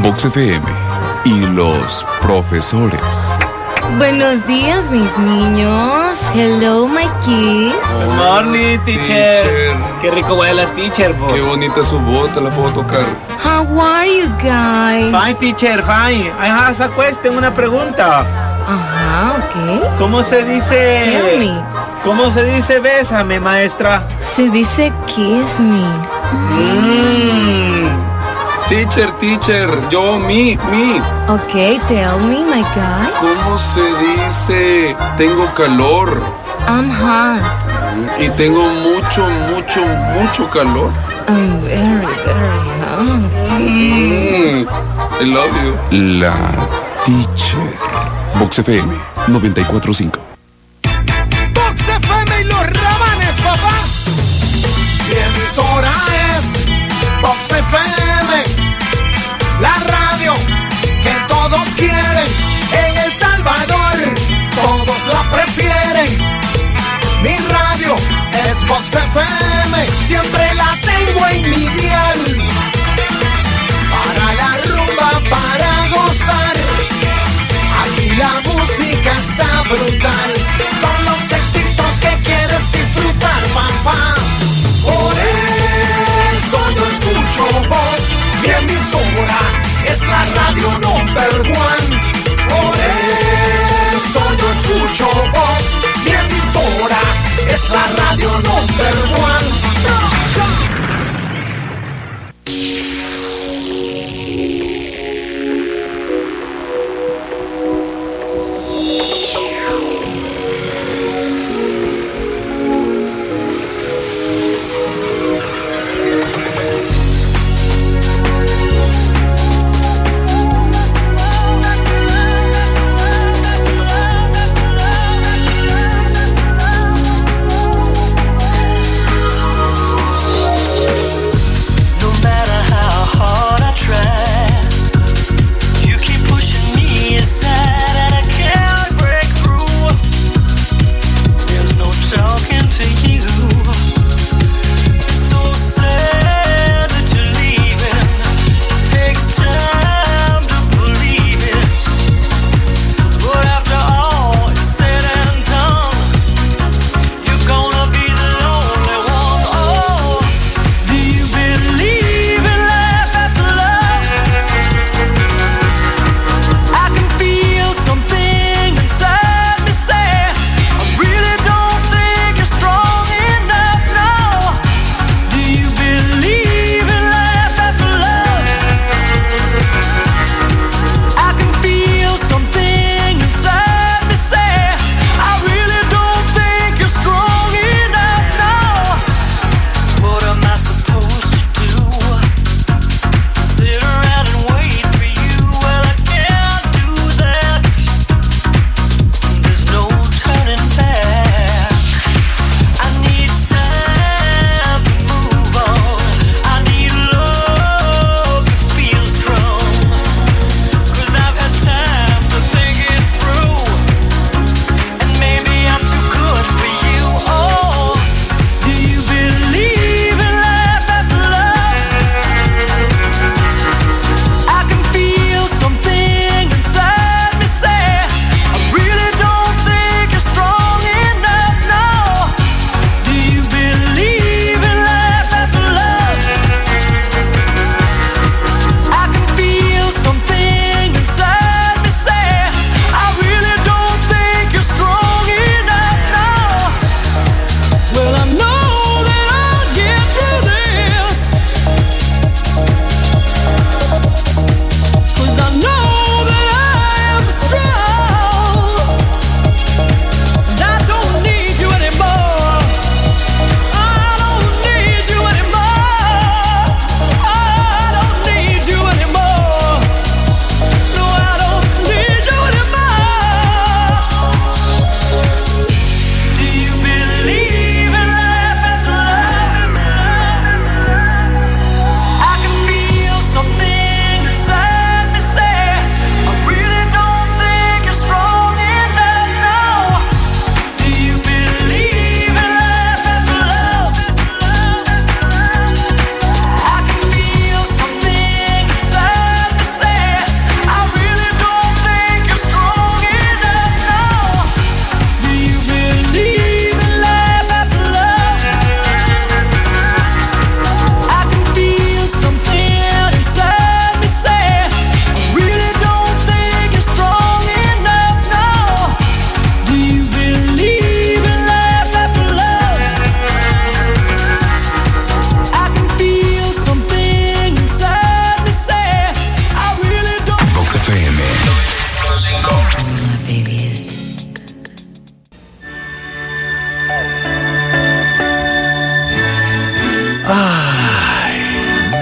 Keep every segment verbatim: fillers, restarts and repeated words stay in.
Vox F M y los profesores. Buenos días, mis niños. Hello, my kids. Good morning, teacher. Teacher. Qué rico huele la teacher, bo. Qué bonita su bota, la puedo tocar. How are you guys? Fine, teacher, fine. I have a question, una pregunta. Ajá, ok. ¿Cómo se dice? Tell me. ¿Cómo se dice bésame, maestra? Se dice kiss me. Mmm. Teacher, teacher, yo, mi, mi. Ok, tell me, my guy. ¿Cómo se dice? Tengo calor. I'm hot. Y tengo mucho, mucho, mucho calor. I'm very, very hot. Mm, I love you. La teacher. Vox F M noventa y cuatro punto cinco. Vox F M y los Rabanes, papá. Mi emisora es Vox F M, la radio que todos quieren. En El Salvador todos la prefieren. Mi radio es Vox F M, siempre la tengo en mi dial. Para la rumba, para gozar. Aquí la música está brutal, con los éxitos que quieres disfrutar, papá. Por eso yo escucho Vox, mi emisora es la radio number one. Por eso yo escucho Vox, mi emisora es la radio number one.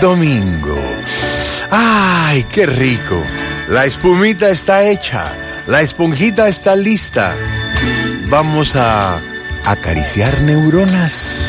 domingo. ¡Ay, qué rico! La espumita está hecha, la esponjita está lista. Vamos a acariciar neuronas.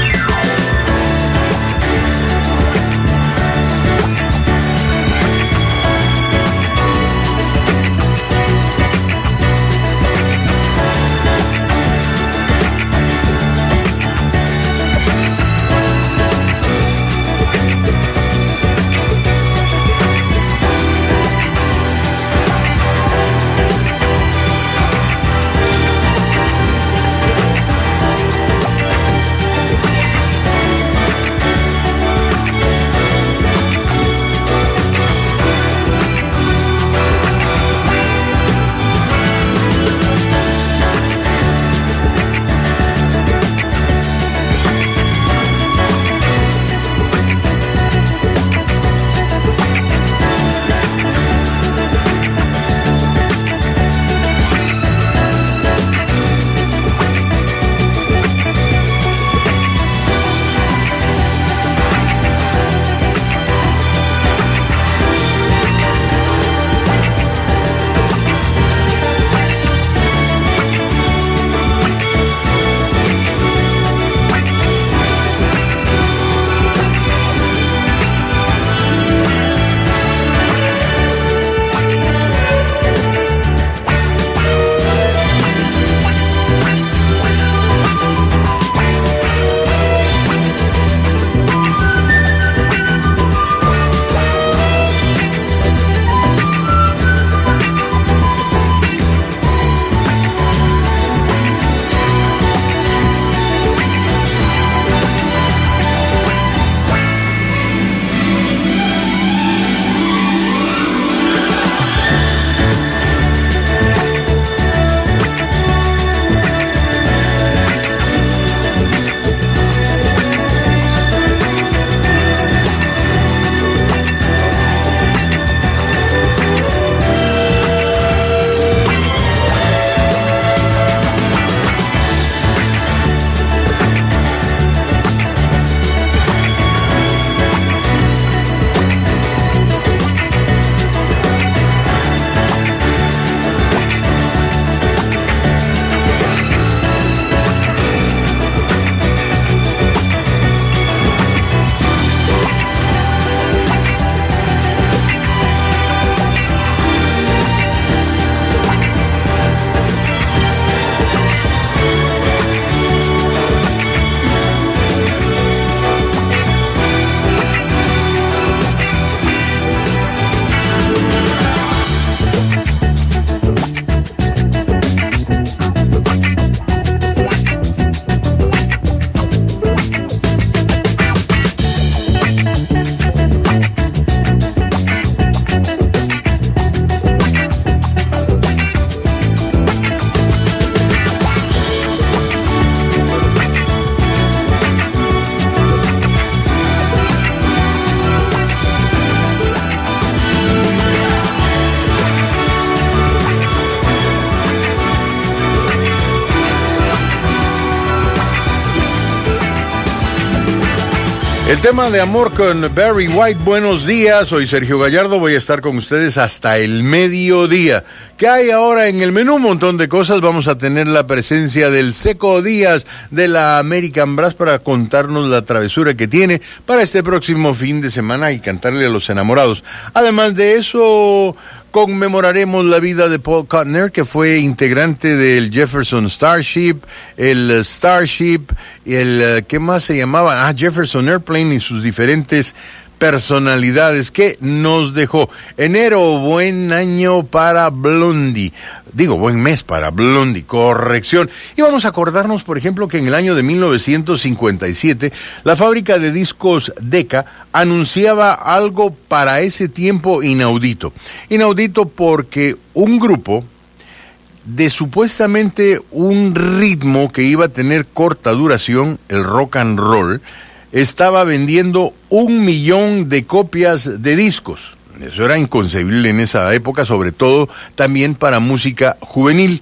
El tema de amor con Barry White. Buenos días, soy Sergio Gallardo, voy a estar con ustedes hasta el mediodía. ¿Qué hay ahora en el menú? Un montón de cosas. Vamos a tener la presencia del Seco Díaz de la American Brass para contarnos la travesura que tiene para este próximo fin de semana y cantarle a los enamorados. Además de eso, conmemoraremos la vida de Paul Kuttner, que fue integrante del Jefferson Starship, el Starship, y el, ¿qué más se llamaba? Ah, Jefferson Airplane y sus diferentes personalidades que nos dejó. Enero, buen año para Blondie. Digo, buen mes para Blondie, corrección. Y vamos a acordarnos, por ejemplo, que en el año de mil novecientos cincuenta y siete, la fábrica de discos Decca anunciaba algo para ese tiempo inaudito. Inaudito porque un grupo de supuestamente un ritmo que iba a tener corta duración, el rock and roll, estaba vendiendo un millón de copias de discos. Eso era inconcebible en esa época, sobre todo también para música juvenil.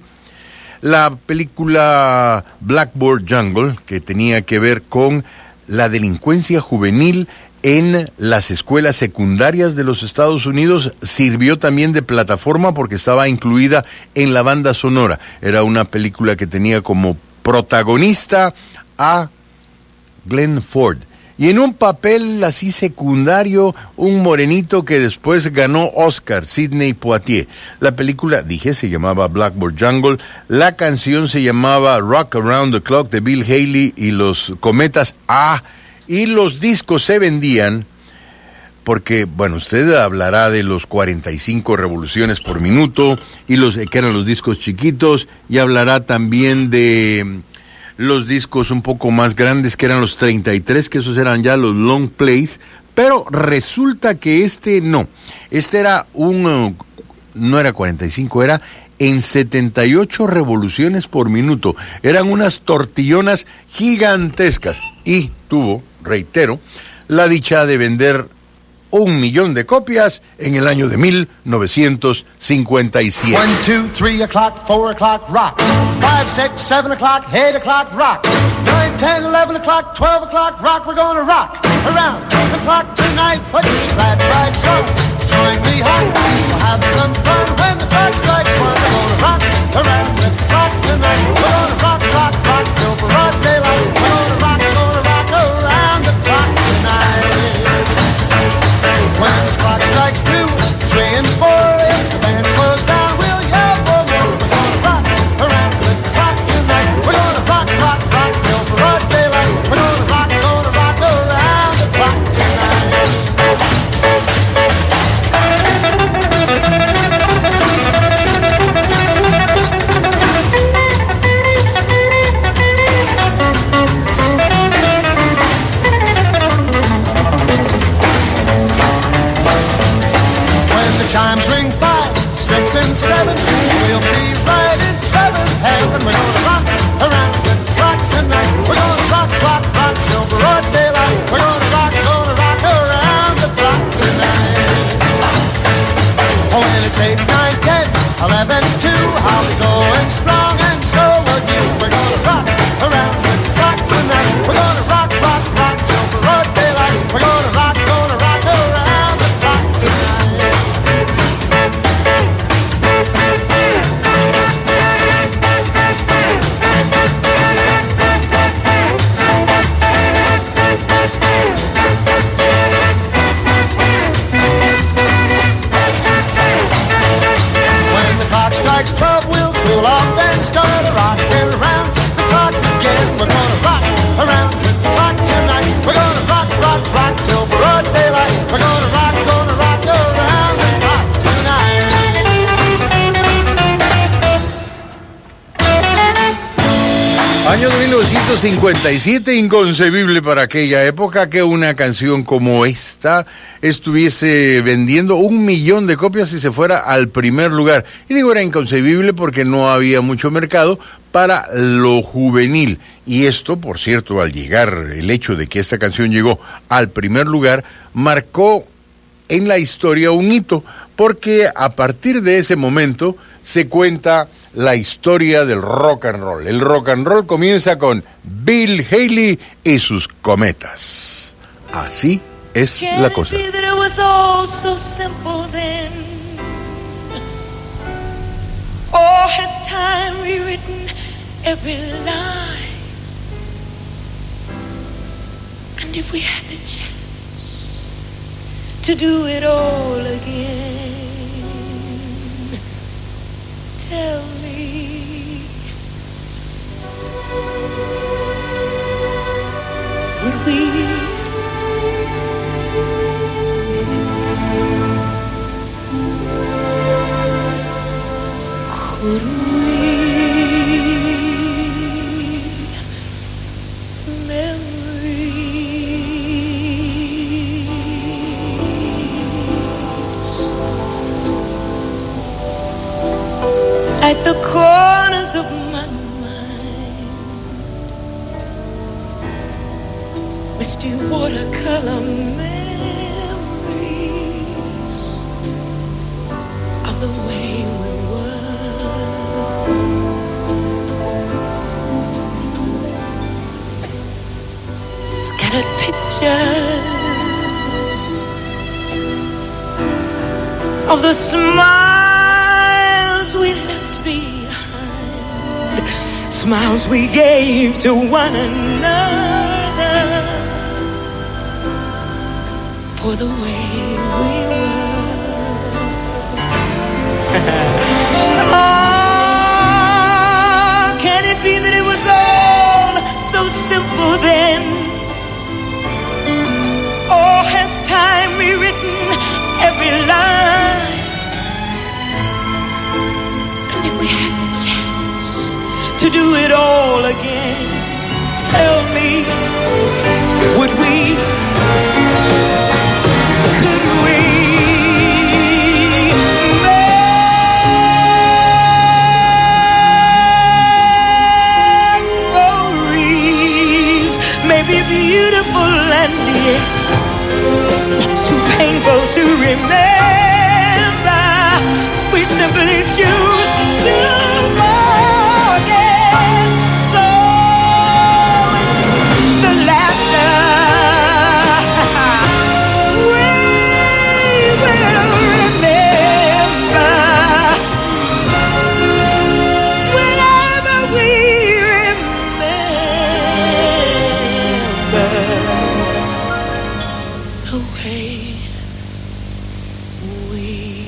La película Blackboard Jungle, que tenía que ver con la delincuencia juvenil en las escuelas secundarias de los Estados Unidos. Sirvió también de plataforma porque estaba incluida en la banda sonora. Era una película que tenía como protagonista a Glenn Ford. Y en un papel así secundario, un morenito que después ganó Oscar, Sidney Poitier. La película, dije, se llamaba Blackboard Jungle. La canción se llamaba Rock Around the Clock de Bill Haley y los Cometas. Ah, y los discos se vendían porque, bueno, usted hablará de los cuarenta y cinco revoluciones por minuto, y los que eran los discos chiquitos, y hablará también de los discos un poco más grandes, que eran los treinta y tres, que esos eran ya los long plays, pero resulta que este no, este era un, no era cuarenta y cinco, era en setenta y ocho revoluciones por minuto, eran unas tortillonas gigantescas, y tuvo, reitero, la dicha de vender un millón de copias en el año de mil novecientos cincuenta y siete. One, two, three o'clock, four o'clock, rock. Five, six, seven o'clock, eight o'clock, rock. Nine, ten, eleven o'clock, twelve o'clock, rock. We're gonna rock around the clock tonight. Put your glad rags on, join me hot. We'll have some fun when the clock strikes one. We're gonna rock around the clock tonight. We're gonna rock, rock, rock till broad daylight. We're gonna rock, gonna rock around the clock tonight. When the clock strikes two, three and four, if the band slows down, we'll yell for more. We're gonna rock around the clock tonight. We're gonna rock, rock, rock till broad daylight. We're gonna rock, gonna rock around the clock tonight. Chimes ring five, six, and seven. We'll be right in seventh heaven. We're gonna rock around the clock tonight. We're gonna rock, rock, rock till broad daylight. We're gonna rock, gonna rock around the clock tonight. Oh, when it's eight, nine, ten, eleven, two, I'll be going strong, and so will you. We're gonna rock around the clock tonight. We're gonna rock, rock, rock till broad daylight. We're gonna rock, gonna rock around the clock tonight. twelve, we'll cool off and start a rockin' around the clock again. We're gonna rock around the clock tonight. We're gonna rock, rock, rock till broad daylight. We're gonna rock, gonna rock around the clock tonight. Año de mil novecientos cincuenta y siete, inconcebible para aquella época que una canción como esta estuviese vendiendo un millón de copias y se fuera al primer lugar. Y digo era inconcebible porque no había mucho mercado para lo juvenil. Y esto, por cierto, al llegar, el hecho de que esta canción llegó al primer lugar, marcó en la historia un hito, porque a partir de ese momento se cuenta la historia del rock and roll. El rock and roll comienza con Bill Haley y sus Cometas. Así es la cosa. Or has time rewritten every line? And if we had the chance to do it all again, tell me, would we? Could we? At the corners of my mind, misty watercolor memories of the way we were. Scattered pictures of the smiles we left behind, smiles we gave to one another, for the way we were. Ah, can it be that it was all so simple then? Or has time rewritten every line? And if we had the chance to do it all again, tell me, would we? Could we? Memories may be beautiful and yet it's too painful to remember. We simply choose to forget. So the laughter we will remember whenever we remember the way we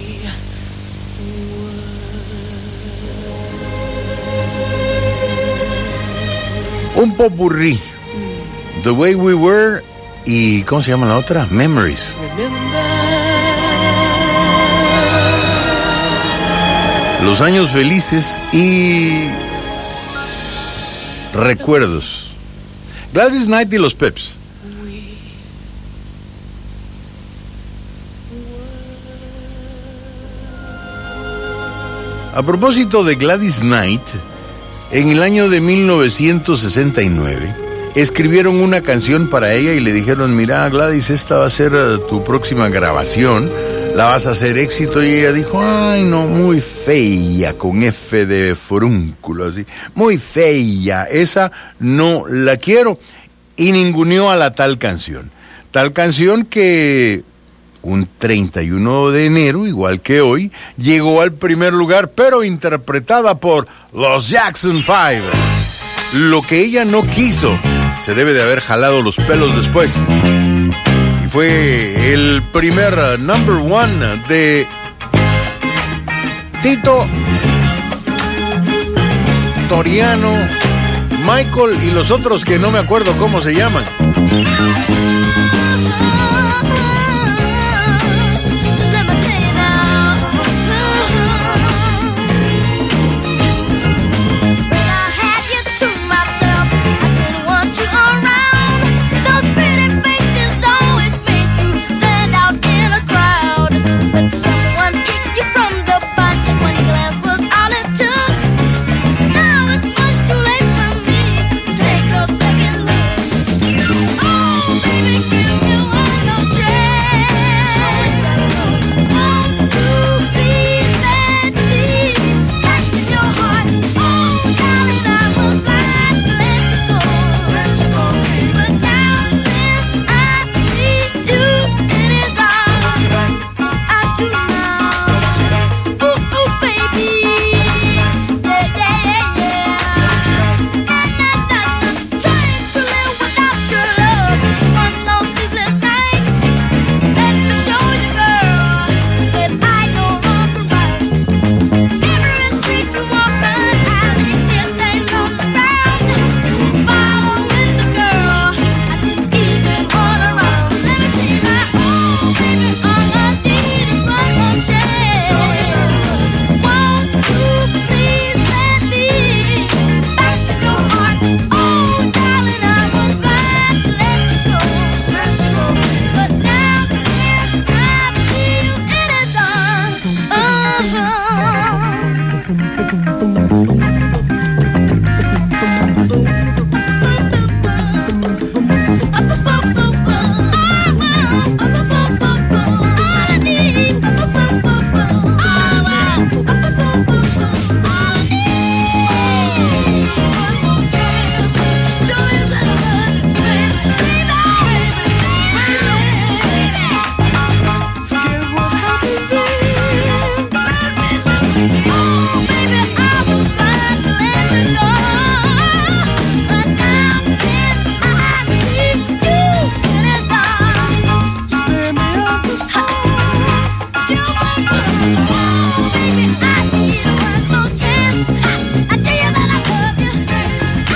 Un popurrí. The Way We Were y ¿cómo se llama la otra? Memories. Los años felices y recuerdos. Gladys Knight y los Peps. A propósito de Gladys Knight, en el año de mil novecientos sesenta y nueve escribieron una canción para ella y le dijeron, mira Gladys, esta va a ser uh, tu próxima grabación, la vas a hacer éxito, y ella dijo, ay no, muy fea, con F de forúnculo, así, muy fea, esa no la quiero, y ninguneó a la tal canción, tal canción que un treinta y uno de enero, igual que hoy, llegó al primer lugar, pero interpretada por los Jackson Five. Lo que ella no quiso, se debe de haber jalado los pelos después. Y fue el primer uh, number one de Tito, Toriano, Michael y los otros que no me acuerdo cómo se llaman. Oh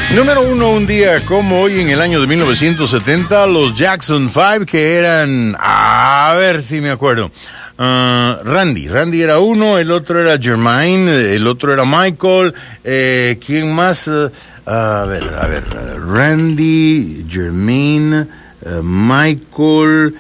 Número uno, un día como hoy, en el año de mil novecientos setenta, los Jackson Five, que eran, a ver si me acuerdo, uh, Randy, Randy era uno, el otro era Jermaine, el otro era Michael, eh, ¿quién más? Uh, a ver, a ver, Randy, Jermaine, uh, Michael,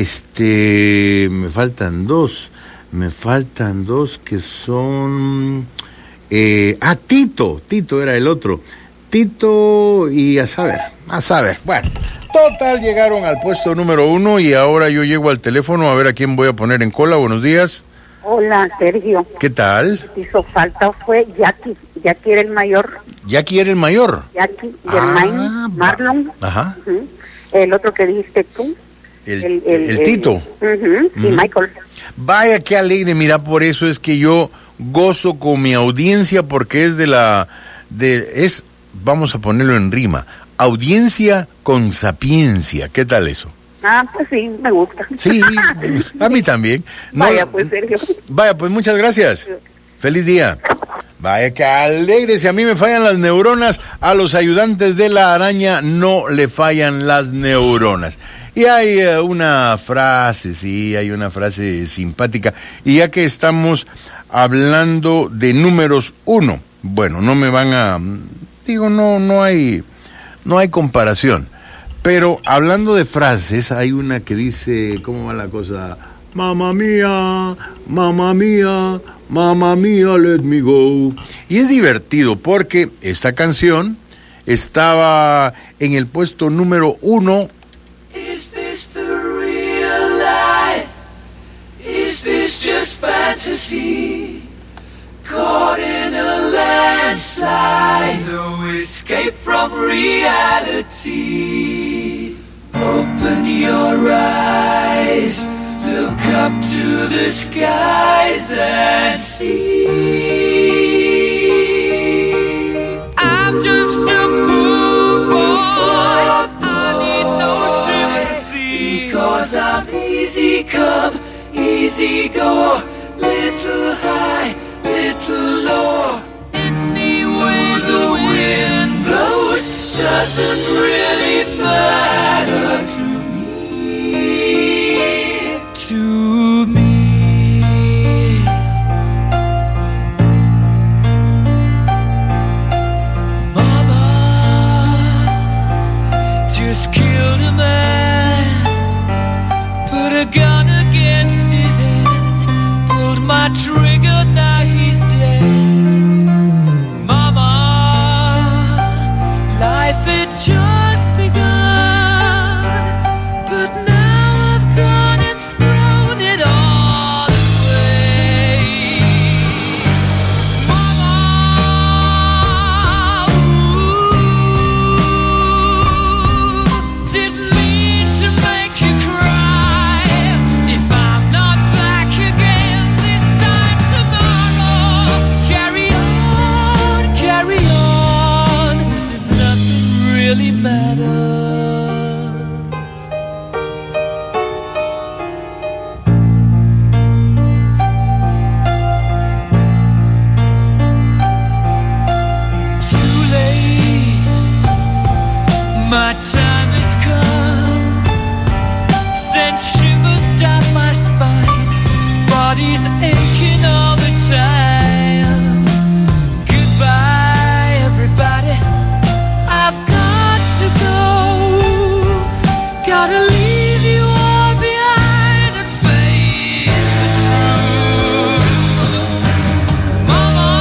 este, me faltan dos, me faltan dos que son, eh, ah, Tito, Tito era el otro. Tito y a saber, a saber. Bueno, total, llegaron al puesto número uno y ahora yo llego al teléfono a ver a quién voy a poner en cola. Buenos días. Hola, Sergio. ¿Qué tal? Lo que hizo falta fue Jackie. Jackie era el mayor. ¿Jackie era el mayor? Jackie, Germain, ah, Marlon. Ajá. Uh-huh. El otro que dijiste tú. El, el, el, el Tito. Uh-huh. Uh-huh. Y Michael. Vaya, qué alegre. Mira, por eso es que yo gozo con mi audiencia, porque es de la... de es vamos a ponerlo en rima, audiencia con sapiencia. ¿Qué tal eso? Ah, pues sí, me gusta. Sí, a mí también. No, vaya, pues, Sergio. Vaya, pues, muchas gracias. Feliz día. Vaya, que alegre. Si a mí me fallan las neuronas, a los ayudantes de la araña no le fallan las neuronas. Y hay uh, una frase, sí, hay una frase simpática. Y ya que estamos hablando de números uno, bueno, no me van a... Digo, no, no hay, no hay comparación. Pero hablando de frases, hay una que dice, ¿cómo va la cosa? Mamma mía, mamma mía, mamma mía, let me go. Y es divertido porque esta canción estaba en el puesto número uno. Is this the real life? Is this just fantasy? Caught in a landslide, no escape from reality. Open your eyes, look up to the skies and see. I'm just a poor boy, I need no sympathy, because I'm easy come, easy go, little high, little low. Any way the wind blows doesn't really matter to me. To me. Mama just killed a man, put a gun against his head, pulled my trigger, now he's dead. Mama, life had just begun, but now I've gone and thrown it all away. Mama, ooh, didn't mean to make you cry. If I'm not back again this time tomorrow, carry on, carry on, as if nothing really matters. Too late, my time has come, sent shivers down my spine, body's aching all the time. Goodbye, everybody, I've got to go, gotta leave you all behind and face the truth. Mama,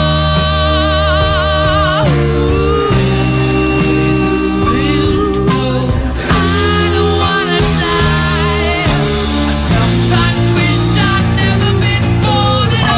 ooh, I don't wanna die. I sometimes wish I'd never been born at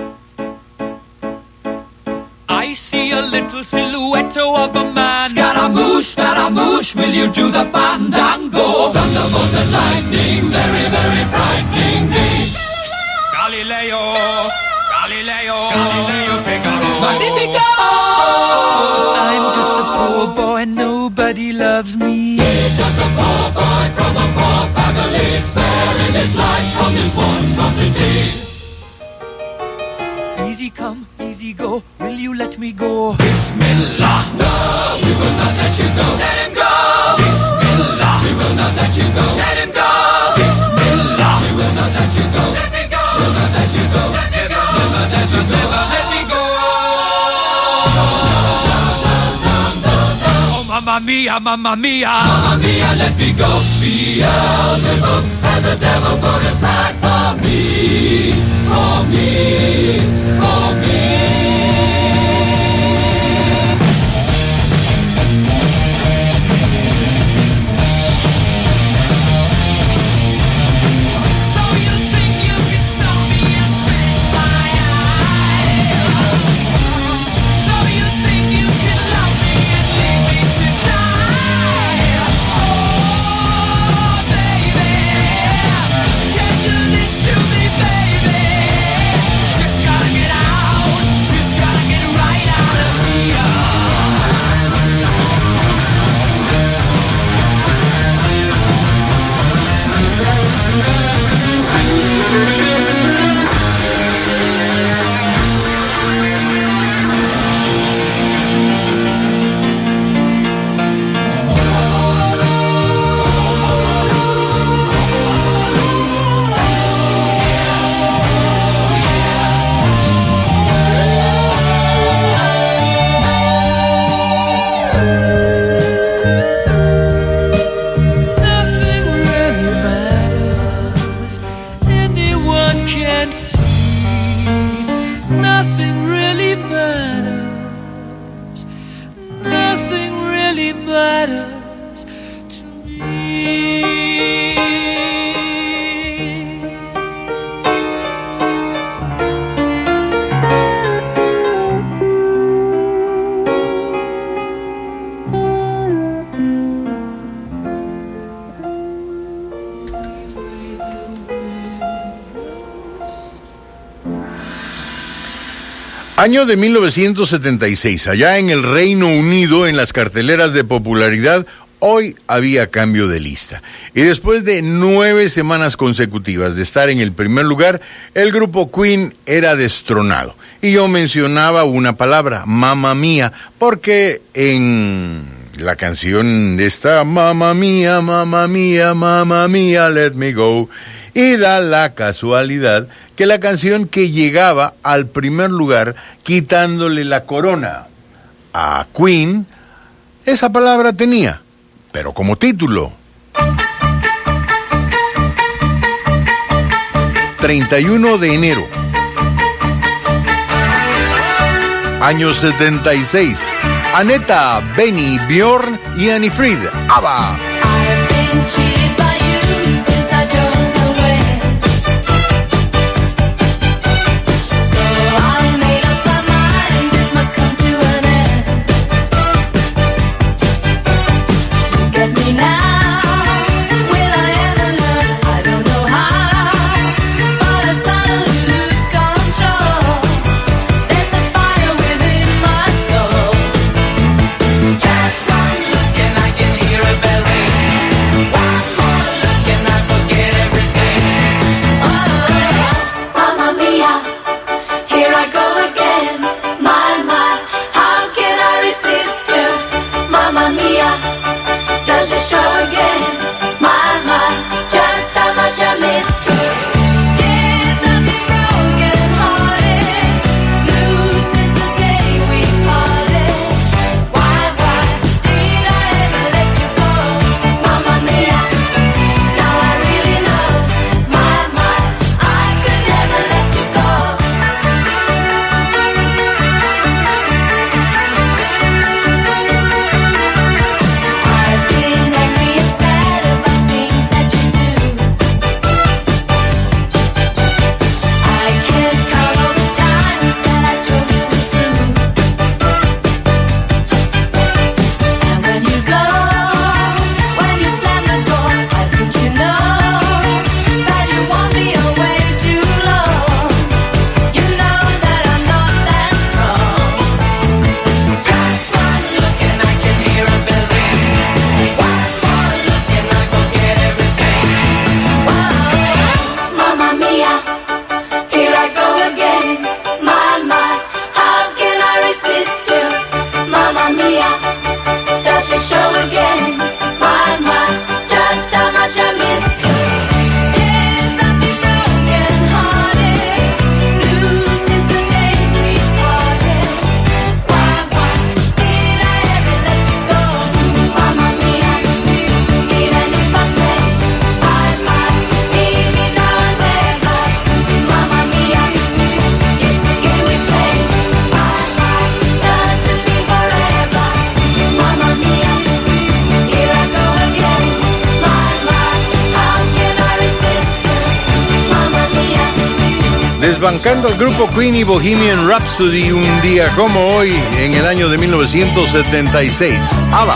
I see a little silhouette of a man. He's got a Scaramouche, Scaramouche, will you do the fandango? Thunderbolts and lightning, very, very frightening me. Galileo, Galileo, Galileo Figaro. Magnifico! I'm just a poor boy, nobody loves me. He's just a poor boy from a poor family, sparing his life from this monstrosity. Easy come, easy go, will you let me go? Bismillah, no, we will not let you go. Let him go! Bismillah, we will not let you go. Let him go! Bismillah, we will not let you go. Let me go! We'll not let you go. Let me go! We'll not let you go. Never let me go. Oh, mamma mia, mamma mia, mamma mia, let me go. Beelzebub has a devil put aside for me, for me, for me. Año de mil novecientos setenta y seis, allá en el Reino Unido, en las carteleras de popularidad, hoy había cambio de lista. Y después de nueve semanas consecutivas de estar en el primer lugar, el grupo Queen era destronado. Y yo mencionaba una palabra, Mamma Mía, porque en la canción de esta Mamma Mía, Mamma Mía, Mamma Mía, Let Me Go, y da la casualidad que la canción que llegaba al primer lugar, quitándole la corona a Queen, esa palabra tenía, pero como título, treinta y uno de enero, año setenta y seis, Aneta, Benny, Bjorn y Annie Fried, ABBA. Just one look and I can hear a bell ring. desbancando al grupo Queen y Bohemian Rhapsody un día como hoy, en el año de mil novecientos setenta y seis. ABBA,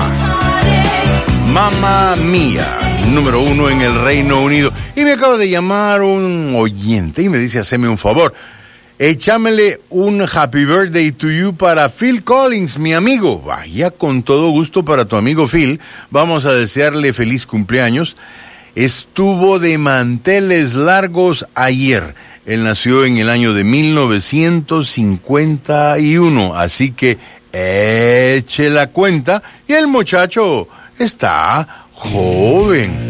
Mamma Mía, número uno en el Reino Unido. Y me acaba de llamar un oyente y me dice, haceme un favor, échamele un Happy Birthday to You para Phil Collins, mi amigo. Vaya, con todo gusto para tu amigo Phil. Vamos a desearle feliz cumpleaños. Estuvo de manteles largos ayer. Él nació en el año de mil novecientos cincuenta y uno, así que eche la cuenta y el muchacho está joven.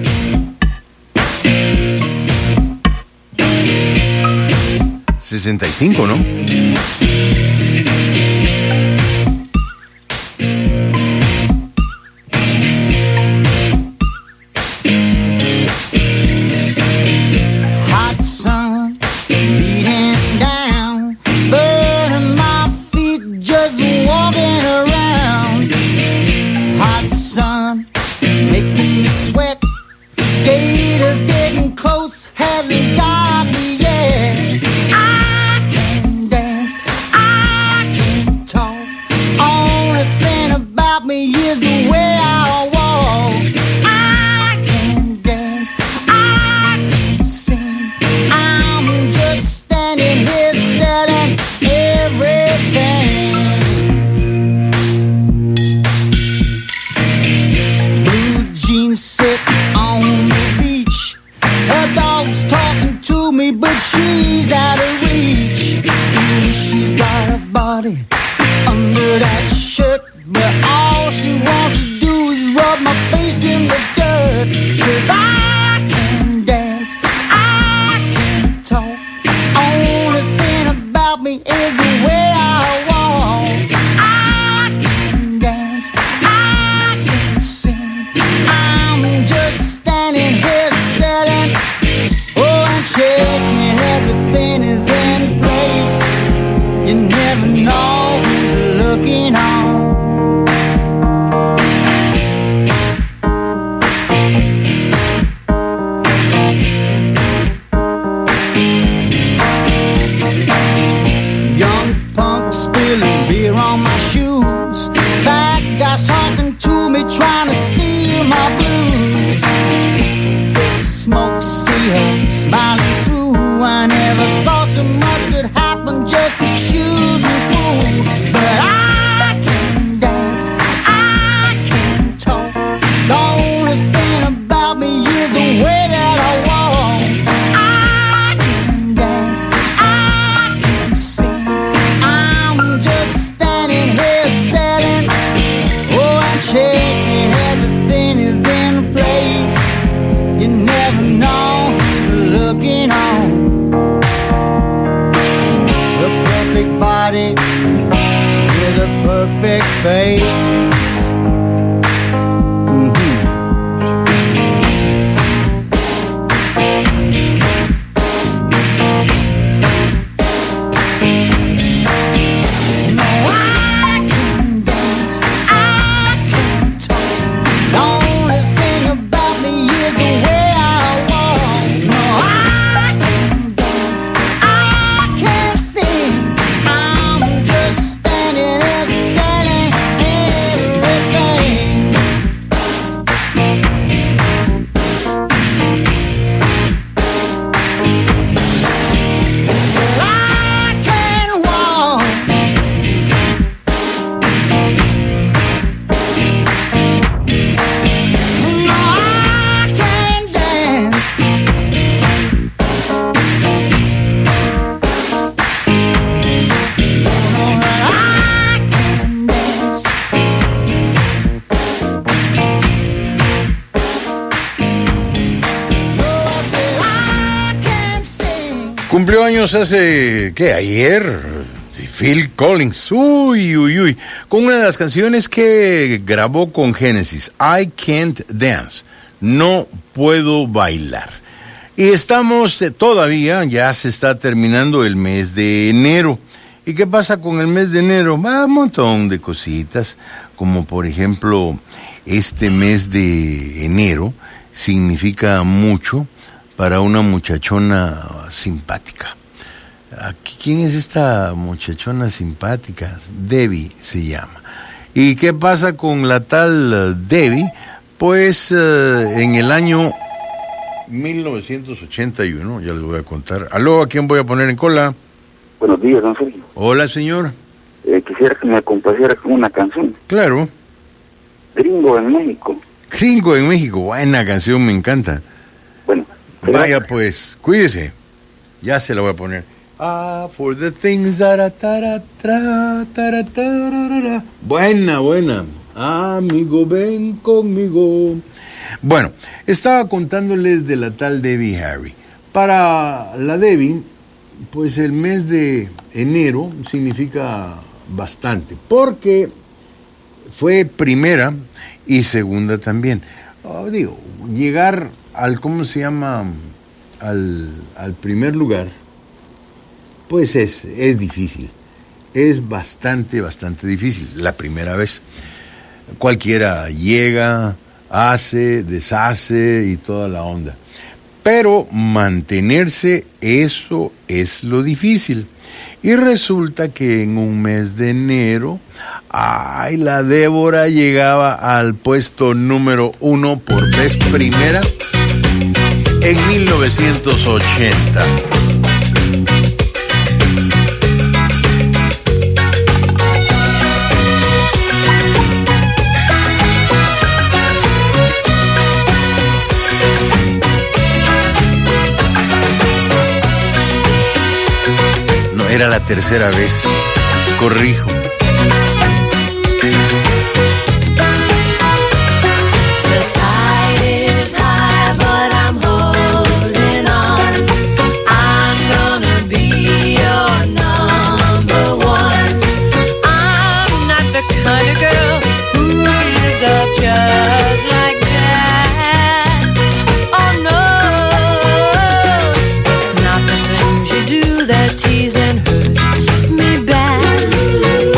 sesenta y cinco, ¿no? Cumplió años hace, ¿qué? Ayer, Phil Collins, uy, uy, uy, con una de las canciones que grabó con Genesis, I Can't Dance, no puedo bailar. Y estamos eh, todavía, ya se está terminando el mes de enero. ¿Y qué pasa con el mes de enero? Ah, un montón de cositas, como por ejemplo, este mes de enero significa mucho para una muchachona simpática. Aquí, ¿quién es esta muchachona simpática? Debbie se llama. ¿Y qué pasa con la tal uh, Debbie? Pues uh, en el año mil novecientos ochenta y uno, ya les voy a contar. Aló, ¿a quién voy a poner en cola? Buenos días, don Sergio. Hola, señor. Eh, quisiera que me complaciera con una canción. Claro. Gringo en México. Gringo en México, buena canción, me encanta. Bueno. Vaya pues, cuídese. Ya se la voy a poner. Ah, for the things that are tara, tra, tara, tarara. Buena, buena. Amigo, ven conmigo. Bueno, estaba contándoles de la tal Debbie Harry. Para la Debbie, pues el mes de enero significa bastante, porque fue primera y segunda también. Oh, digo, llegar al, ¿cómo se llama? Al, al primer lugar, pues es, es difícil. Es bastante, bastante difícil. La primera vez. Cualquiera llega, hace, deshace y toda la onda. Pero mantenerse, eso es lo difícil. Y resulta que en un mes de enero, ay, la Débora llegaba al puesto número uno por vez primera en mil novecientos ochenta. Era la tercera vez. Corrijo. Tease and hurt me bad.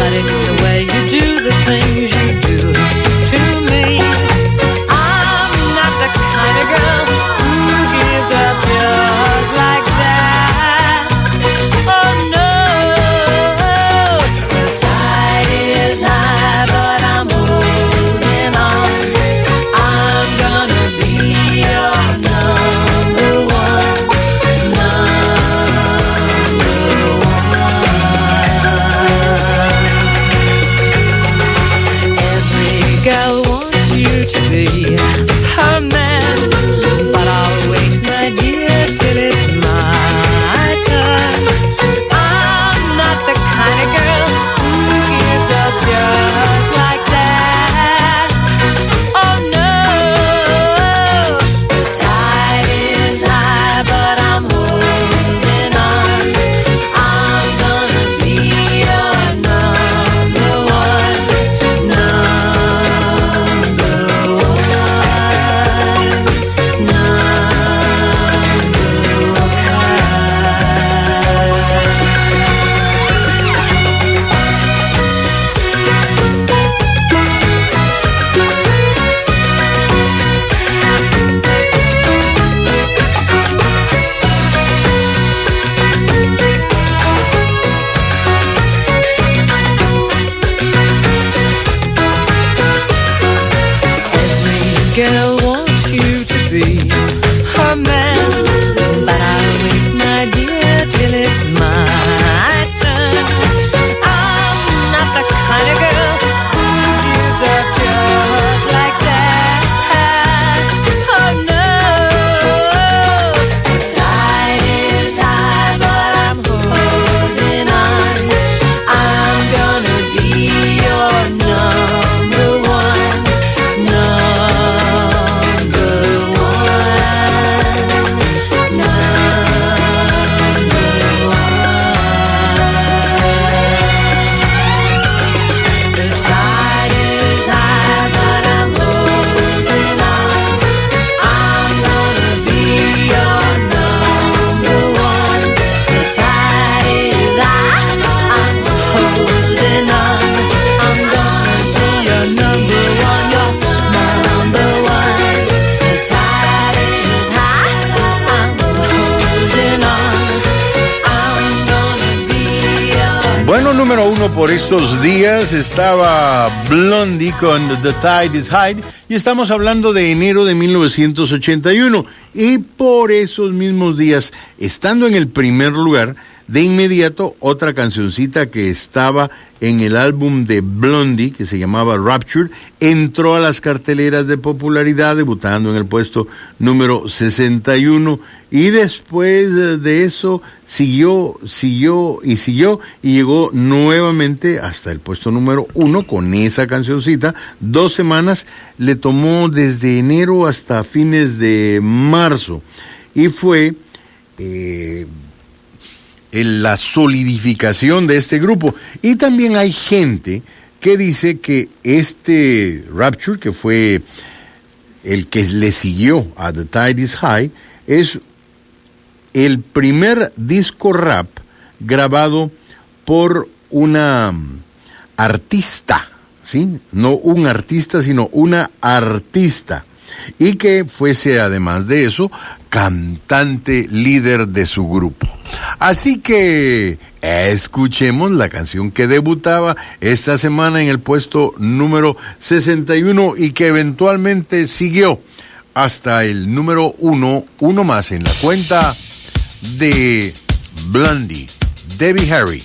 Bueno, número uno por estos días estaba Blondie con The Tide is High y estamos hablando de enero de mil novecientos ochenta y uno y por esos mismos días, estando en el primer lugar, de inmediato otra cancioncita que estaba en el álbum de Blondie, que se llamaba Rapture, entró a las carteleras de popularidad, debutando en el puesto número sesenta y uno, y después de eso siguió, siguió y siguió, y llegó nuevamente hasta el puesto número uno con esa cancioncita. Dos semanas le tomó desde enero hasta fines de marzo, y fue eh, en la solidificación de este grupo. Y también hay gente que dice que este Rapture, que fue el que le siguió a The Tide is High, es el primer disco rap grabado por una artista, ¿sí? No un artista, sino una artista. Y que fuese, además de eso, cantante líder de su grupo. Así que escuchemos la canción que debutaba esta semana en el puesto número sesenta y uno y que eventualmente siguió hasta el número uno, uno más en la cuenta de Blondie, Debbie Harry.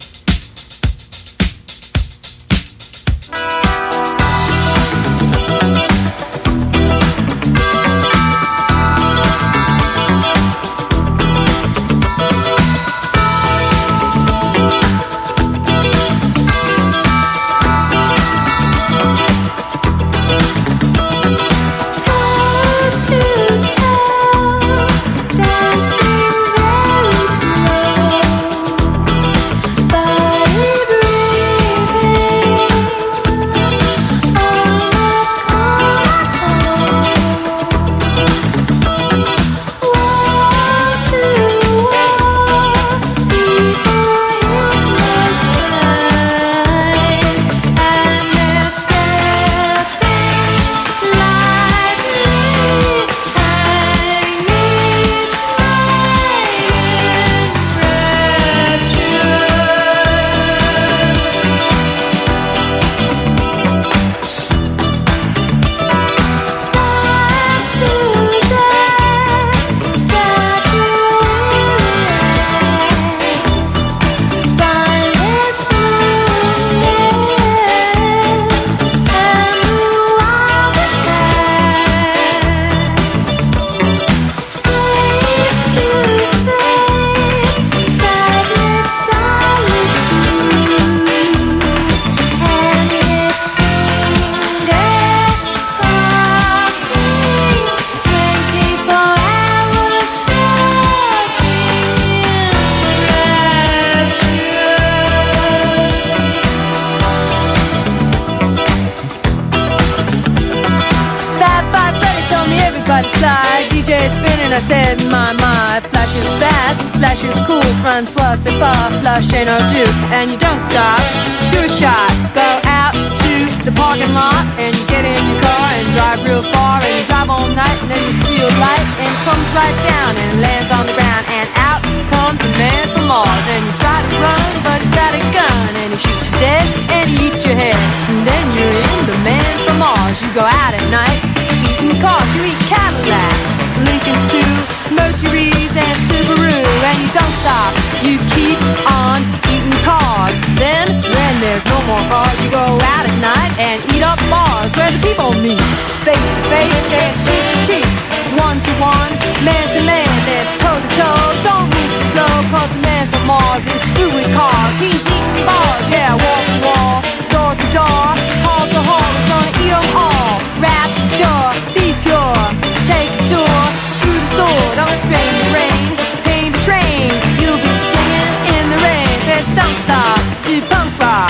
I said, my, my, flash is fast, flash is cool, Francois, c'est pas, flash ain't no do, and you don't stop, sure shot, go out to the parking lot, and you get in your car, and drive real far, and you drive all night, and then you see a light, and it comes right down, and lands on the ground, and out comes a man from Mars, and you try to run, but he's got a gun, and he shoots you dead, and he eats your head, and then you're in the man from Mars, you go out at night, eating cars, you eat Cadillacs, Lincolns too, Mercuries and Subaru, and you don't stop, you keep on eating cars. Then, when there's no more cars, you go out at night and eat up bars where the people meet. Face to face, there's cheek to cheek, one to one, man to man, there's toe to toe. Don't move too slow, cause the man from Mars is through with cars. He's eating bars, yeah, wall to wall, door to door, hall to hall, he's gonna eat them all. Rapture, be pure, take a tour through the sword, don't strain the rain, paint the train, you'll be singing in the rain, said don't stop, do punk rock.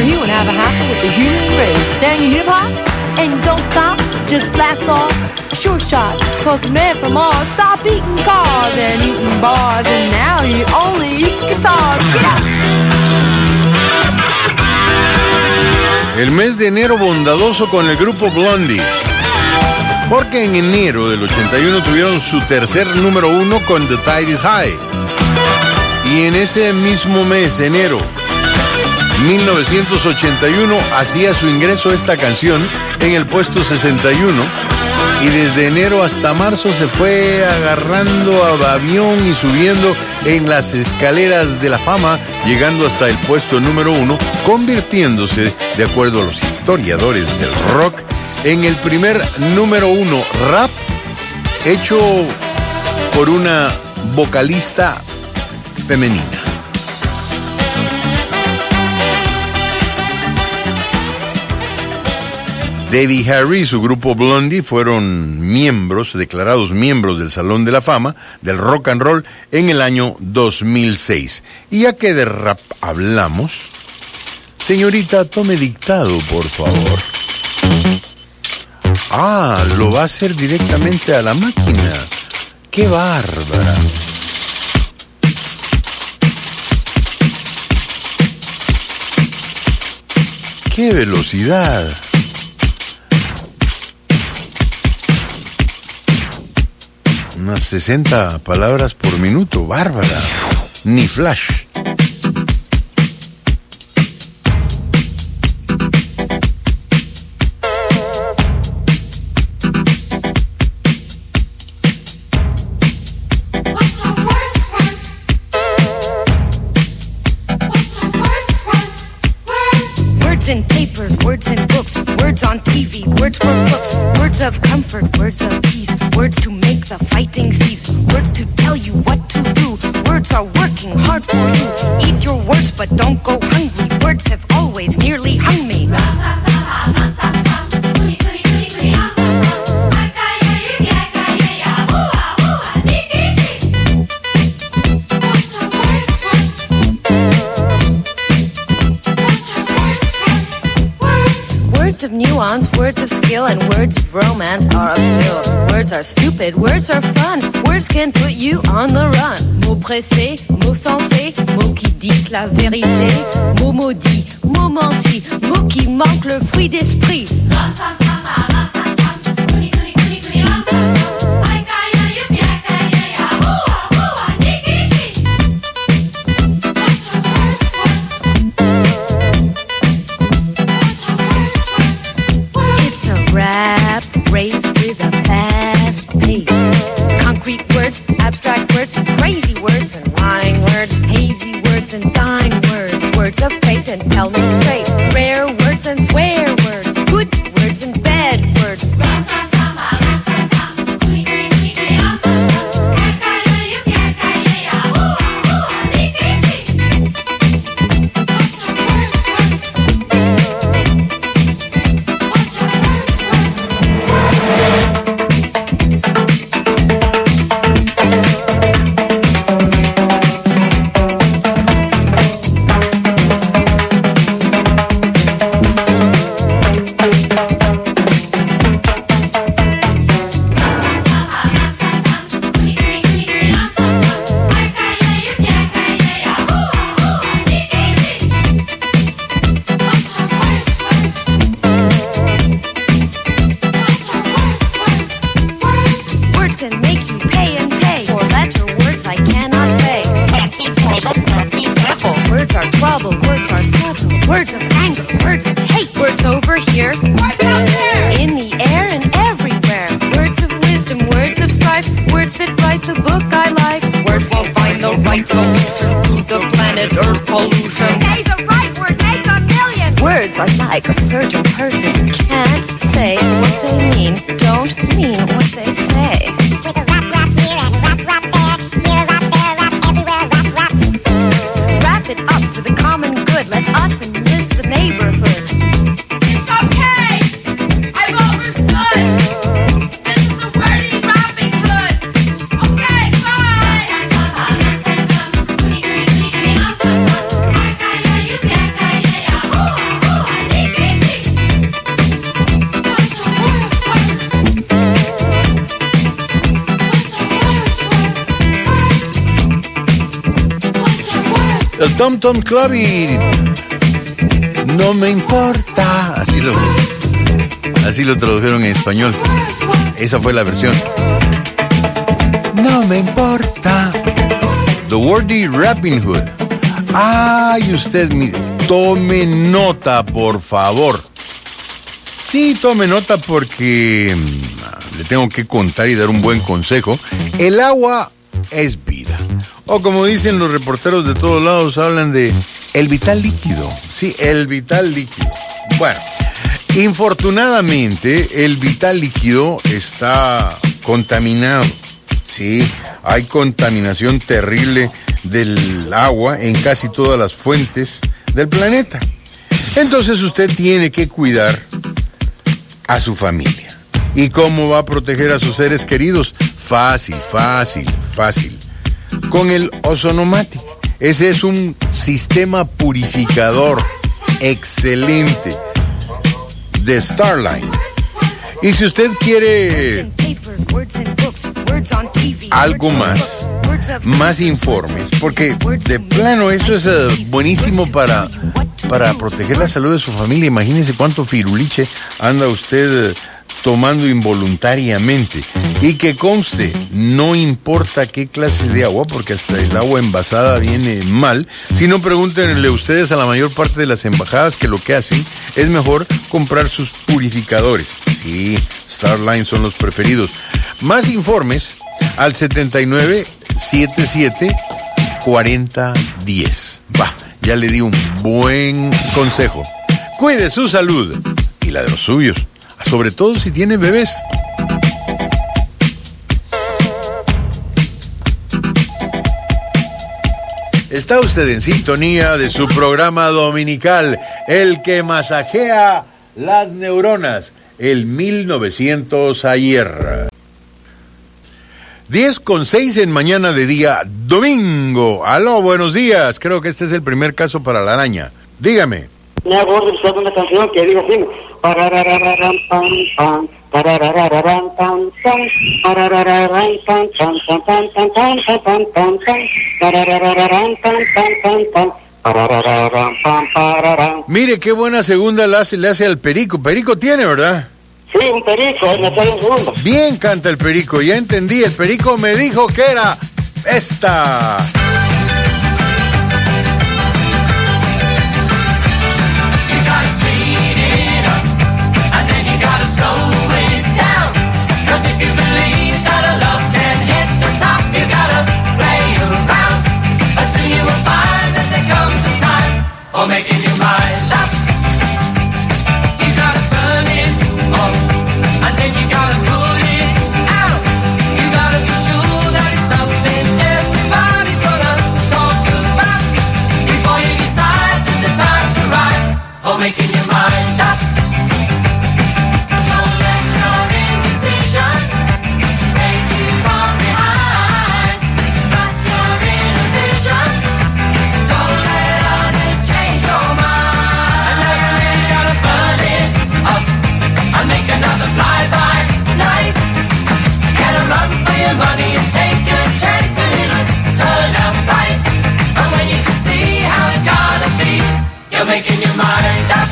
he won't have a hassle with the human race. Saying you hip hop and don't stop, just blast off. Sure shot, cause the man from Mars stopped eating cars and eating bars, and now he only eats guitars. Get up! El mes de enero bondadoso con el grupo Blondie, porque en enero del ochenta y uno tuvieron su tercer número uno con The Tide is High. Y en ese mismo mes, enero mil novecientos ochenta y uno, hacía su ingreso esta canción en el puesto sesenta y uno. Y desde enero hasta marzo se fue agarrando a avión y subiendo en las escaleras de la fama, llegando hasta el puesto número uno, convirtiéndose, de acuerdo a los historiadores del rock, en el primer número uno rap hecho por una vocalista femenina. Debbie Harry y su grupo Blondie fueron miembros, declarados miembros del Salón de la Fama del Rock and Roll en el año dos mil seis. Y ya que de rap hablamos, señorita, tome dictado, por favor. Ah, lo va a hacer directamente a la máquina. ¡Qué bárbara! ¡Qué velocidad! Unas sesenta palabras por minuto, bárbara. Ni flash. Words in papers, words in books, words on T V, words for crooks, words of comfort, words of peace, words to make the fighting cease, words to tell you what to do, words are working hard for you, eat your words but don't go hungry, words have always nearly hung me. Words of nuance, words of skill, and words of romance are a thrill. Words are stupid, words are fun. Words can put you on the run. Mots pressés, mots sensés, mots qui disent la vérité. Mots maudits, mots mentis, mots qui manquent le fruit d'esprit. Rap race with a fast pace. Concrete words, abstract words, crazy words and lying words, hazy words and dying words, words of faith and tell me straight, rare words and swear words, good words and bad words. Are like a certain person can't say what they mean, don't mean what they say. With a rap, rap here and rap, rap there, here a rap, there a rap, everywhere rap, rap. Wrap it up for the common good, let us enlist the neighborhood. It's okay, I've understood. This is a wordy rapping hood. Okay, bye. Tom Tom Club y No me importa. Así lo, así lo tradujeron en español. Esa fue la versión. No me importa. The Wordy Rapping Hood. Ay, usted, mire, tome nota, por favor. Sí, tome nota porque le tengo que contar y dar un buen consejo. El agua es vida. O como dicen los reporteros de todos lados, hablan de el vital líquido. Sí, el vital líquido. Bueno, infortunadamente, el vital líquido está contaminado. Sí, hay contaminación terrible del agua en casi todas las fuentes del planeta. Entonces usted tiene que cuidar a su familia. ¿Y cómo va a proteger a sus seres queridos? Fácil, fácil, fácil. Con el Ozonomatic. Ese es un sistema purificador excelente de Starline. Y si usted quiere algo más, más informes, porque de plano eso es uh, buenísimo para, para proteger la salud de su familia. Imagínese cuánto firuliche anda usted uh, tomando involuntariamente. Y que conste, no importa qué clase de agua, porque hasta el agua envasada viene mal. Si no, pregúntenle ustedes a la mayor parte de las embajadas que lo que hacen es mejor comprar sus purificadores. Sí, Starline son los preferidos. Más informes al setenta y nueve setenta y siete cuarenta diez. Va, ya le di un buen consejo. Cuide su salud y la de los suyos, sobre todo si tiene bebés. Está usted en sintonía de su programa dominical, el que masajea las neuronas, el mil novecientos ayer. diez con seis en mañana de día domingo. Aló, buenos días. Creo que este es el primer caso para la araña. Dígame. Me hago escuchar una canción que dice así: pararararam pam pam, pararararam pam pam, pararararam pam pam pam pam pam pam pam pam pam, pararararam pam pam pam pam, pararararam pam pararam. Mire qué buena segunda le hace, le hace al perico. Perico tiene, ¿verdad? Sí, un perico, me sale un segundo. Bien canta el perico, ya entendí. El perico me dijo que era esta. Making your mind up. You gotta turn it on, and then you gotta put it out. You gotta be sure that it's something everybody's gonna talk about before you decide that the time's right for making your mind up. Don't let your indecision take you from behind. Trust your inner vision. Don't let others change your mind. And now you really gotta burn it up and make another fly-by night. Get a run for your money and take a chance and it'll turn out right. And when you can see how it's gotta be, you're making your mind up.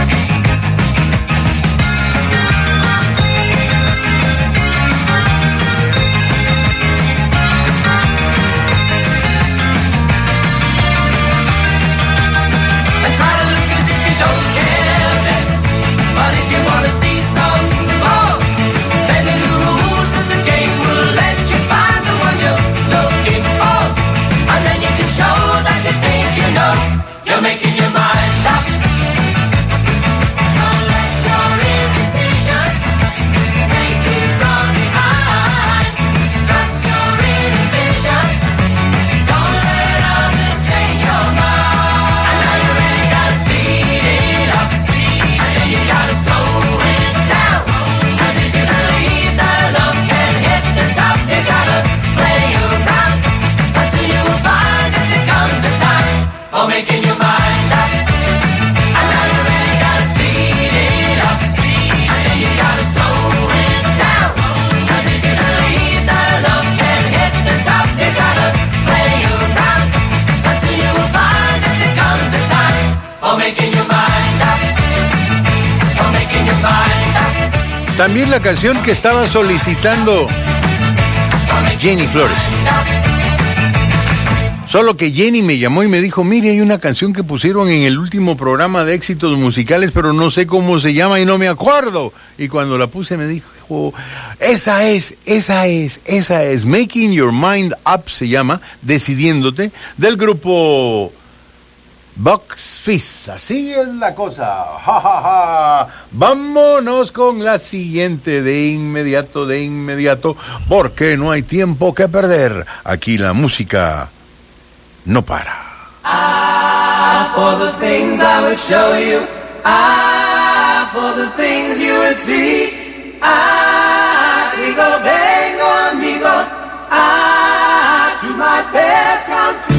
And try to look as if you don't care less. But if you wanna see some more, bending the rules of the game will let you find the one you're looking for. And then you can show that you think you know. You're making your mind up. También la canción que estaba solicitando Jenny Flores. Solo que Jenny me llamó y me dijo, mire, hay una canción que pusieron en el último programa de éxitos musicales, pero no sé cómo se llama y no me acuerdo. Y cuando la puse me dijo, esa es, esa es, esa es. Making Your Mind Up se llama, Decidiéndote, del grupo Bucks Fizz. Así es la cosa. Ja, ja, ja. Vámonos con la siguiente de inmediato, de inmediato, porque no hay tiempo que perder. Aquí la música no para. Ah, for the things I would show you. Ah, for the things you would see. Ah, amigo, vengo, amigo. Ah, to my fair country.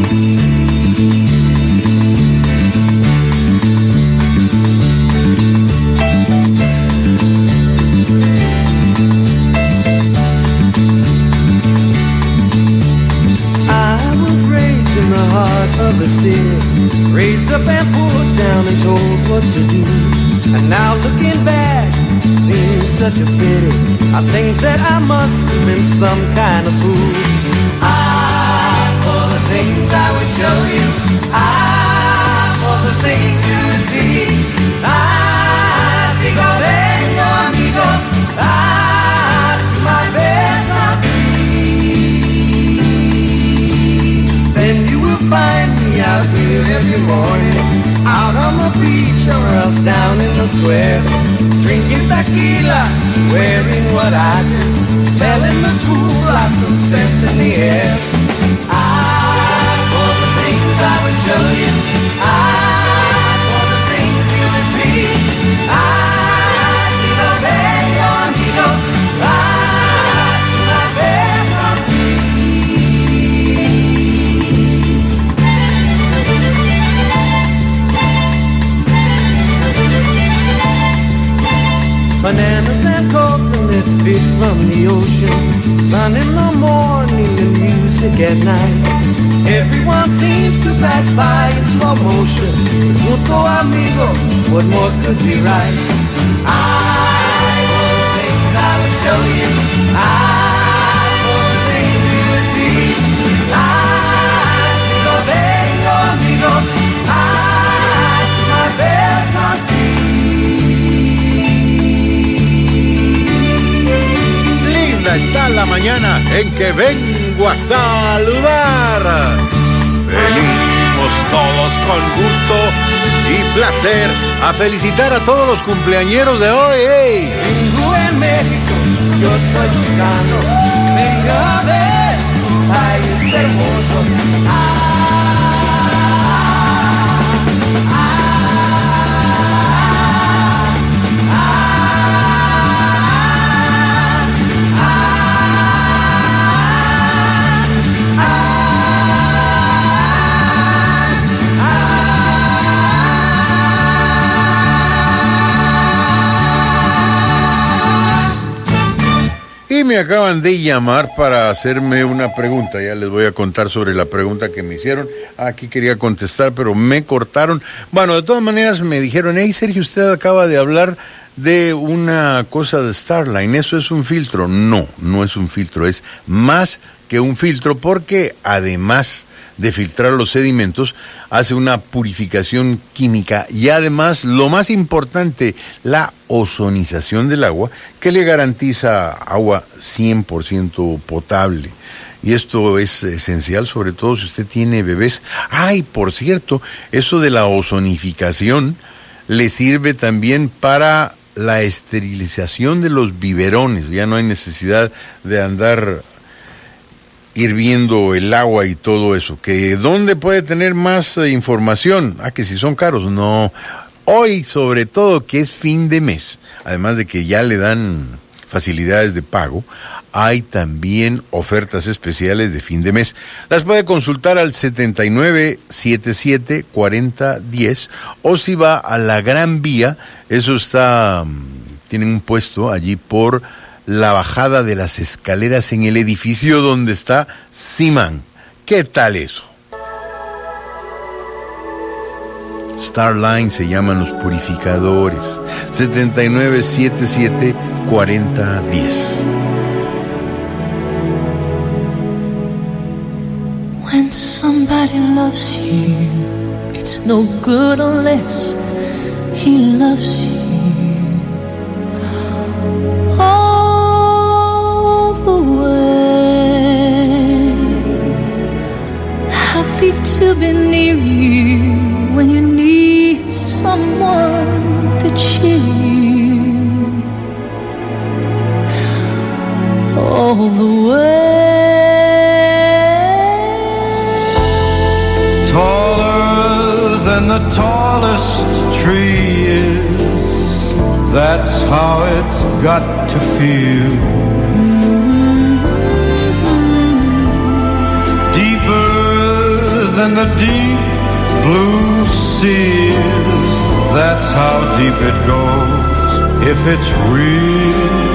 Heart of a city, raised up and pulled down and told what to do. And now looking back, seems such a pity. I think that I must have been some kind of fool. Ah, for the things I would show you. Ah, for the things you would see. Ah, amigo, vengo, amigo. Ah, to my fair country. Then you will find me out here every morning, out on the beach or else down in the square, drinking tequila, wearing what I do, smelling the cool blossom scent in the air. Ah, for the things I would show you. Ah, for the things you would see. Ah, amigo, vengo, amigo. Ah, to my fair country. Bananas and coconuts fish from the ocean, sun in the morning and music at night. Everyone seems to pass by in slow motion. Punto amigo, what more could be right? I, for the things I would show you. I, for the things you would see. I, amigo, vengo, amigo. I, to my fair country. Está la mañana en que vengo a saludar. Venimos todos con gusto y placer a felicitar a todos los cumpleañeros de hoy. ¡Hey! Vengo en México, yo soy chicano. Venga a ver, país hermoso. Ah, Y me acaban de llamar para hacerme una pregunta. Ya les voy a contar sobre la pregunta que me hicieron. Aquí quería contestar, pero me cortaron. Bueno, de todas maneras me dijeron, hey Sergio, usted acaba de hablar de una cosa de Starline. ¿Eso es un filtro? No, no es un filtro. Es más que un filtro porque además de filtrar los sedimentos, hace una purificación química y además, lo más importante, la ozonización del agua, que le garantiza agua cien por ciento potable. Y esto es esencial, sobre todo si usted tiene bebés. Ay, por cierto, eso de la ozonificación le sirve también para la esterilización de los biberones. Ya no hay necesidad de andar hirviendo el agua y todo eso. ¿Que dónde puede tener más eh, información? Ah, que si son caros. No. Hoy, sobre todo, que es fin de mes, además de que ya le dan facilidades de pago, hay también ofertas especiales de fin de mes. Las puede consultar al setenta y nueve setenta y siete cuarenta diez o si va a la Gran Vía, eso está, tienen un puesto allí por la bajada de las escaleras en el edificio donde está Simán. ¿Qué tal eso? Starline se llaman Los Purificadores. setenta y nueve setenta y siete cuarenta diez. When somebody loves you, it's no good unless he loves you all the way. Happy to be near you when you need someone to cheer you all the way. Taller than the tallest tree is, that's how it's got to feel. Deeper than the deep blue sea is, that's how deep it goes if it's real.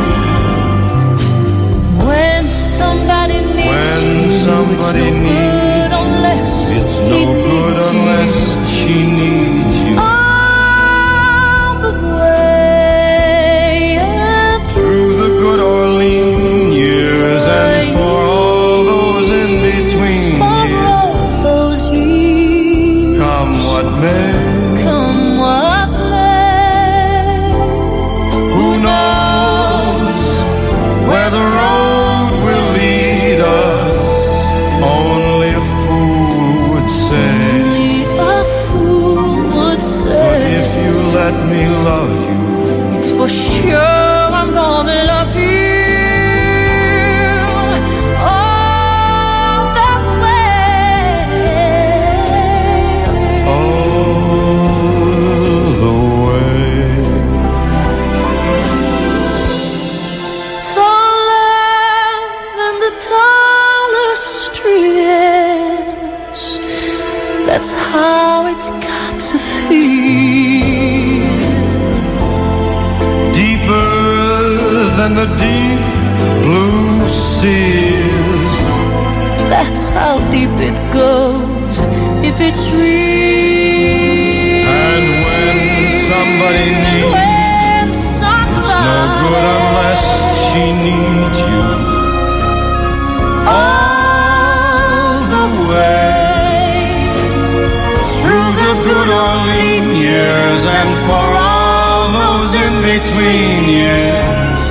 When somebody needs when you, somebody it's no needs good unless it's no he good needs unless you. she needs you. All the way up through the good or lean years and for all those in between for all those years. Come what may, Come what may. who knows where the road will lead us? Only a fool would say. Only a fool would say. But if you let me love you, it's for sure I'm gonna love you all the way. all the way. Taller than the tallest tree is, that's how it's got to feel. Deeper than the deep blue seas, That's how deep it goes if it's real. and when somebody needs When you, somebody no good unless she needs you. All the way through the good or lean years and for all those in between years.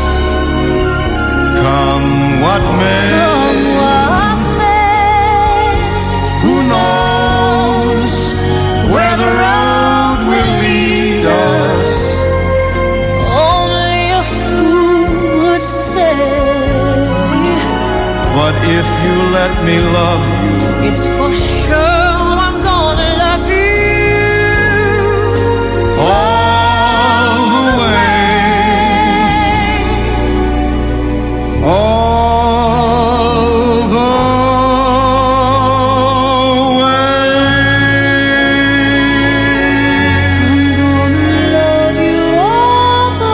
Come what may, Come what may. who knows where the road will lead us? Only a fool would say. But if you let me love you, It's for sure I'm gonna love you all the way, all the way. I'm gonna love you all the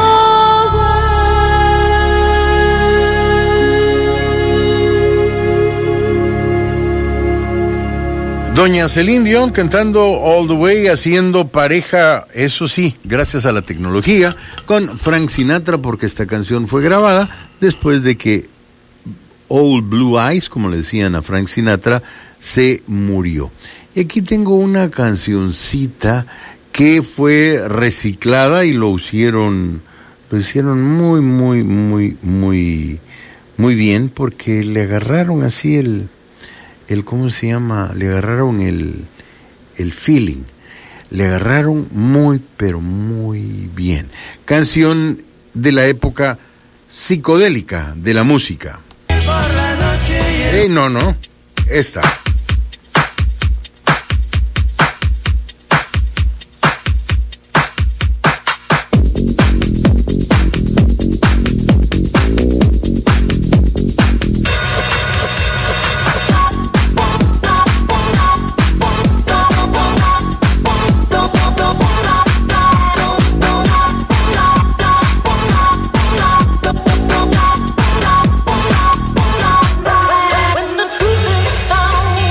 Doña Celine Dion cantando All the Way, haciendo pareja, eso sí, gracias a la tecnología, con Frank Sinatra, porque esta canción fue grabada después de que Old Blue Eyes, como le decían a Frank Sinatra, se murió. Y aquí tengo una cancioncita que fue reciclada y lo hicieron, lo hicieron muy, muy, muy, muy, muy bien, porque le agarraron así el... el ¿cómo se llama? Le agarraron el, el feeling, le agarraron muy, pero muy bien. Canción de la época psicodélica de la música. Eh, no, no, esta. When the truth is found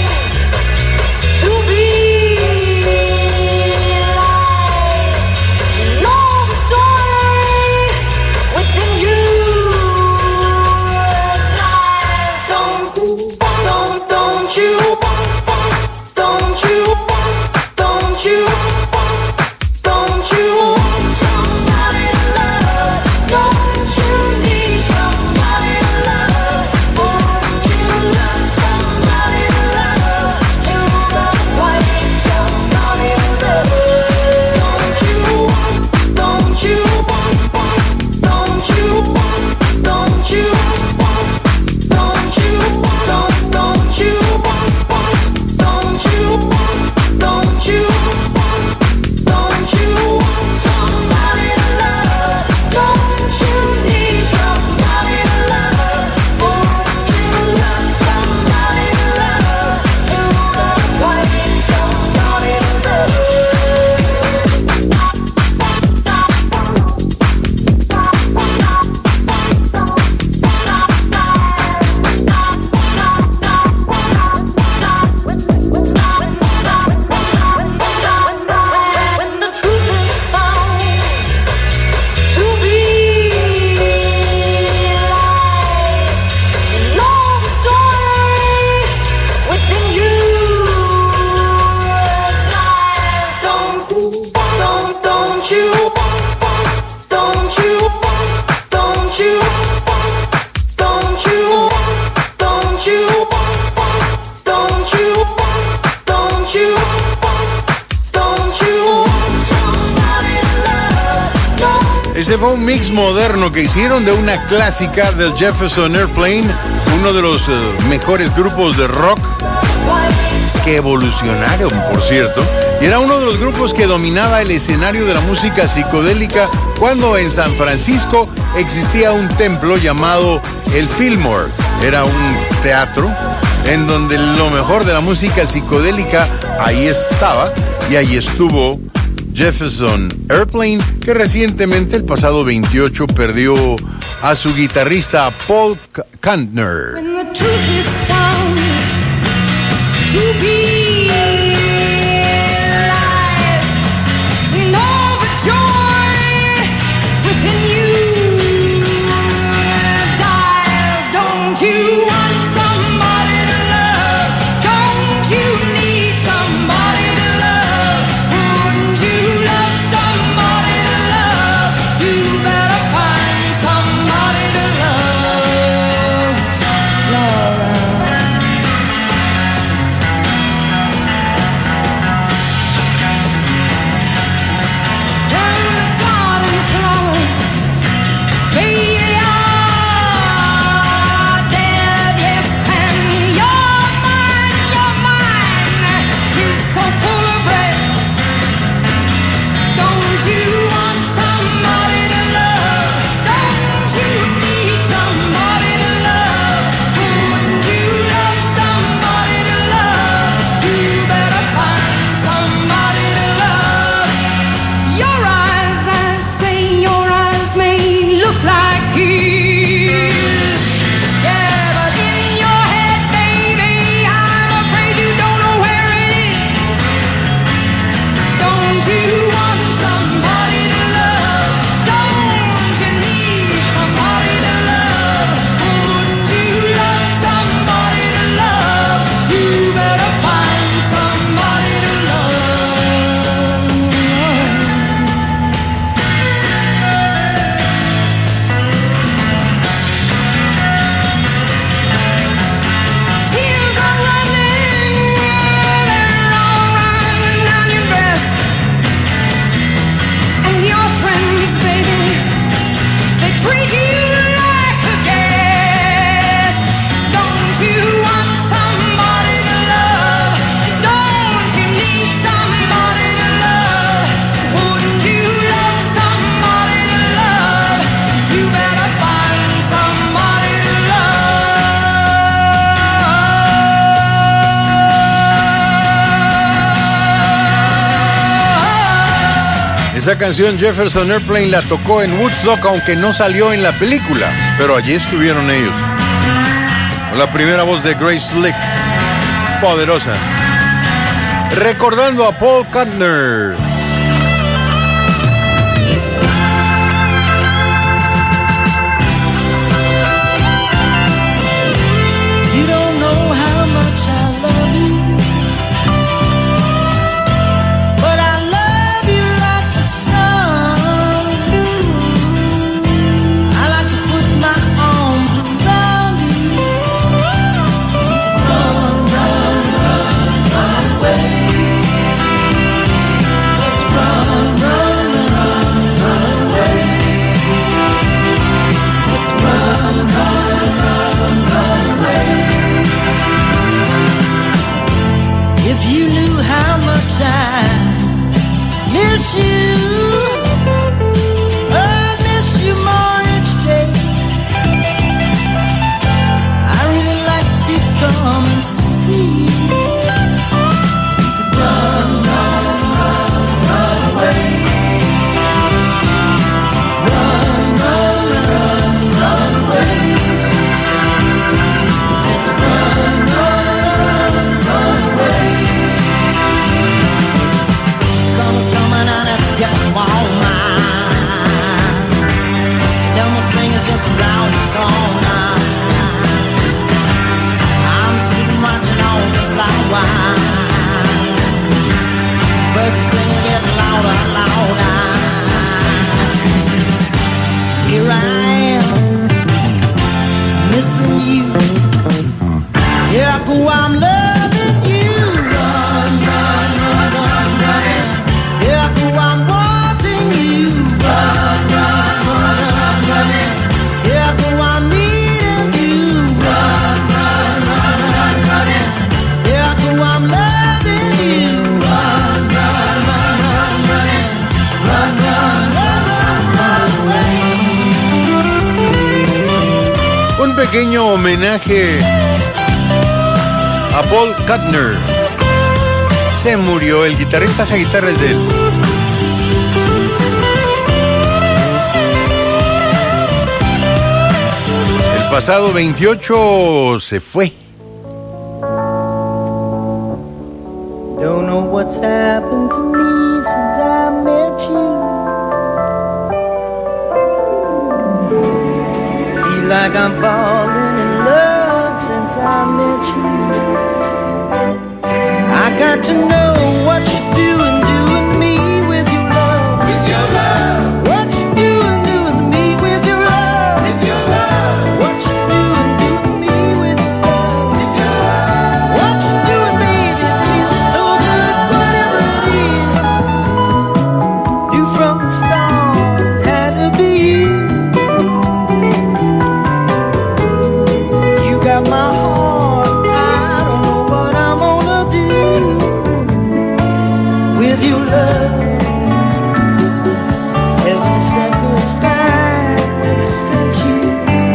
Ese fue un mix moderno que hicieron de una clásica del Jefferson Airplane, uno de los uh, mejores grupos de rock que evolucionaron, por cierto. Y era uno de los grupos que dominaba el escenario de la música psicodélica cuando en San Francisco existía un templo llamado el Fillmore. Era un teatro en donde lo mejor de la música psicodélica ahí estaba, y ahí estuvo Jefferson Airplane, que recientemente, el pasado veintiocho, perdió a su guitarrista Paul Kantner. When the truth is found to be lies, and all the joy within you dies. Don't you want somebody to love? Don't you need somebody to love? Wouldn't you love somebody to love? You better find somebody to love. Love, love. When the garden flowers, they are dead, yes, and your mind, your mind is so full of red. Don't you want somebody to love? Don't you need somebody to love? Wouldn't you love somebody to love? You better find somebody to love. Your eyes, I say, your eyes may look like his. Yeah, but in your head, baby, I'm afraid you don't know where it is. Don't you want somebody to love? Don't you need somebody to love? Wouldn't you love somebody to love? You better find somebody to love. Tears are running, they're all running down your dress. And your friends, baby, they treat you like a guest. Don't you want somebody to love? Don't you need somebody to love? Wouldn't you love somebody to love? You better find somebody to love. Esa canción Jefferson Airplane la tocó en Woodstock, aunque no salió en la película, pero allí estuvieron ellos. Con la primera voz de Grace Slick, poderosa, recordando a Paul Kantner. You don't know how much I love you, but I love you like the sun. I like to put my arms around you. Run, run, run, run away. Let's run, run, run, run away. Let's run, run, run, run away. If you knew how much I miss you, I miss you more each day. I really like to come and see you. Run, run, run, run away. Run, run, run, run away. Let's run, run, run, run away. Summer's coming and it's getting warmer. Tell me spring is just around the corner. I'm sitting watching all the flowers. Birds are singing, getting louder and louder. Here I am, missing you. Here I go, I'm loving you. Run, run, run, run, run. Here I go, I'm wanting you. Run, run, pequeño homenaje a Paul Kuttner. Se murió el guitarrista, esa guitarra es de él. El pasado veintiocho se fue. Don't know what's happened to me since I met you. Feel like I'm falling in love since I met you. I got to know what you're doing, doing me with your love. With your love. What you doing, doing me with your love. With your love. What you doing, doing me with your love. With your love. What you doing, baby, it feels so good, whatever it is. You from the start had to be you. You got my heart, I don't know what I'm gonna do with your love. Heaven sent me a sign, sent you.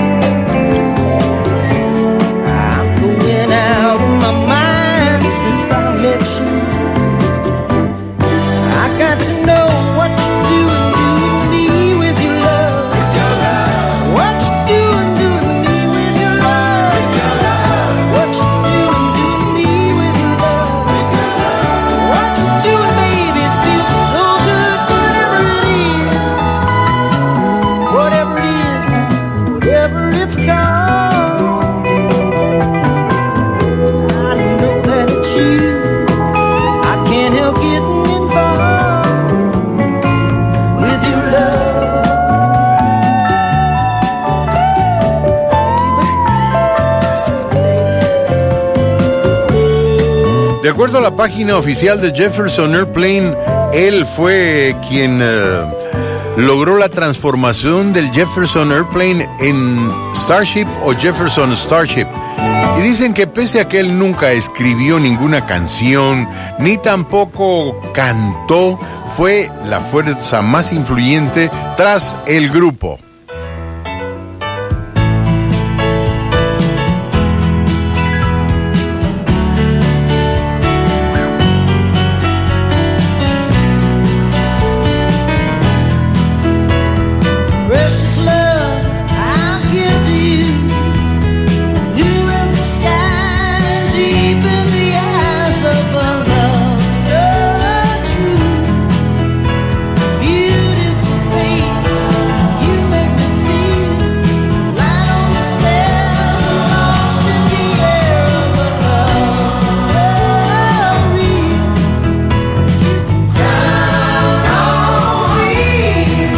I'm going out of my mind since I met you. I got to know what you're doing, doing me with your love. With your love. What you doing, doing me with your love. With your love. What you doing, doing me with your love. With your love. What you doing, baby, it feels so good, whatever it is. Whatever it is, whatever it's called. I know that it's you. I can't help getting involved with your love. De acuerdo a la página oficial de Jefferson Airplane, él fue quien eh, logró la transformación del Jefferson Airplane en Starship o Jefferson Starship. Y dicen que pese a que él nunca escribió ninguna canción, ni tampoco cantó, fue la fuerza más influyente tras el grupo. Precious love, I'll give to you. New as the sky, deep in the eyes of a love so true. Beautiful face, you make me feel light on the stairs, lost in the air of a love so real. You can count on me.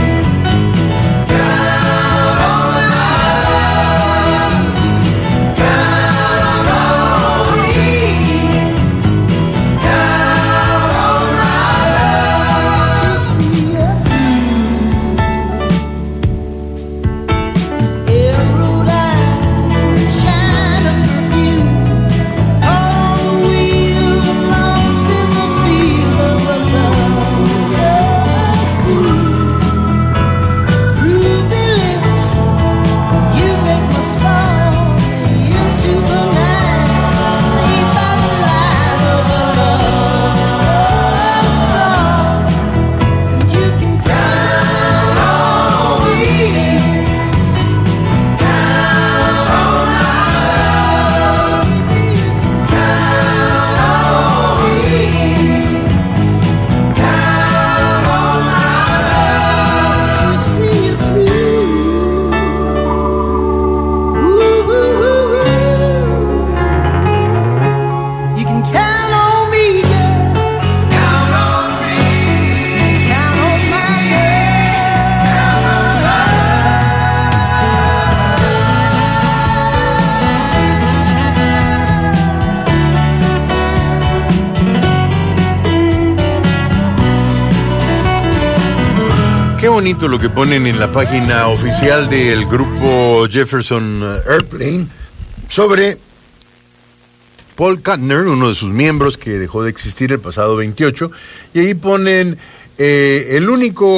Qué bonito lo que ponen en la página oficial del grupo Jefferson Airplane sobre Paul Kuttner, uno de sus miembros que dejó de existir el pasado veintiocho, y ahí ponen eh, el único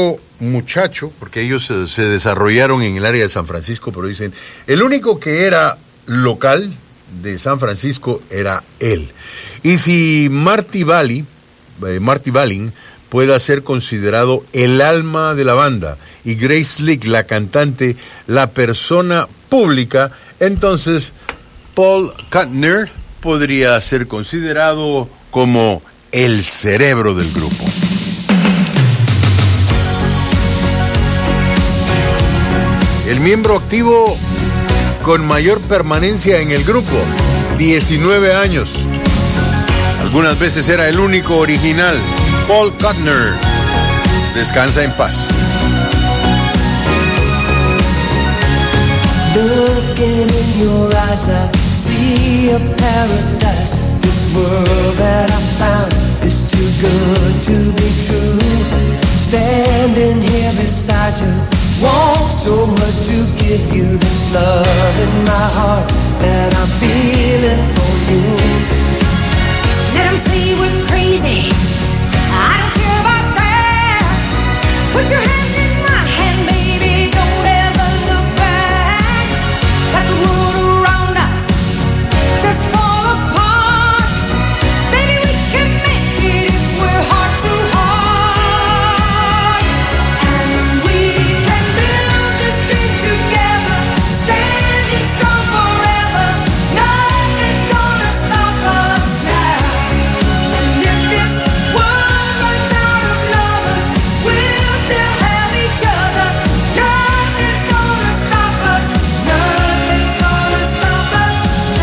muchacho, porque ellos se, se desarrollaron en el área de San Francisco, pero dicen, el único que era local de San Francisco era él. Y si Marty Balin, eh, Marty Balin pueda ser considerado el alma de la banda y Grace Slick, la cantante, la persona pública, entonces Paul Kantner podría ser considerado como el cerebro del grupo. El miembro activo con mayor permanencia en el grupo, diecinueve años. Algunas veces era el único original, Paul Kantner. Descansa en paz. Looking in your eyes, I see a paradise. This world that I found is too good to be true. Standing here beside you, want so much to give you this love in my heart that I'm feeling for you. Let 'em say we're crazy. I don't care about that. Put your hand in my hand, baby. Don't ever look back. Let the world around us just fall apart. Baby, we can make it if we're heart to heart. And we can build this dream together, standing strong forever. Nothing's gonna stop us now. And if this world runs out of lovers, we'll still have each other. Nothing's gonna stop us. Nothing's gonna stop us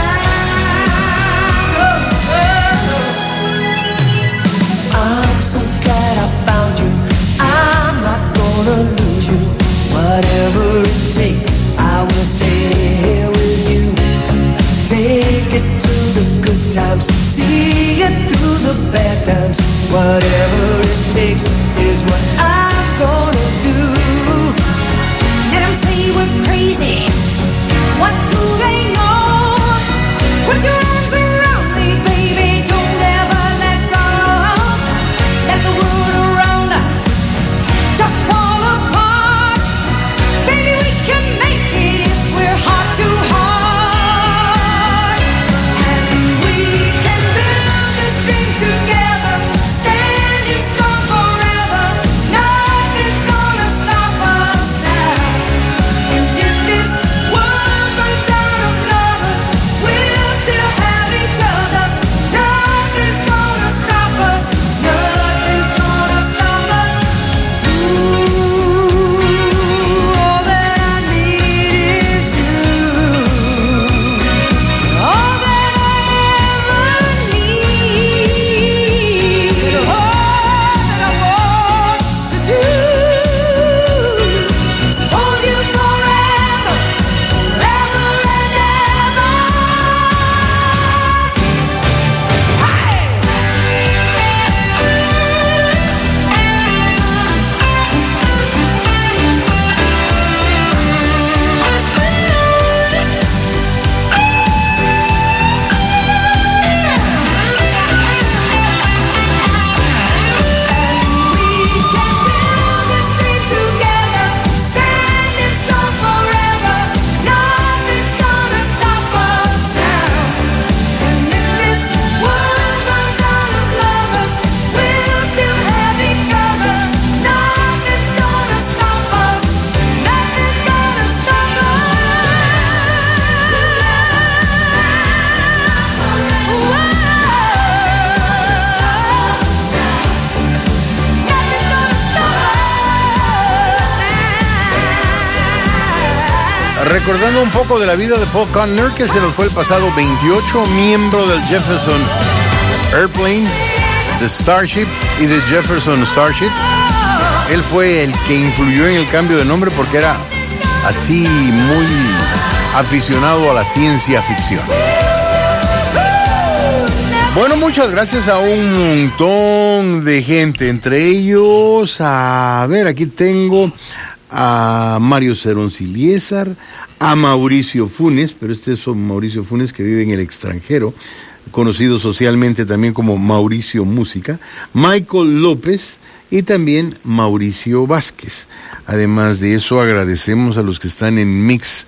now. I'm so glad I found you. I'm not gonna lose you. Whatever it takes, I will stay here with you. Take it to the good times, see it through the bad times. Whatever it takes is what I'm gonna do. Let 'em say we're crazy. What do they know? Put your arms around me, baby. Don't ever let go. Let the world around us just fall apart. Baby, we can make it if we're heart to heart. And we can build this dream together, standing strong forever. Nothing's gonna stop us now. And if this world runs out of lovers, we'll still have each other. Nothing's gonna stop us. Nothing's gonna stop us. Ooh, all that I need is you. All that I ever need. All that I want to do is hold you forever, forever and ever. Recordando un poco de la vida de Paul Kantner, que se nos fue el pasado veintiocho, miembro del Jefferson Airplane, de Starship y de Jefferson Starship. Él fue el que influyó en el cambio de nombre porque era así muy aficionado a la ciencia ficción. Bueno, muchas gracias a un montón de gente, entre ellos, a ver, aquí tengo a Mario Ceronciliezar, a Mauricio Funes, pero este es Mauricio Funes que vive en el extranjero, conocido socialmente también como Mauricio Música, Michael López, y también Mauricio Vázquez. Además de eso, agradecemos a los que están en Mix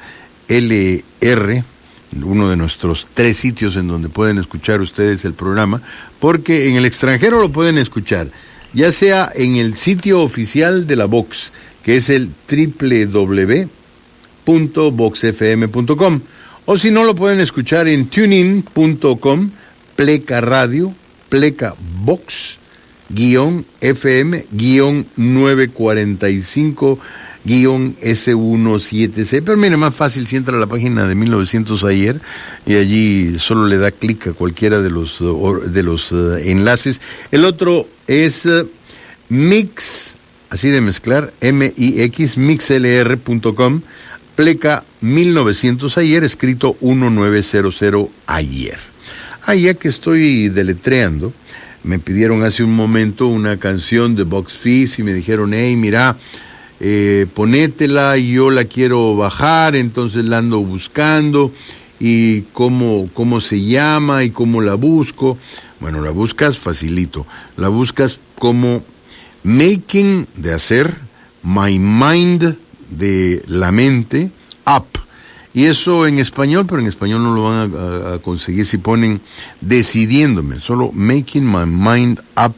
L R, uno de nuestros tres sitios en donde pueden escuchar ustedes el programa, porque en el extranjero lo pueden escuchar, ya sea en el sitio oficial de la Vox, que es el doble u doble u doble u punto vox f m punto com, o si no, lo pueden escuchar en tunein punto com, pleca radio, pleca Vox, guión F M, guión novecientos cuarenta y cinco, guión S diecisiete C. Pero mire, más fácil si entra a la página de mil novecientos ayer y allí solo le da clic a cualquiera de los, de los uh, enlaces. El otro es uh, Mix, así de mezclar, M I X, mix L R punto com, pleca mil novecientos ayer, escrito diecinueve cero ayer. Ah, ya que estoy deletreando, me pidieron hace un momento una canción de Box Fizz y me dijeron, hey, mira, eh, ponétela y yo la quiero bajar, entonces la ando buscando y cómo, cómo se llama y cómo la busco. Bueno, la buscas facilito, la buscas como Making, de hacer, My Mind, de la mente, Up. Y eso en español, pero en español no lo van a, a conseguir si ponen decidiéndome, solo Making My Mind Up.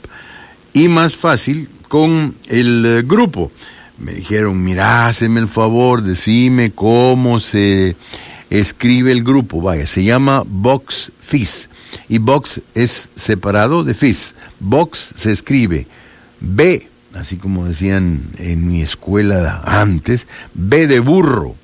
Y más fácil con el eh, grupo. Me dijeron, mira, haceme el favor, decime cómo se escribe el grupo. Vaya, se llama Box Fizz. Y Box es separado de Fizz. Box se escribe B, así como decían en mi escuela antes, B de burro,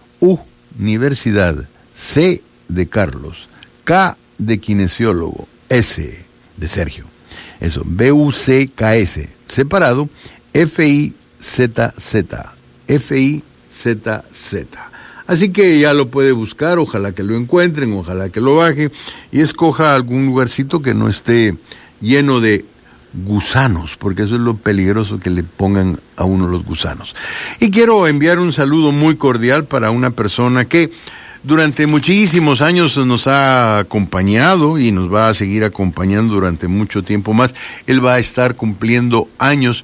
U Universidad, C de Carlos, K de kinesiólogo, S de Sergio. Eso, B U C K S, separado, F I Z Z, F I Z Z. Así que ya lo puede buscar, ojalá que lo encuentren, ojalá que lo baje y escoja algún lugarcito que no esté lleno de gusanos, porque eso es lo peligroso, que le pongan a uno los gusanos. Y quiero enviar un saludo muy cordial para una persona que durante muchísimos años nos ha acompañado y nos va a seguir acompañando durante mucho tiempo más. Él va a estar cumpliendo años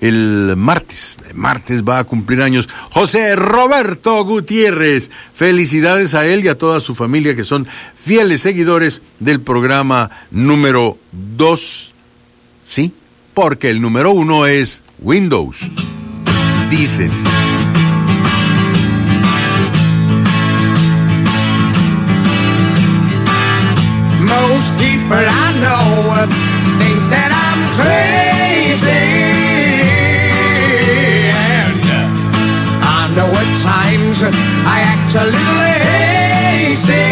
el martes, el martes va a cumplir años José Roberto Gutiérrez. Felicidades a él y a toda su familia, que son fieles seguidores del programa número dos. Sí, porque el número uno es Windows. Dicen. Most people I know think that I'm crazy, and I know at times I act a little hasty,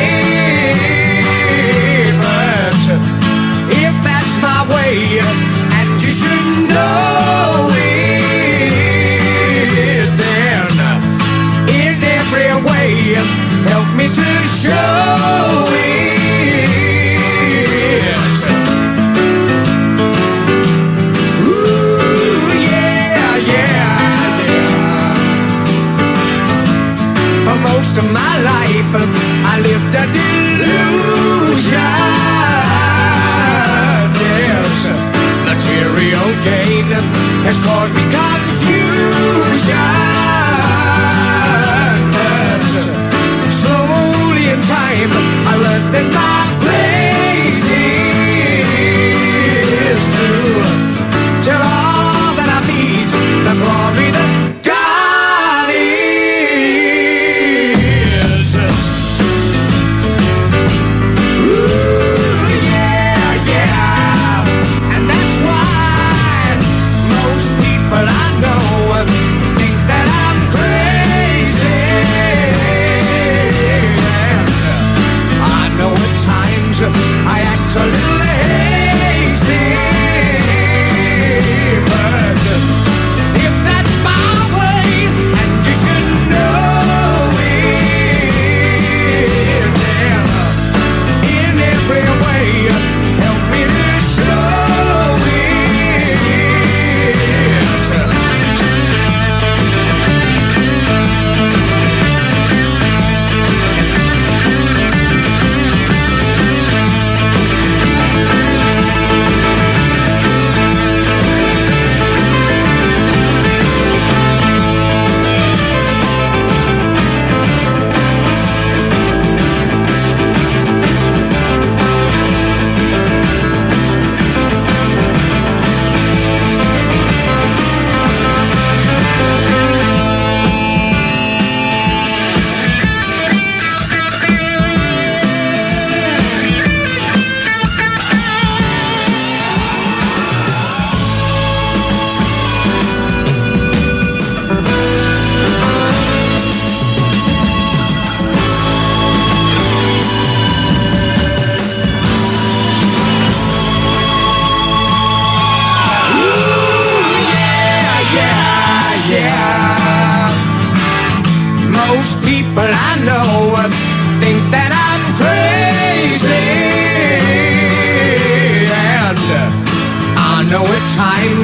but if that's my way, and you should know it, then in every way help me to show it. Most of my life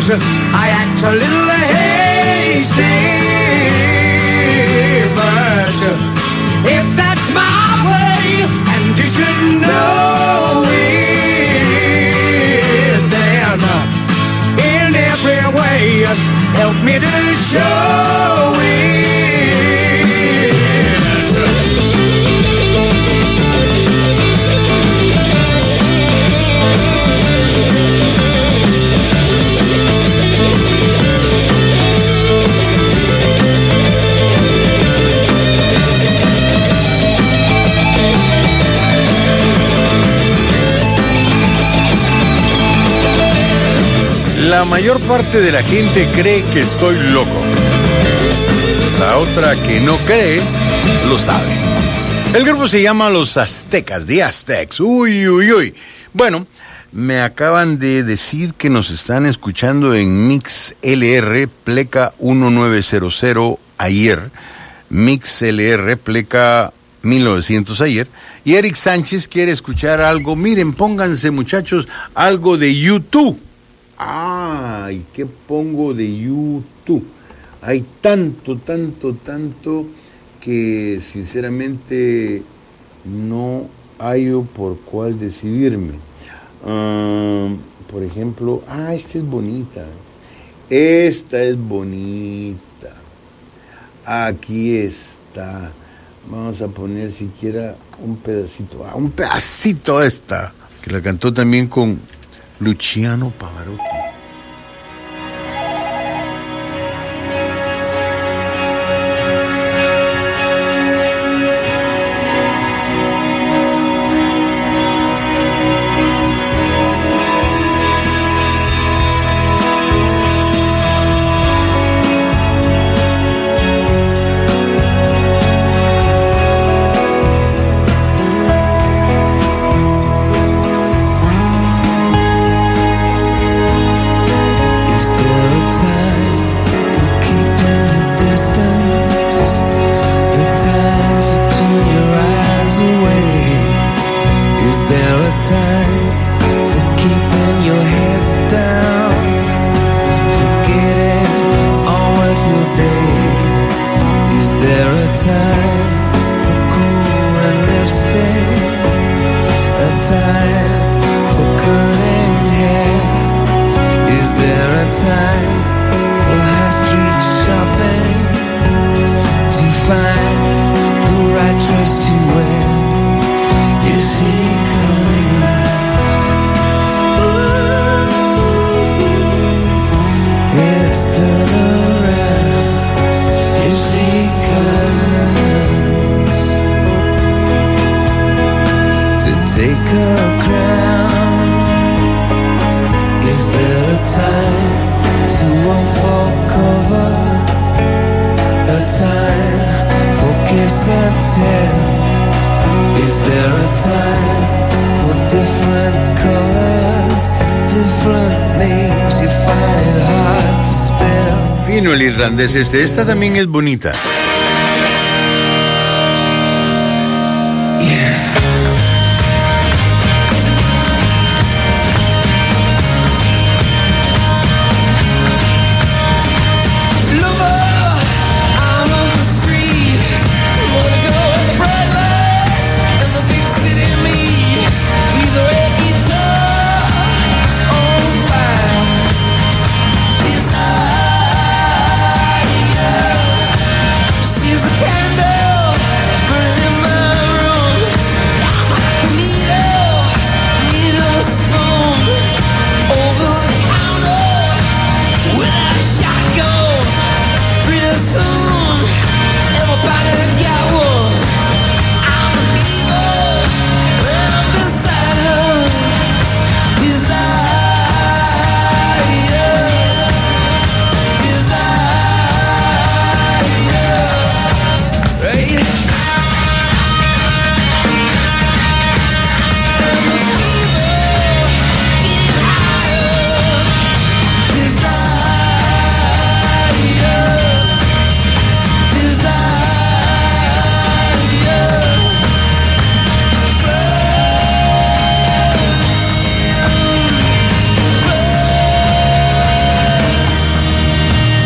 sometimes I act a little hasty, but if that's my way, and you should know it, then in every way, help me to show it. La mayor parte de la gente cree que estoy loco. La otra que no cree, lo sabe. El grupo se llama Los Aztecas, The Aztecs. Uy, uy, uy. Bueno, me acaban de decir que nos están escuchando en Mix L R, Pleca diecinueve cero ayer. Mix L R, Pleca mil novecientos ayer. Y Eric Sánchez quiere escuchar algo. Miren, pónganse, muchachos, algo de YouTube. Ay, ¿qué pongo de YouTube? Hay tanto, tanto, tanto que sinceramente no hallo por cuál decidirme. Uh, por ejemplo, ah, esta es bonita. Esta es bonita. Aquí está. Vamos a poner siquiera un pedacito. Ah, un pedacito esta. Que la cantó también con Luciano Pavarotti. Fino el irlandés este. Esta también es bonita.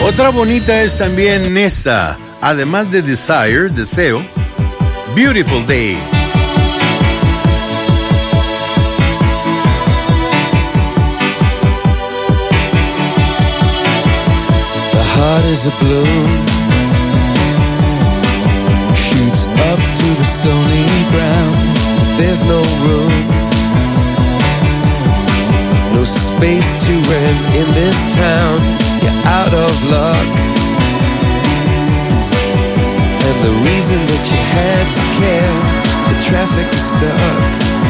Otra bonita es también esta, además de Desire, deseo, Beautiful Day. The heart is a balloon, shoots up through the stony ground. There's no room, no space to rent in this town. You're out of luck, and the reason that you had to care, the traffic is stuck,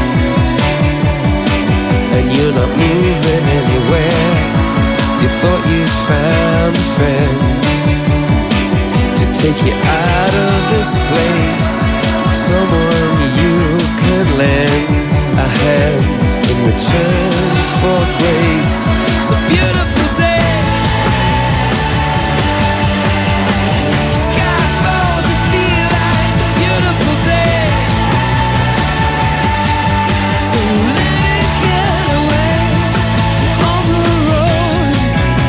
and you're not moving anywhere. You thought you found a friend to take you out of this place, someone you could lend a hand in return for grace. It's a beautiful day. Sky falls, you feel like it's a beautiful day. So let it get away on the road.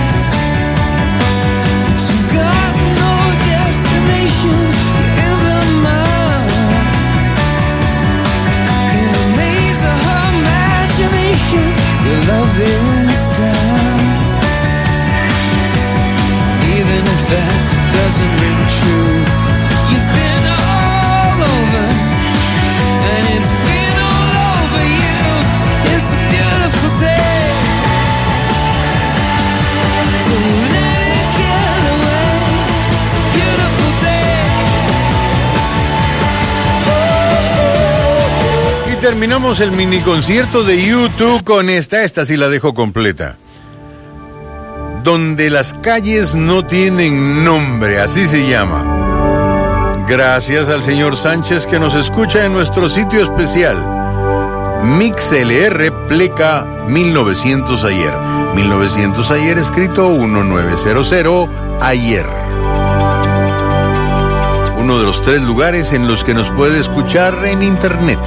But you've got no destination, you're in the mud, in a maze of her imagination. Your love is down. Even if that doesn't ring true, you've been all over, and it's been all over you. It's a beautiful day. So let it get away. It's a beautiful day. Y terminamos el mini concierto de U dos con esta, esta sí la dejo completa. Donde las calles no tienen nombre, así se llama. Gracias al señor Sánchez que nos escucha en nuestro sitio especial. MixLR Pleca mil novecientos ayer. mil novecientos ayer escrito diecinueve cero ayer. Uno de los tres lugares en los que nos puede escuchar en internet.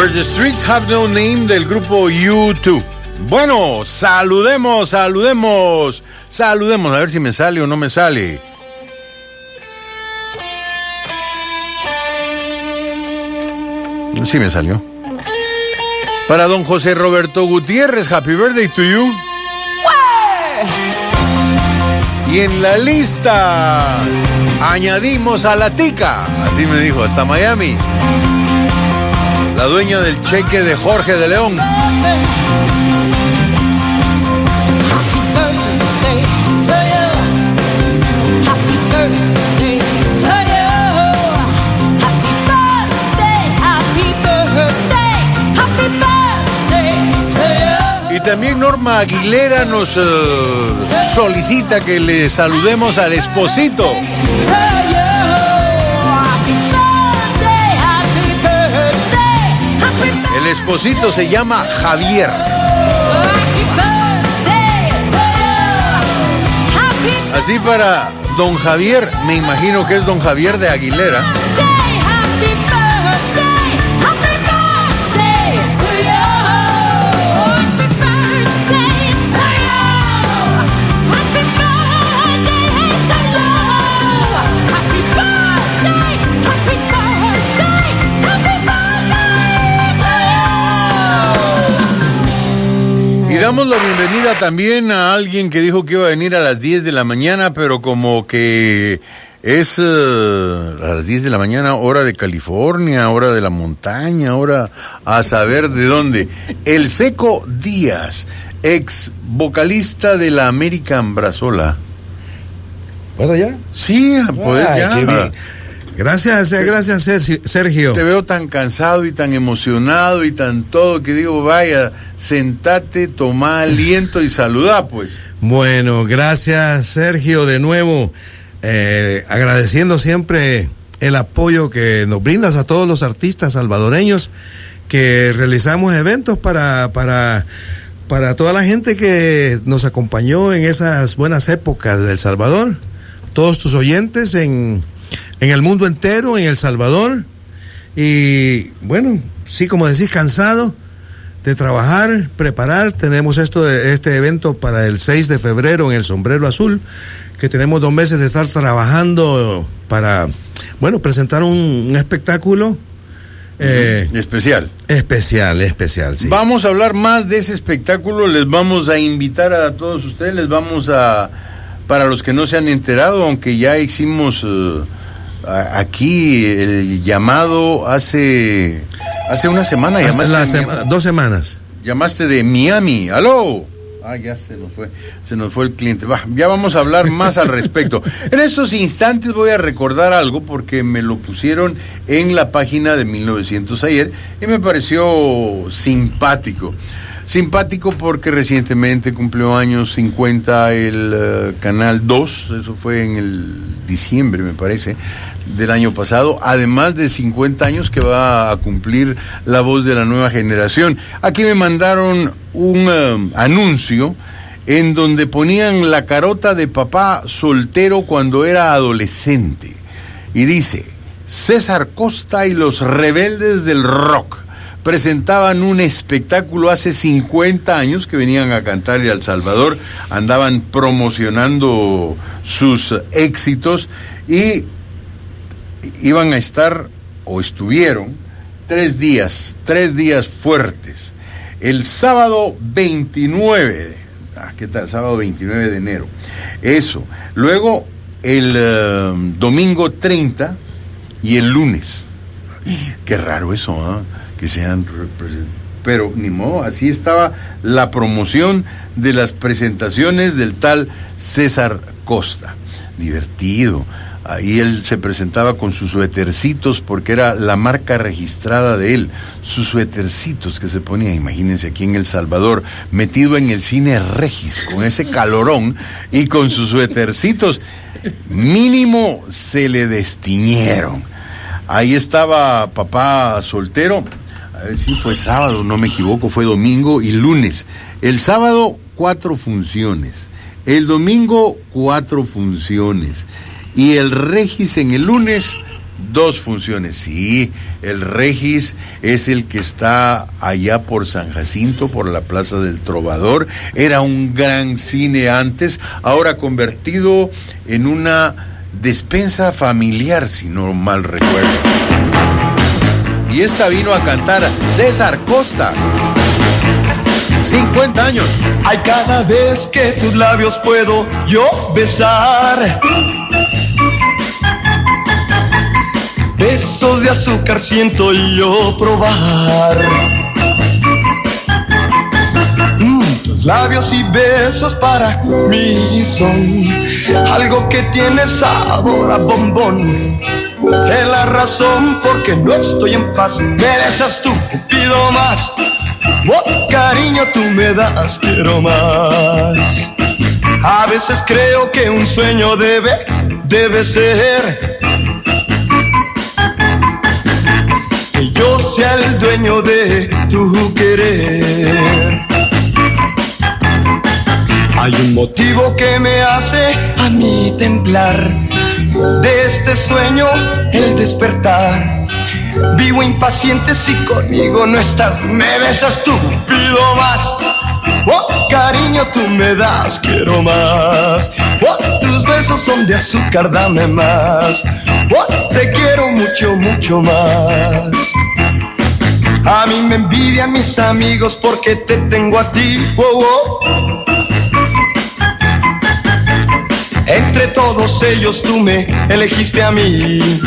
Where the Streets Have No Name del grupo U dos. Bueno, saludemos, saludemos, saludemos, a ver si me sale o no me sale. Sí me salió. Para don José Roberto Gutiérrez, happy birthday to you. Y en la lista añadimos a la tica, así me dijo, hasta Miami, la dueña del cheque de Jorge de León. Y también Norma Aguilera nos uh, solicita que le saludemos al esposito. El esposito se llama Javier. Así para don Javier, me imagino que es don Javier de Aguilera. Y damos la bienvenida también a alguien que dijo que iba a venir a las diez de la mañana, pero como que es uh, a las diez de la mañana, hora de California, hora de la montaña, hora a saber de dónde. El Seco Díaz, ex vocalista de la American Brazola. ¿Puedo ya? Sí, pues ya. Qué bien. Gracias, gracias Sergio. Te veo tan cansado y tan emocionado y tan todo que digo, vaya, sentate, toma aliento y saluda, pues. Bueno, gracias Sergio, de nuevo, eh, agradeciendo siempre el apoyo que nos brindas a todos los artistas salvadoreños que realizamos eventos para, para, para toda la gente que nos acompañó en esas buenas épocas de El Salvador, todos tus oyentes en... en el mundo entero, en El Salvador. Y bueno, sí, como decís, cansado de trabajar, preparar. Tenemos esto, este evento para el seis de febrero en el Sombrero Azul, que tenemos dos meses de estar trabajando para, bueno, presentar un, un espectáculo eh, especial. Especial, especial, sí. Vamos a hablar más de ese espectáculo, les vamos a invitar a todos ustedes, les vamos a, para los que no se han enterado, aunque ya hicimos... Uh, aquí el llamado hace hace una semana, llamaste la sema, dos semanas. Llamaste de Miami. ¡Aló! Ah, ya se nos fue, se nos fue el cliente. Bah, ya vamos a hablar más al respecto. En estos instantes voy a recordar algo porque me lo pusieron en la página de mil novecientos ayer y me pareció simpático. Simpático porque recientemente cumplió años cincuenta el uh, Canal dos, eso fue en el diciembre, me parece, del año pasado, además de cincuenta años que va a cumplir La Voz de la Nueva Generación. Aquí me mandaron un uh, anuncio en donde ponían la carota de papá soltero cuando era adolescente. Y dice, César Costa y los Rebeldes del Rock presentaban un espectáculo hace cincuenta años que venían a cantarle a El Salvador, andaban promocionando sus éxitos y iban a estar, o estuvieron, tres días, tres días fuertes. El sábado veintinueve, ah, ¿qué tal? Sábado veintinueve de enero, eso. Luego el uh, domingo treinta y el lunes. Qué raro eso, ¿eh? Que sean representados. Pero ni modo, así estaba la promoción de las presentaciones del tal César Costa. Divertido. Ahí él se presentaba con sus suétercitos porque era la marca registrada de él. Sus suétercitos que se ponía, imagínense, aquí en El Salvador, metido en el cine Regis, con ese calorón y con sus suétercitos, mínimo se le destiñeron. Ahí estaba papá soltero. A ver si fue sábado, no me equivoco, fue domingo y lunes. El sábado, cuatro funciones. El domingo, cuatro funciones. Y el Regis en el lunes, Dos funciones, sí. El Regis es el que está allá por San Jacinto, por la Plaza del Trovador. Era un gran cine antes, ahora convertido en una despensa familiar, si no mal recuerdo. Y esta vino a cantar César Costa. cincuenta años. Ay, cada vez que tus labios puedo yo besar, besos de azúcar siento yo probar. Mm, tus labios y besos para mí son algo que tiene sabor a bombón. Es la razón por que no estoy en paz. Me besas tú, pido más. Oh, cariño, tú me das, quiero más. A veces creo que un sueño debe, debe ser que yo sea el dueño de tu querer. Hay un motivo que me hace a mí temblar de este sueño, el despertar. Vivo impaciente si conmigo no estás. Me besas tú, pido más. Oh, cariño, tú me das, quiero más. Oh, tus besos son de azúcar, dame más. Oh, te quiero mucho, mucho más. A mí me envidian mis amigos porque te tengo a ti. Oh, oh. Entre todos ellos tú me elegiste a mí.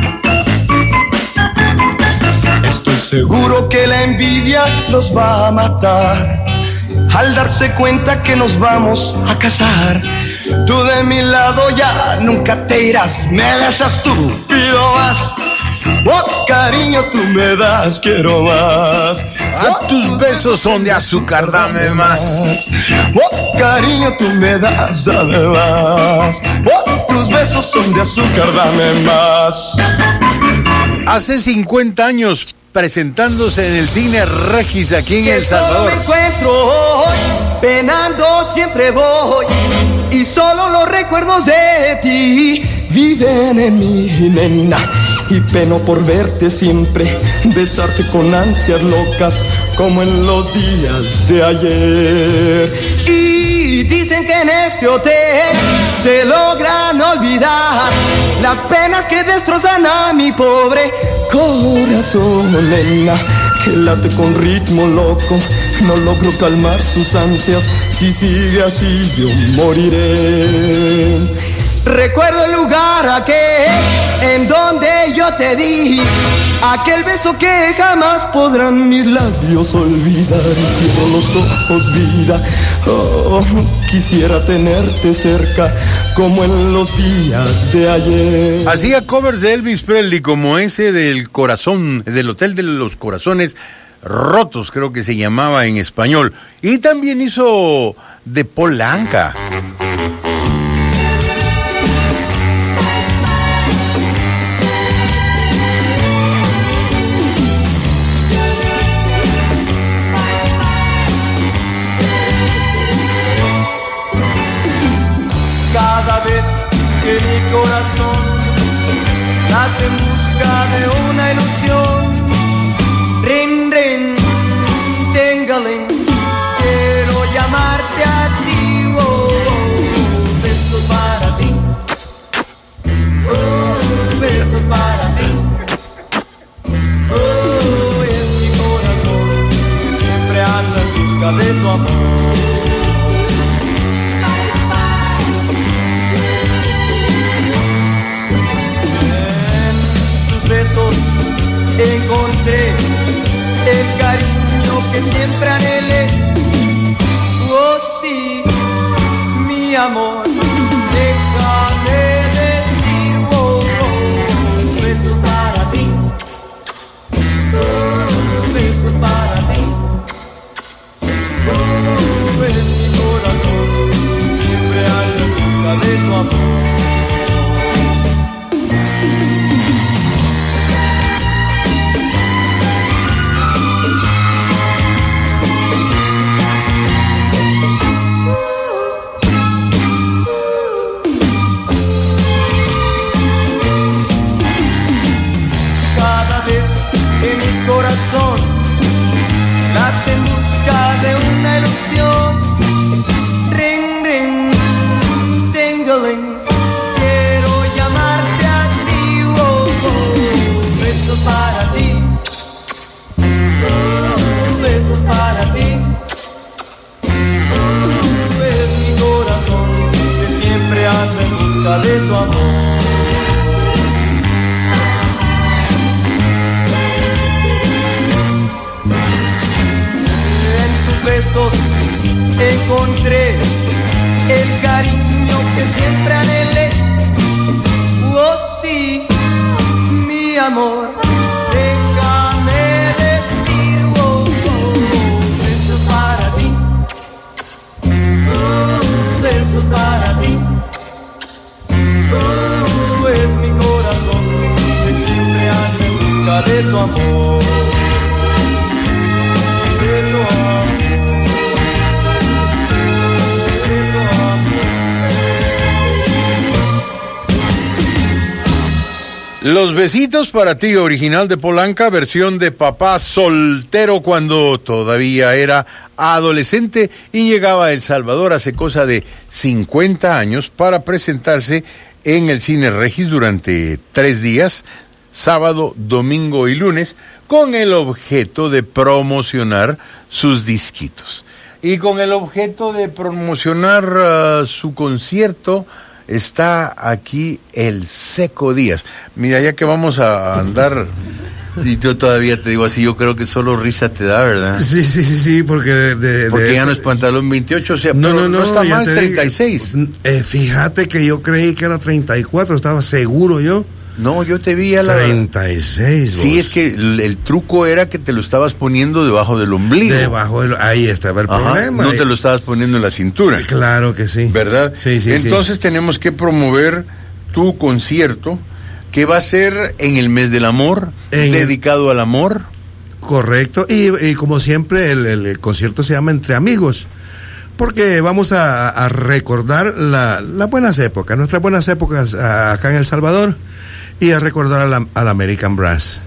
Estoy seguro que la envidia los va a matar al darse cuenta que nos vamos a casar. Tú de mi lado ya nunca te irás. Me besas tú, pido más. Oh, cariño, tú me das, quiero más. Ah, tus besos son de azúcar, dame más. Oh, cariño, tú me das, dame más. Oh, tus besos son de azúcar, dame más. Hace cincuenta años, presentándose en el cine Regis aquí en Que El Salvador. solo me encuentro hoy, penando siempre voy, y solo los recuerdos de ti viven en mi nena. Y peno por verte siempre, besarte con ansias locas como en los días de ayer. Y dicen que en este hotel se logran olvidar las penas que destrozan a mi pobre corazón, nena, que late con ritmo loco. No logro calmar sus ansias, si sigue así yo moriré. Recuerdo el lugar aquel en donde yo te di aquel beso que jamás podrán mis labios olvidar. Cierro los ojos, vida, oh, quisiera tenerte cerca como en los días de ayer. Hacía covers de Elvis Presley como ese del corazón, del Hotel de los Corazones Rotos, creo que se llamaba en español. Y también hizo de Paul Anka. Cada vez que mi corazón late en busca de una ilusión, rin, rin, tingaling, quiero llamarte a ti, oh, oh, besos para ti, oh, besos para ti, oh, es mi corazón que siempre anda en busca de tu amor. Encontré el cariño que siempre anhelé. Oh sí, mi amor, déjame decir, oh, oh, besos para ti, oh, besos para ti, oh, es mi corazón, siempre a la busca de tu amor. de tu amor. En tus besos encontré el cariño que siempre anhelé. Oh sí, mi amor, déjame decir, oh, oh, beso para ti, oh, beso para ti, oh, es mi corazón que siempre anda en busca de tu amor, de tu amor. Los besitos para ti, original de Polanca, versión de papá soltero cuando todavía era adolescente y llegaba a El Salvador hace cosa de cincuenta años para presentarse en el Cine Regis durante tres días, sábado, domingo y lunes, con el objeto de promocionar sus disquitos. Y con el objeto de promocionar uh, su concierto está aquí el Seco Díaz. Mira, ya que vamos a andar, y yo todavía te digo así, yo creo que solo risa te da, ¿verdad? Sí, sí, sí, sí, porque... De, de, porque de ya eso... no es pantalón veintiocho, o sea, no, pero no, no, no está mal, te treinta y digo, seis. Eh, fíjate que yo creí que era treinta y cuatro, estaba seguro yo. No, yo te vi a la... treinta y seis, Sí, vos. es que el, el truco era que te lo estabas poniendo debajo del ombligo. Debajo del... Ahí estaba el Ajá, problema. no ahí. te lo estabas poniendo en la cintura. Claro que sí. ¿Verdad? Sí, sí, Entonces sí. tenemos que promover tu concierto, que va a ser en el mes del amor, En dedicado el... al amor. Correcto, y, y como siempre el, el, el concierto se llama Entre Amigos, porque vamos a, a recordar la, las buenas épocas, nuestras buenas épocas a, acá en El Salvador, y a recordar a la, al American Brass.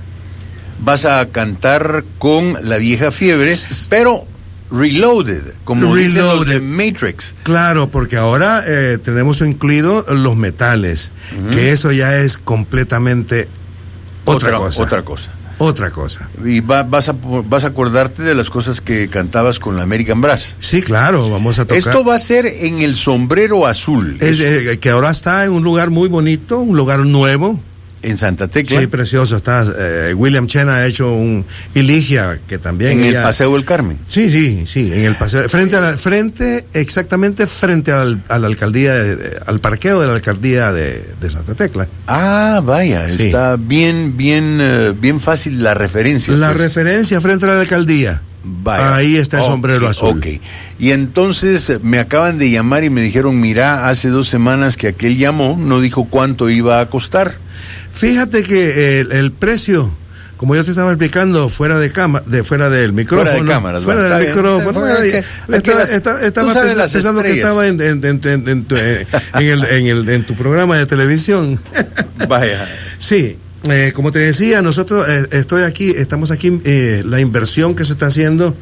Vas a cantar con La Vieja Fiebre, pero reloaded, como dicen los de Matrix. Claro, porque ahora eh, tenemos incluido los metales, uh-huh. que eso ya es completamente otra, otra cosa. Otra cosa. Otra cosa. Y va, vas, a, vas a acordarte de las cosas que cantabas con la American Brass. Sí, claro, vamos a tocar. Esto va a ser en el Sombrero Azul. Es, eh, que ahora está en un lugar muy bonito, un lugar nuevo. En Santa Tecla. Sí, precioso. Está, eh, William Chen ha hecho un... Y Ligia, que también... En ella, el Paseo del Carmen. Sí, sí, sí, en el Paseo... Frente, a la, frente exactamente frente al, a la alcaldía, de, al parqueo de la alcaldía de, de Santa Tecla. Ah, vaya, sí. Está bien, bien, uh, bien fácil la referencia. La pues. referencia frente a la alcaldía. Vaya. Ahí está el okay, sombrero azul. Ok. Y entonces me acaban de llamar y me dijeron, mira, hace dos semanas que aquel llamó, no dijo cuánto iba a costar. Fíjate que el, el precio, como yo te estaba explicando, fuera de cama, de fuera del micrófono. Fuera de cámaras, fuera bueno, del está micrófono. bien. Fuera, Aquí, estaba las, estaba, estaba pensando, pensando que estaba en, en, en, en, en, tu, en, el, en, el, en tu programa de televisión. Vaya. Sí. Eh, como te decía, nosotros eh, estoy aquí, estamos aquí, eh, la inversión que se está haciendo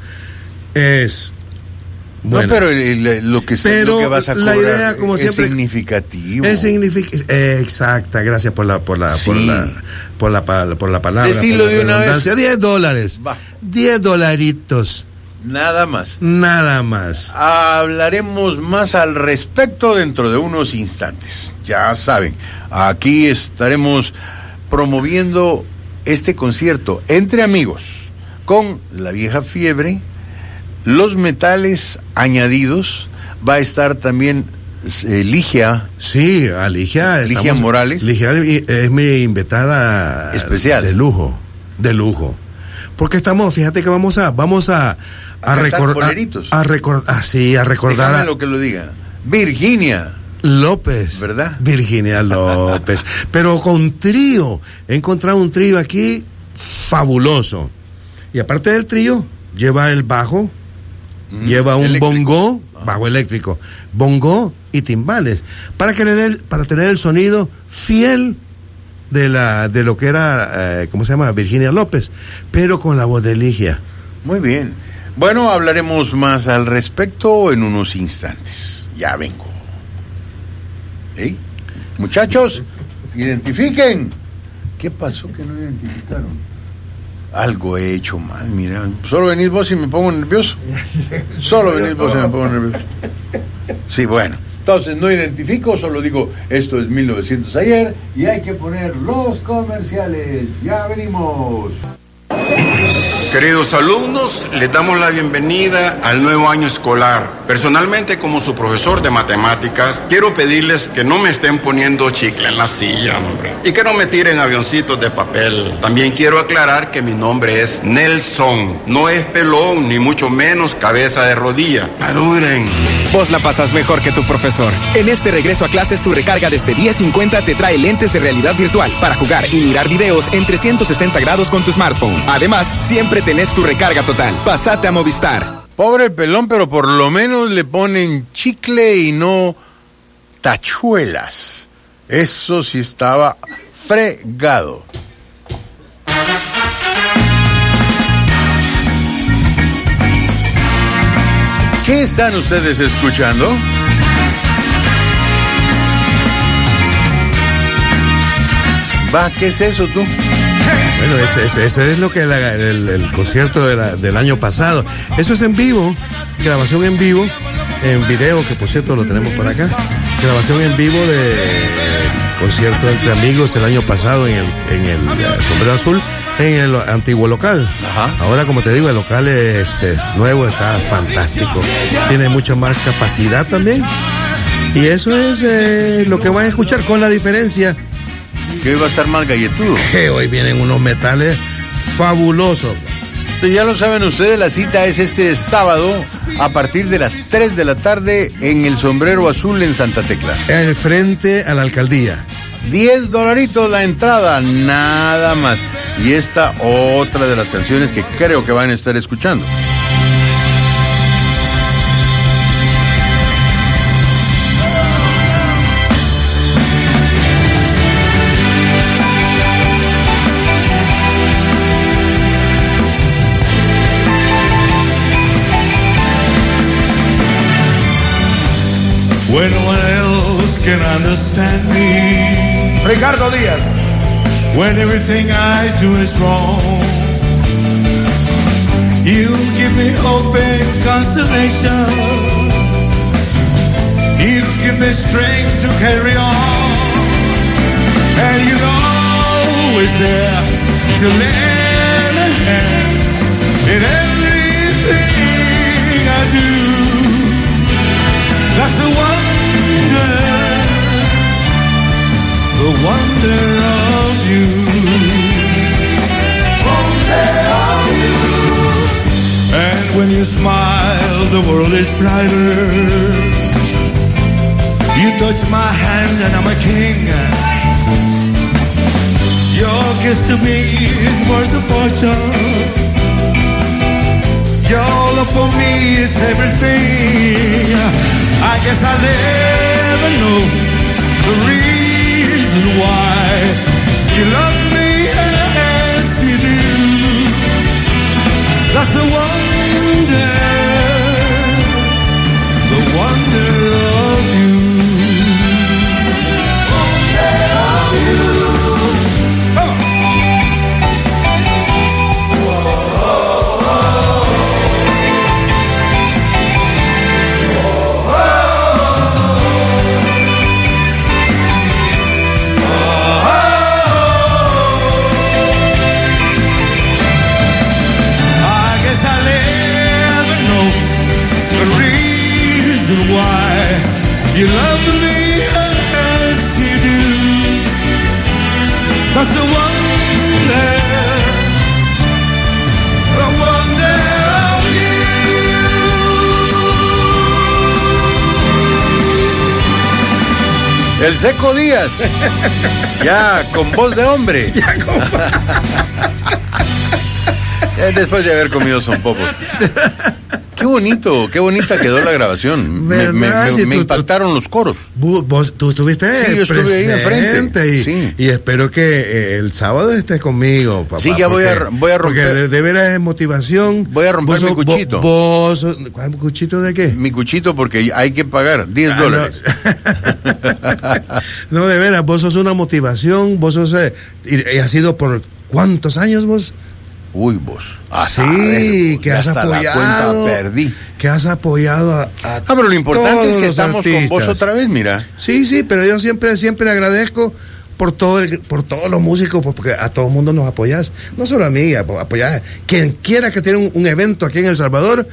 es... Bueno, no, pero el, el, lo, que, pero lo que vas a cobrar la idea, como es siempre, significativo. Es significativo. Eh, exacta, gracias por la por la sí. por la por la por la palabra. Decilo de una vez. diez dólares. Va. diez dolaritos. Nada más. Nada más. Hablaremos más al respecto dentro de unos instantes. Ya saben, aquí estaremos promoviendo este concierto Entre Amigos con La Vieja Fiebre, Los Metales Añadidos. Va a estar también eh, Ligia. Sí, a Ligia. Ligia estamos, Morales. Ligia es mi invitada especial. De lujo, de lujo. Porque estamos, fíjate que vamos a, vamos a, a recordar. A recordar, ah, sí, a recordar. Déjame a, lo que lo diga. Virginia López. ¿Verdad? Virginia López. Pero con trío. He encontrado un trío aquí fabuloso. Y aparte del trío, lleva el bajo, mm, lleva un eléctrico. bongo, bajo eléctrico, bongo y timbales. Para que le dé, para tener el sonido fiel de la, de lo que era, eh, ¿cómo se llama? Virginia López, pero con la voz de Ligia. Muy bien. Bueno, hablaremos más al respecto en unos instantes. Ya vengo. ¿Eh? Muchachos, identifiquen. ¿Qué pasó que no identificaron? Algo he hecho mal, mira. Solo venís vos y me pongo nervioso. Solo venís vos y me pongo nervioso. Sí, bueno. Entonces no identifico, solo digo, esto es mil novecientos ayer y hay que poner los comerciales. Ya venimos. Queridos alumnos, les damos la bienvenida al nuevo año escolar. Personalmente, como su profesor de matemáticas, quiero pedirles que no me estén poniendo chicle en la silla, hombre, y que no me tiren avioncitos de papel. También quiero aclarar que mi nombre es Nelson, no es pelón, ni mucho menos cabeza de rodilla. Maduren. Vos la pasas mejor que tu profesor. En este regreso a clases, tu recarga desde diez cincuenta te trae lentes de realidad virtual para jugar y mirar videos en trescientos sesenta grados con tu smartphone. Además, siempre tenés tu recarga total. Pásate a Movistar. Pobre pelón, pero por lo menos le ponen chicle y no tachuelas. Eso sí estaba fregado. ¿Qué están ustedes escuchando? Va, ¿qué es eso tú? Bueno, ese, ese, ese es lo que la, el, el concierto de la, del año pasado. Eso es en vivo, grabación en vivo, en video, que por cierto lo tenemos por acá. Grabación en vivo de eh, concierto entre amigos el año pasado en el, en el uh, Sombrero Azul, en el antiguo local. Ajá. Ahora, como te digo, el local es, es nuevo, está fantástico. Tiene mucha más capacidad también. Y eso es eh, lo que van a escuchar, con la diferencia que hoy va a estar más galletudo. Que hoy vienen unos metales fabulosos. Entonces ya lo saben ustedes, la cita es este sábado a partir de las tres de la tarde en el Sombrero Azul en Santa Tecla. En frente a la alcaldía. diez dolaritos la entrada, nada más. Y esta otra de las canciones que creo que van a estar escuchando. When no one else can understand me. Ricardo Díaz. When everything I do is wrong. You give me hope and consolation. You give me strength to carry on. And you're always there to lend a hand in everything I do. That's the wonder, the wonder of you. Wonder of you. And when you smile, the world is brighter. You touch my hand and I'm a king. Your kiss to me is worth a fortune. Your love for me is everything. I guess I'll never know the reason why you love me as you do. That's the wonder, the wonder of you. Wonder of you. Oh. Why you love me as you do. That's the wonder, the wonder of you. El Seco Díaz. Ya con voz de hombre. Ya con... Después de haber comido son popos. Qué bonito, qué bonita quedó la grabación. Me, me, me, sí, me tú, impactaron tú, los coros. Vos, tú estuviste sí, yo estuve ahí enfrente. Y, sí. y espero que eh, el sábado estés conmigo, papá. Sí, ya porque, voy a, voy a romper. Porque de, de veras es motivación. Voy a romper vos, mi cuchito. Vos, vos, ¿cuál cuchito de qué? Mi cuchito porque hay que pagar diez ah, dólares. No. No, de veras, vos sos una motivación. Vos sos. Eh, y, y has sido por ¿cuántos años vos? Uy, vos. A Sí, saber, vos, que ya has hasta la apoyado. cuenta perdí. Que has apoyado a, a Ah, pero lo importante todos es que los estamos con vos artistas. otra vez, mira. Sí, sí, pero yo siempre, siempre agradezco por todo el, por todos los músicos, porque a todo el mundo nos apoyás, no solo a mí, ap- apoyás quien quiera que tiene un, un evento aquí en El Salvador.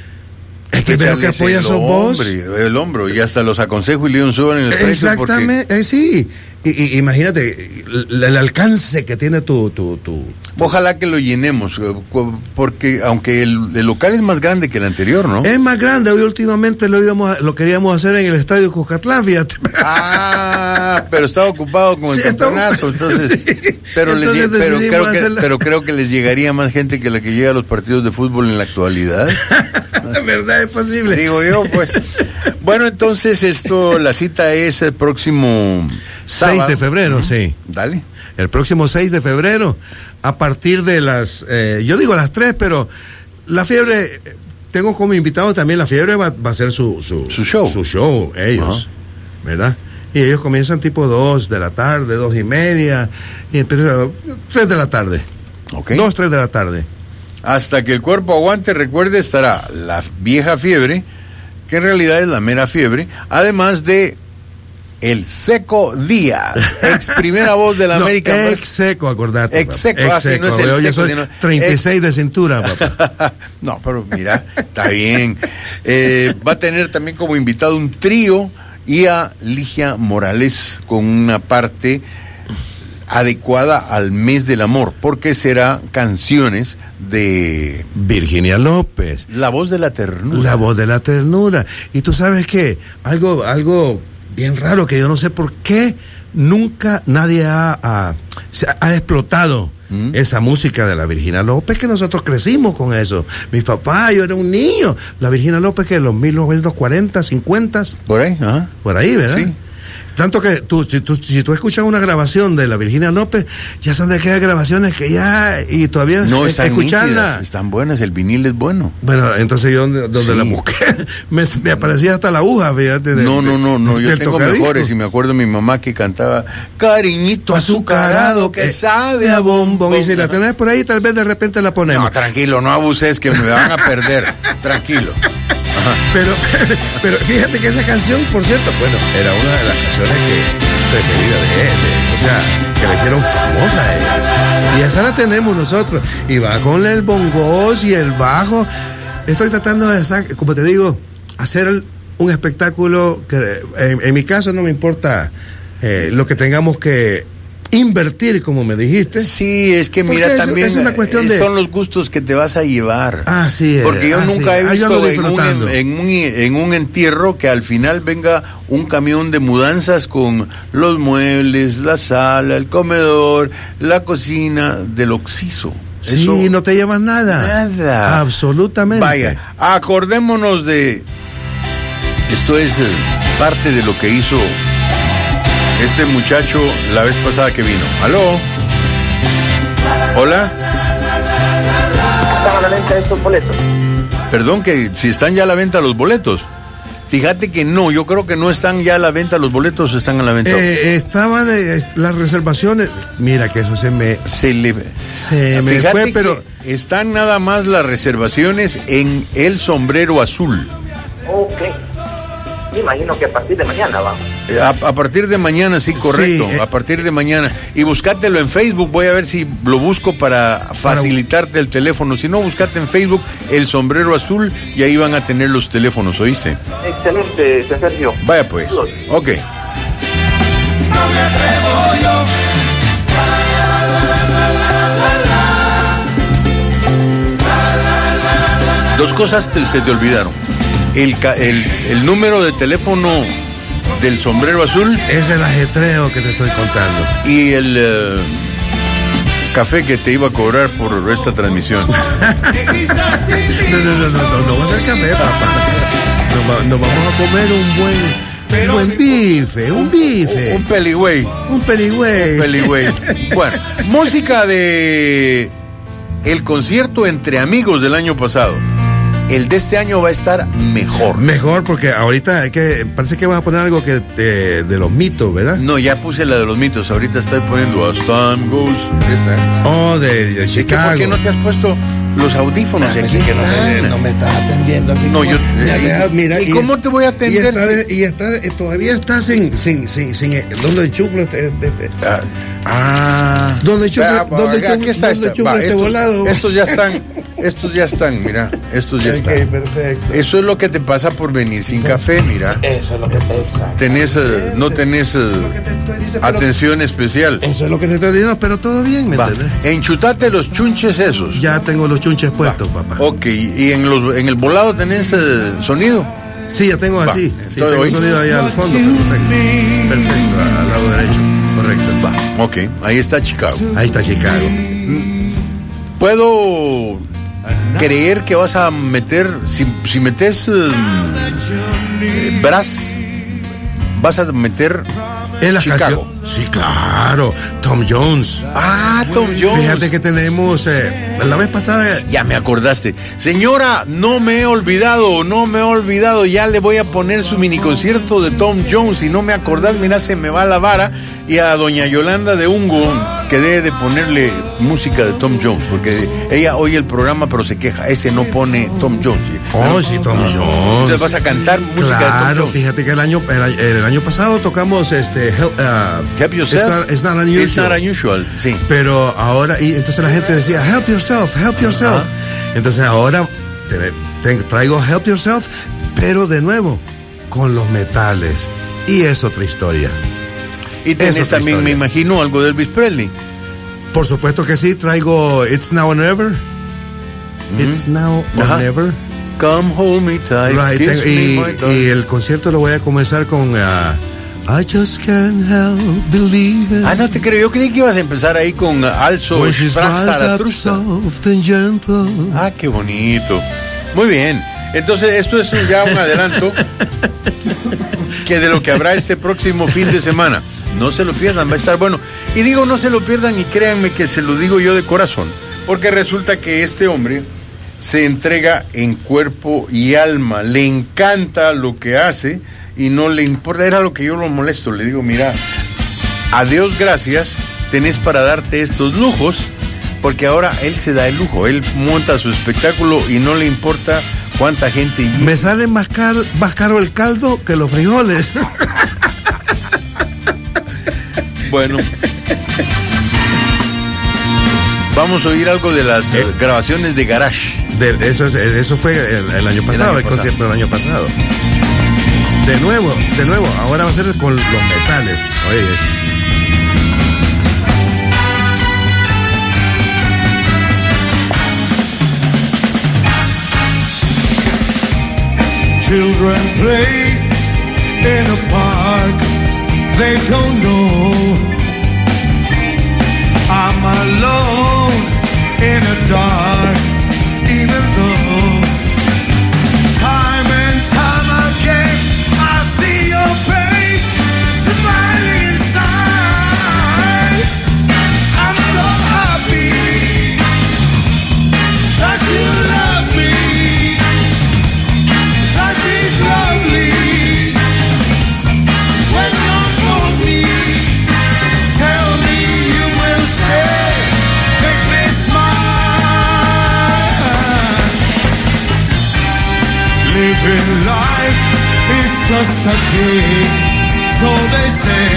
El primero que Echarles apoya el sos vos. hombre, el hombro, y hasta los aconsejo y le un suban en el precio porque Exactamente, eh, sí. Y, y- imagínate el, el alcance que tiene tu, tu, tu, ojalá que lo llenemos, eh, cu- porque aunque el, el local es más grande que el anterior, ¿no? Es más grande. Hoy últimamente lo íbamos a- lo queríamos hacer en el estadio Cuscatlán, fíjate. Ah, pero estaba ocupado con el Sí, estaba campeonato, ocupado, entonces, sí. pero, les Entonces lle- pero, decidimos creo que, hacerla. pero creo que les llegaría más gente que la que llega a los partidos de fútbol en la actualidad. La verdad es posible. Digo yo, pues. Bueno, entonces esto, la cita es el próximo seis sábado. de febrero, Ujú. sí. Dale. El próximo seis de febrero, a partir de las, eh, yo digo las tres, pero la Fiebre, eh, tengo como invitado también, la Fiebre va, va a hacer su, su, Su show. su show, ellos, ¿verdad? Y ellos comienzan tipo dos de la tarde, dos y media, y empiezan tres de la tarde. Ok. Dos, tres de la tarde. Hasta que el cuerpo aguante, recuerde, estará la vieja fiebre, que en realidad es la mera fiebre, además de el Seco Díaz, ex primera voz de la No, América. ex seco, acordate. Ex seco, papá. ah, sí, no es el Yo seco, soy sino- treinta y seis ex- de cintura, papá. No, pero mira, está bien. Eh, va a tener también como invitado un trío y a Ligia Morales con una parte adecuada al mes del amor, porque será canciones de Virginia López. La voz de la ternura. La voz de la ternura. Y tú sabes que algo, algo bien raro que yo no sé por qué nunca nadie ha, ha, se ha- ha explotado ¿Mm? esa música de la Virginia López, que nosotros crecimos con eso. Mi papá, yo era un niño. La Virginia López que en los mil novecientos cuarenta, cincuenta, Por ahí, ajá. por ahí, ¿verdad? Sí. Tanto que tú, si, tú, si tú escuchas una grabación de la Virginia López, ya son de aquellas grabaciones que ya, y todavía No, es- están escucharla. nítidas, están buenas, el vinil es bueno. Bueno, entonces yo donde, donde Sí. la busqué, me, me aparecía hasta la aguja, fíjate. de- No, no, no, no, de- yo del tengo tocadiscos. mejores y me acuerdo de mi mamá que cantaba Cariñito azucarado que eh, sabe a bombón. Y si la tenés por ahí, tal vez de repente la ponemos. No, tranquilo, no abuses que me van a perder. Tranquilo. Pero, pero fíjate que esa canción, por cierto, bueno, era una de las canciones que preferidas de él, de- o sea, que la hicieron famosa a ella. Y esa la tenemos nosotros. Y va con el bongos y el bajo. Estoy tratando de, sa- como te digo, hacer el- un espectáculo que, en, en mi caso, no me importa eh, lo que tengamos que invertir, como me dijiste. Sí, es que mira, Porque es- también es una cuestión eh, de- son los gustos que te vas a llevar. Así es. Porque yo así nunca he es. Ah, yo visto ando en un, disfrutando. en, un, en un entierro que al final venga un camión de mudanzas con los muebles, la sala, el comedor, la cocina del Oxiso. Sí, Eso- no te llevas nada. Nada. Absolutamente. Vaya, acordémonos de... Esto es eh, parte de lo que hizo este muchacho la vez pasada que vino. ¿Aló? ¿Hola? ¿Están a la venta estos boletos? Perdón, que si están ya a la venta los boletos. Fíjate que no, yo creo que no están ya a la venta los boletos, están a la venta. Eh, estaban eh, las reservaciones. Mira que eso se me se le, se me Fíjate fue, que pero están nada más las reservaciones en El Sombrero Azul. Ok. Me imagino que a partir de mañana va. A, a partir de mañana, sí, correcto. Sí, eh. A partir de mañana. Y buscátelo en Facebook. Voy a ver si lo busco para facilitarte el teléfono. Si no, buscate en Facebook El Sombrero Azul y ahí van a tener los teléfonos, ¿oíste? Excelente, Sergio. Vaya pues. Ok. Dos cosas te- se te olvidaron. El, ca- el, el número de teléfono del Sombrero Azul es el ajetreo que te estoy contando. y el eh, café que te iba a cobrar por esta transmisión. No, no, no, no, no, no va a ser café, papá. Nos, va- nos vamos a comer un buen, un buen bife, un bife. Un peligüey. Un peligüey. Un peligüey. Bueno, música de el concierto Entre Amigos del año pasado. el de este año va a estar mejor. Mejor, porque ahorita hay que, parece que vas a poner algo que de, de los mitos, ¿verdad? No, ya puse la de los mitos. Ahorita estoy poniendo As Time Goes. Esta, ¿eh? Oh, de, de Es que, Chicago. ¿por qué no te has puesto los audífonos? No, Aquí es que no me, están. no me estás atendiendo así. No, como- yo- Ya y- dejas, mira, ¿y cómo te voy a atender Y está, si- de- y está eh, todavía está sin, sin, sin, sin, eh, ¿dónde enchuflo este? este, este? Ah. ¿Dónde enchuflo, Ah, dónde aquí enchuflo, está, dónde está. enchuflo Va, este estos, volado? estos ya están, estos ya están, mira, estos ya Ok, están. perfecto. Eso es lo que te pasa por venir sin café, mira. Eso es lo que te exacto. Tenés, eh, no tenés eh, atención especial. Eso es lo que te estoy diciendo, pero todo bien, ¿me Va, entiendes? enchutate los chunches esos. Ya tengo los chunches puestos, papá. Ok, y en los en el volado tenés eh, sonido. Sí, ya tengo Va, así. Sí, entonces, tengo ¿oí? sonido ahí al fondo. Perfecto. Perfecto, al lado derecho. Correcto. Va, ok, ahí está Chicago. Ahí está Chicago. Puedo creer que vas a meter, si, si metes eh, eh, brass, vas a meter En la Chicago. canción. Sí, claro. Tom Jones. Ah, Tom Jones. Fíjate que tenemos. Eh, la vez pasada. Ya me acordaste. Señora, no me he olvidado, no me he olvidado. Ya le voy a poner su mini concierto de Tom Jones. Si no me acordás, mira, se me va la vara. Y a doña Yolanda de Ungo, que debe de ponerle música de Tom Jones. Porque ella oye el programa, pero se queja. Ese no pone Tom Jones. Oh, sí, Tom Jones. Entonces vas a cantar música de Tom Claro, Jones. fíjate que el año, el, el año pasado tocamos este. Help, uh, Help yourself. It's not, it's not unusual. It's not unusual, sí. Pero ahora, y entonces la gente decía, help yourself, help yourself. Ajá. Entonces ahora te- te- traigo help yourself, pero de nuevo, con los metales. Y es otra historia. Y tenés Es otra también, me historia. imagino, algo de Elvis Presley. Por supuesto que sí, traigo It's Now or Never. It's Now or Ajá. Never. Come hold me tight. Right, kiss tengo- me, y, my darling. y el concierto lo voy a comenzar con uh, I just can't help believing. Ah, no te creo. Yo creí que ibas a empezar ahí con Also When she Sprach smiles up Zarathustra. soft and gentle. Ah, qué bonito. Muy bien. Entonces, esto es ya un adelanto que de lo que habrá este próximo fin de semana. No se lo pierdan, va a estar bueno. Y digo, no se lo pierdan y créanme que se lo digo yo de corazón. Porque resulta que este hombre se entrega en cuerpo y alma. Le encanta lo que hace y no le importa. Era lo que yo lo molesto. Le digo, mira, a Dios gracias, tenés para darte estos lujos, porque ahora él se da el lujo. Él monta su espectáculo y no le importa cuánta gente. Me sale más caro, más caro el caldo que los frijoles. Bueno. Vamos a oír algo de las eh, grabaciones de Garage. De, eso, es- eso fue el, el año pasado, el, año pasado. concierto del año pasado. De nuevo, de nuevo, ahora va a ser con los metales. Oye, eso. Children play in a park they don't know. I'm alone in a dark, even though time and time again I see your face smiling inside. I'm so happy that you love me. Life is lovely when you're for me. Tell me you will stay, make me smile. Living life is just a game, so they say.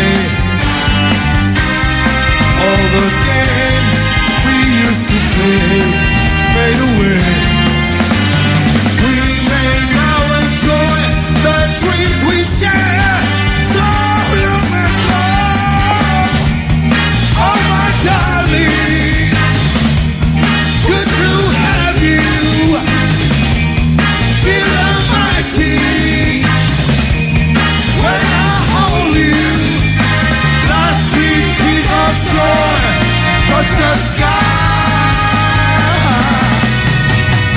All the games we used to play fade away. We may now enjoy the dreams we share so long ago. Oh my darling, good to have you. Feel almighty when I hold you. Last sweet peace of joy touch the sky.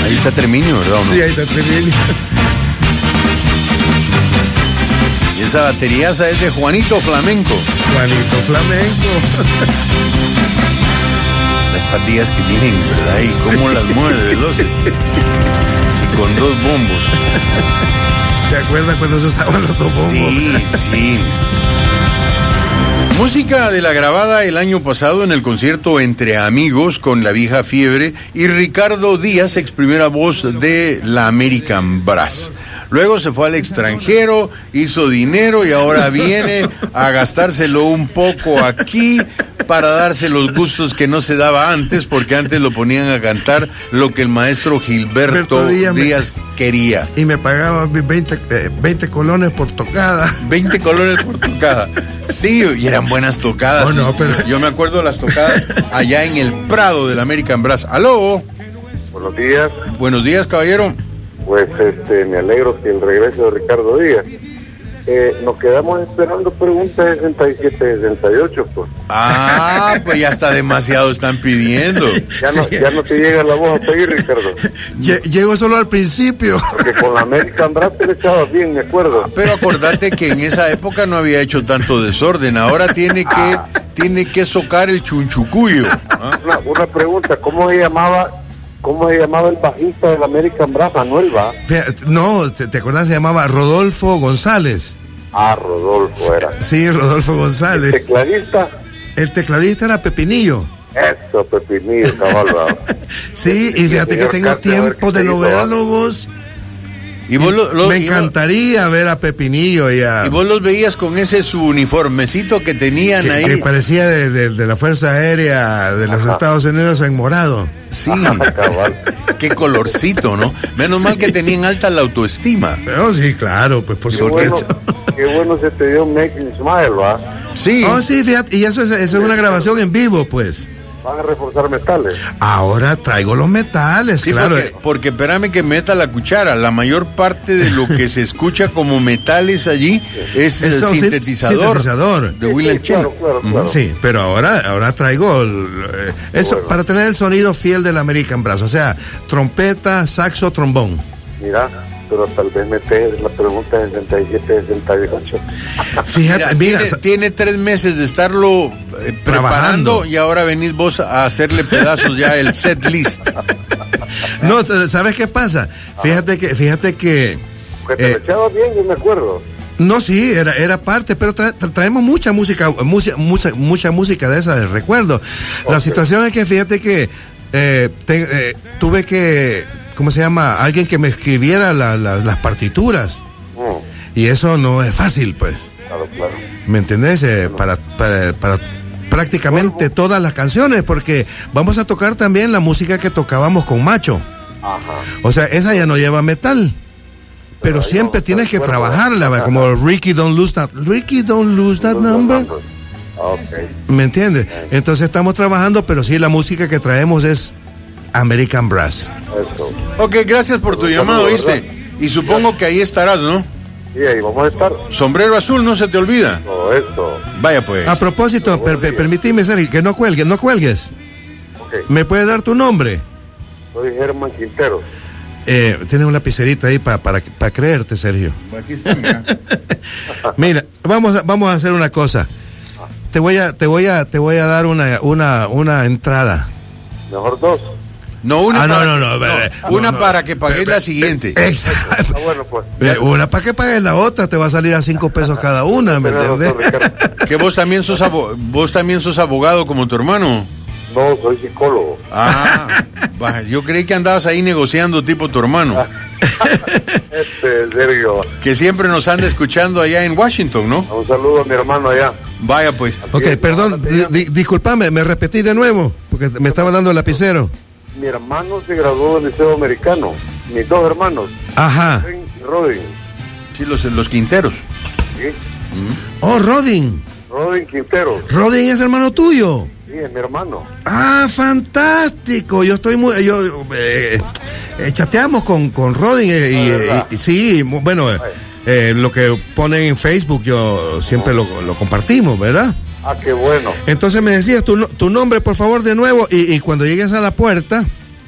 Ahí está Treminio, ¿verdad? ¿O no? Sí, ahí está Treminio. Y esa bateriaza es de Juanito Flamenco. Juanito Flamenco. Las patillas que tienen, ¿verdad? Y cómo las mueve veloces. Y con dos bombos. ¿Te acuerdas cuando se usaban los dos bombos? Sí, sí. Música de la grabada el año pasado en el concierto Entre Amigos con La Vieja Fiebre y Ricardo Díaz, ex primera voz de la American Brass. Luego se fue al extranjero, hizo dinero y ahora viene a gastárselo un poco aquí para darse los gustos que no se daba antes, porque antes lo ponían a cantar lo que el maestro Gilberto Díaz, Díaz me, quería. Y me pagaba veinte, eh, veinte colones por tocada. veinte colones por tocada. Sí, y eran buenas tocadas. Oh, no, pero... Yo me acuerdo de las tocadas allá en el Prado del American Brass. ¡Aló! Buenos días. Buenos días, caballero. Pues este, me alegro que el regreso de Ricardo Díaz. Eh, nos quedamos esperando preguntas sesenta y siete, sesenta y ocho, pues. Ah, pues ya está demasiado están pidiendo. Ya no, ya no te llega la voz a pedir, Ricardo. Llego solo al principio. Porque con la American Brass te le echabas bien, me acuerdo. Ah, pero acordate que en esa época no había hecho tanto desorden. Ahora tiene que, ah. tiene que socar el chunchucuyo. ¿Ah? Una, una pregunta, ¿cómo se llamaba? ¿Cómo se llamaba el bajista del American Brass? Manuel, ¿va? No, ¿te, te acuerdas? Se llamaba Rodolfo González. Ah, Rodolfo era. Sí, Rodolfo González. ¿El tecladista? El tecladista era Pepinillo. Eso, Pepinillo, caballo. Sí, y fíjate que tengo tiempo de no verlo vos. Y vos lo, lo, me encantaría ver a Pepinillo y a... Y vos los veías con ese su uniformecito que tenían que, ahí. Que parecía de, de, de la Fuerza Aérea de los Ajá. Estados Unidos en morado. Sí, qué colorcito, ¿no? Menos sí. mal que tenían alta la autoestima. Pero sí, claro, pues por qué supuesto. Bueno, qué bueno se te dio Making Smile, ¿va? Sí. Oh, sí, fíjate, y eso es, eso es una grabación en vivo, pues. ¿Van a reforzar metales? Ahora traigo los metales, sí, claro. Porque, porque espérame que meta la cuchara. La mayor parte de lo que se escucha como metales allí es el sintetizador, sintetizador de William sí, sí, claro, claro, claro. Sí, pero ahora, ahora traigo el, eh, eso bueno. Para tener el sonido fiel del American Brass, o sea, trompeta, saxo, trombón. Mira, pero tal vez metes la pregunta de sesenta y siete, sesenta y ocho. Fíjate, mira, mira tiene, tiene tres meses de estarlo eh, preparando y ahora venís vos a hacerle pedazos ya el set list. No, ¿sabes qué pasa? Fíjate que, fíjate que... Que te eh, lo echaba bien, yo me acuerdo. No, sí, era, era parte, pero tra tra traemos mucha música, mucha, mucha, mucha música de esa, de recuerdo. Okay. La situación es que fíjate que eh, te, eh, tuve que... ¿Cómo se llama? Alguien que me escribiera la, la, las partituras. Mm. Y eso no es fácil, pues. Claro, claro. ¿Me entendés? Eh, para, para, para prácticamente bueno. todas las canciones, porque vamos a tocar también la música que tocábamos con Macho. Ajá. O sea, esa ya no lleva metal. Pero, pero siempre tienes que trabajarla, ¿verdad? Como Ricky Don't Lose That, Ricky Don't Lose That Number. Okay. ¿Me entiendes? Entonces estamos trabajando, pero sí la música que traemos es American Brass. Eso. Ok, gracias por tu llamado, ¿viste? Y supongo que ahí estarás, ¿no? Sí, ahí vamos a estar. Sombrero azul, no se te olvida. Todo esto. Vaya pues. A propósito, per per permitime, Sergio, que no cuelgues, no cuelgues. Okay. ¿Me puedes dar tu nombre? Soy Germán Quintero. Eh, tienes un lapicerito ahí pa, para, para creerte, Sergio. Aquí está, mira. Mira, vamos a, vamos a hacer una cosa. Te voy a, te voy a, te voy a dar una, una, una entrada. Mejor dos. No, una, ah, para, no, no, que, no, no, una no, para que pagues la siguiente. Exacto. Ah, bueno, pues. Eh, una para que pagues la otra, te va a salir a cinco pesos cada una, ¿me entiendes? Que vos también sos abo vos también sos abogado como tu hermano. No, soy psicólogo. Ah, bah, yo creí que andabas ahí negociando tipo tu hermano. Este, Sergio. Que siempre nos anda escuchando allá en Washington, ¿no? Un saludo a mi hermano allá. Vaya pues. Ok, perdón, di disculpame, me repetí de nuevo, porque me estaba dando el lapicero. Mi hermano se graduó del Liceo Americano. Mis dos hermanos. Ajá. Rodin. Sí, los, los Quinteros. Sí. Mm. Oh, Rodin. Rodin Quintero. Rodin es hermano tuyo. Sí, es mi hermano. Ah, fantástico. Yo estoy muy... Yo, eh, eh, chateamos con, con Rodin eh, y, y, y sí, bueno, eh, eh, lo que ponen en Facebook yo siempre lo, lo compartimos, ¿verdad? Ah, qué bueno. Entonces me decías tu, tu nombre, por favor, de nuevo, y, y cuando llegues a la puerta,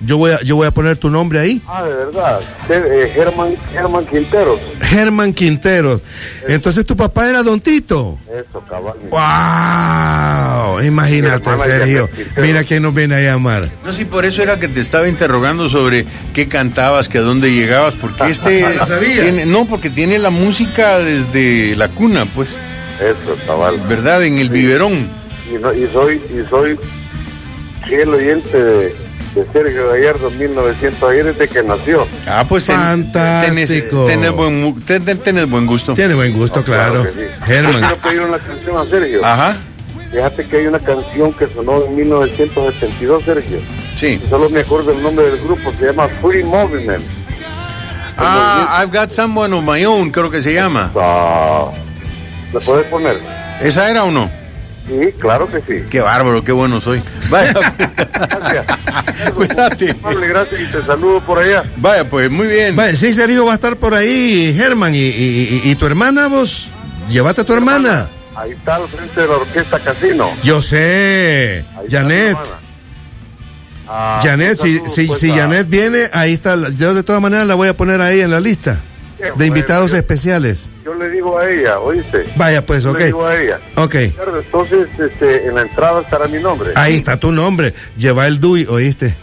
Yo voy a, yo voy a poner tu nombre ahí. Ah, de verdad. Eh, Germán, Germán Quinteros. Germán Quinteros. Entonces tu papá era Don Tito. Eso, cabal. ¡Wow! Imagínate, Sergio. Mira quién nos viene a llamar. No, sí, por eso era que te estaba interrogando sobre qué cantabas, que a dónde llegabas, porque este... ¿Sabía? Tiene, no, porque tiene la música desde la cuna, pues. Eso, cabal. ¿Verdad? En el Sí. biberón. Y, no, y soy y soy fiel oyente de, de Sergio Gallardo en mil novecientos, ahí desde que nació. Ah, pues ten- Fantástico. Tenés, tenés buen, mu- ten- ten- tenés buen gusto. Tiene buen gusto, No, claro. que sí. Germán. Quiero pedir una canción a Sergio. Ajá. Fíjate que hay una canción que sonó en mil novecientos setenta y dos, Sergio. Sí. Y solo me acuerdo el nombre del grupo, se llama Free Movement. Ah, I've Got Someone of My Own, creo que se llama. Ah, ¿la puedes poner? ¿Esa era o no? Sí, claro que sí. Qué bárbaro, qué bueno soy. Vaya. Cuídate. Amable, gracias y te saludo por allá. Vaya, pues, muy bien. Vale, sí, Sergio va a estar por ahí, Germán. Y, y, y, y tu hermana, vos, llévate a tu hermana. Ahí está al frente de la orquesta Casino. Yo sé, Ahí está Janet. mi hermana. Ah, Janet, un si, saludo, si, pues, si a- Janet viene, ahí está. Yo de todas maneras la voy a poner ahí en la lista Qué de bueno, invitados yo- especiales. Yo le digo a ella, ¿oíste? Vaya, pues, Yo ok. le digo a ella. Ok, Ricardo, entonces, este, en la entrada estará mi nombre. ahí está tu nombre. Lleva el D U I, ¿oíste?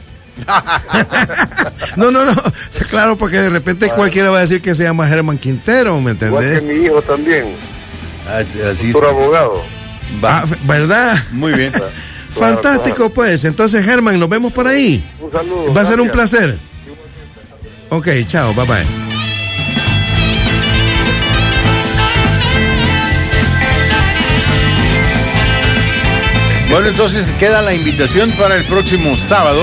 No, no, no. Claro, porque de repente cualquiera va a decir que se llama Germán Quintero, ¿me Igual que entendés? mi hijo también, Ah, así futuro es. abogado. Va. Ah, ¿verdad? Muy bien. Fantástico, pues. Entonces, Germán, nos vemos por ahí. Un saludo. Va a ser un gracias. placer. Ok, chao, bye bye. Bueno, entonces queda la invitación para el próximo sábado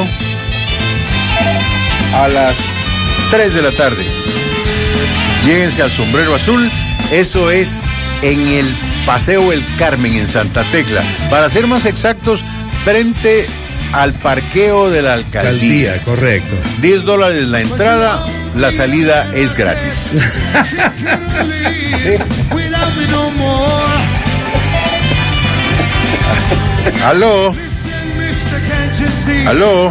a las tres de la tarde. Lléguense al Sombrero Azul, eso es en el Paseo El Carmen en Santa Tecla. Para ser más exactos, frente al parqueo de la alcaldía. Alcaldía, correcto. diez dólares la entrada, la salida es gratis. Aló. Aló.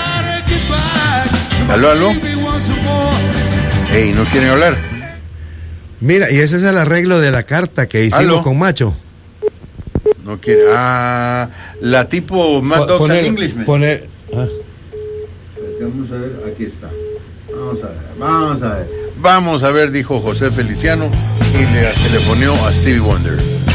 Aló, aló. Ey, ¿no quieren hablar? Mira, y ese es el arreglo de la carta que hicimos Aló. con Macho. No quiere. Ah, la tipo Mad Po- Dogs poner- and Englishmen. poner- ah. Vamos a ver, aquí está. Vamos a ver, vamos a ver. Vamos a ver, dijo José Feliciano y le telefoneó a Stevie Wonder.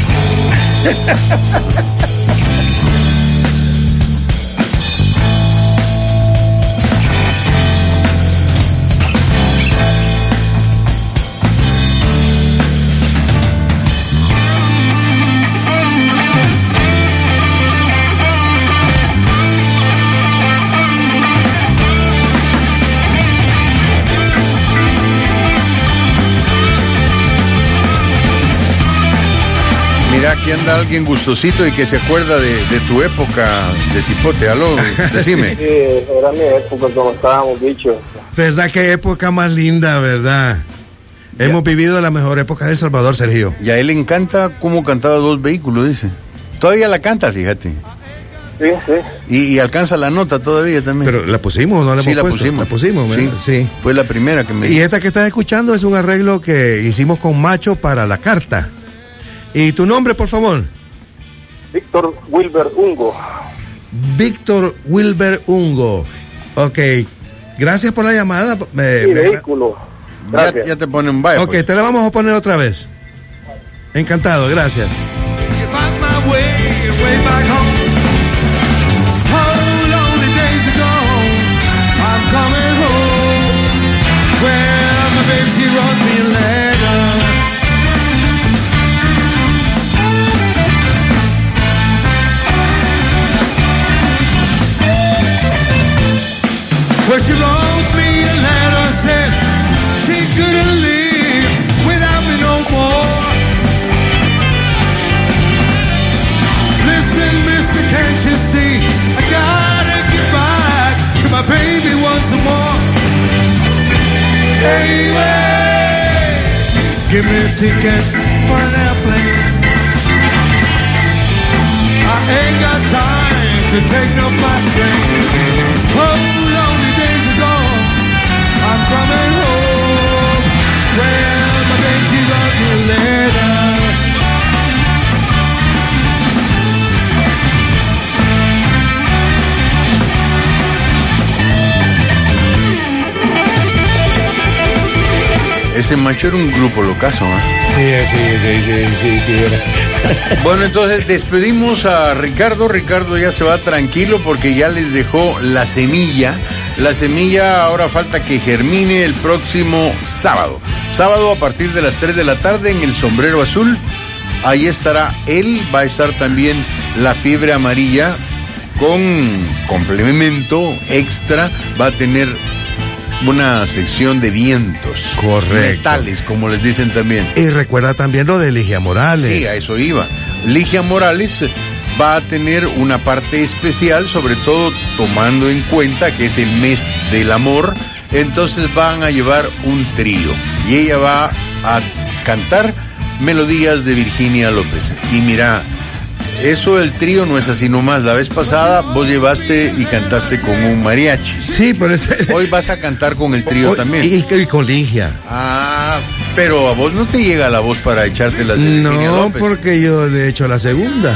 Mira, aquí anda alguien gustosito y que se acuerda de, de tu época de cipote. Aló, decime. Sí, era mi época cuando estábamos bichos. ¿Verdad? Qué época más linda, ¿verdad? Hemos vivido la mejor época de El Salvador, Sergio. Y a él le encanta cómo cantaba Dos Vehículos, dice. Todavía la canta, fíjate. Sí, sí. Y, y alcanza la nota todavía también. Pero la pusimos, ¿no la Sí, hemos la puesto? pusimos. La pusimos, Sí. ¿verdad? Sí. Fue la primera que me Y esta que estás escuchando es un arreglo que hicimos con Macho para la carta. ¿Y tu nombre, por favor? Víctor Wilber Ungo. Víctor Wilber Ungo. Ok, gracias por la llamada. Me- Sí, me- vehículo. Ya, Gracias. ya te ponen vaya. ok, pues. te la vamos a poner otra vez. Encantado, gracias. Find my way, way back home. Oh, lonely days ago, I'm coming home. Where my baby, she wrote me a letter. Well, she wrote me a letter, said she couldn't live without me no more. Listen, mister, can't you see? I gotta get back to my baby once more. Hey, hey, give me a ticket for an airplane. I ain't got time to take no fast train. Oh, lonely Ese macho era un grupo locazo, ¿eh? Sí, sí, sí, sí, sí, sí. Era. Bueno, entonces despedimos a Ricardo. Ricardo ya se va tranquilo porque ya les dejó la semilla. La semilla ahora falta que germine el próximo sábado. Sábado a partir de las tres de la tarde en el Sombrero Azul. Ahí estará él, va a estar también la Fiebre Amarilla con complemento extra. Va a tener una sección de vientos. Correcto. Metales, como les dicen también. Y recuerda también lo de Ligia Morales. Sí, a eso iba. Ligia Morales va a tener una parte especial, sobre todo tomando en cuenta que es el mes del amor. Entonces van a llevar un trío y ella va a cantar melodías de Virginia López. Y mira, eso del trío no es así nomás. La vez pasada vos llevaste y cantaste con un mariachi. Sí, pero ese... Hoy vas a cantar con el trío Hoy, también. Y, y con Ligia. Ah, pero a vos no te llega la voz para echarte las de Virginia No, López. porque yo le he hecho la segunda.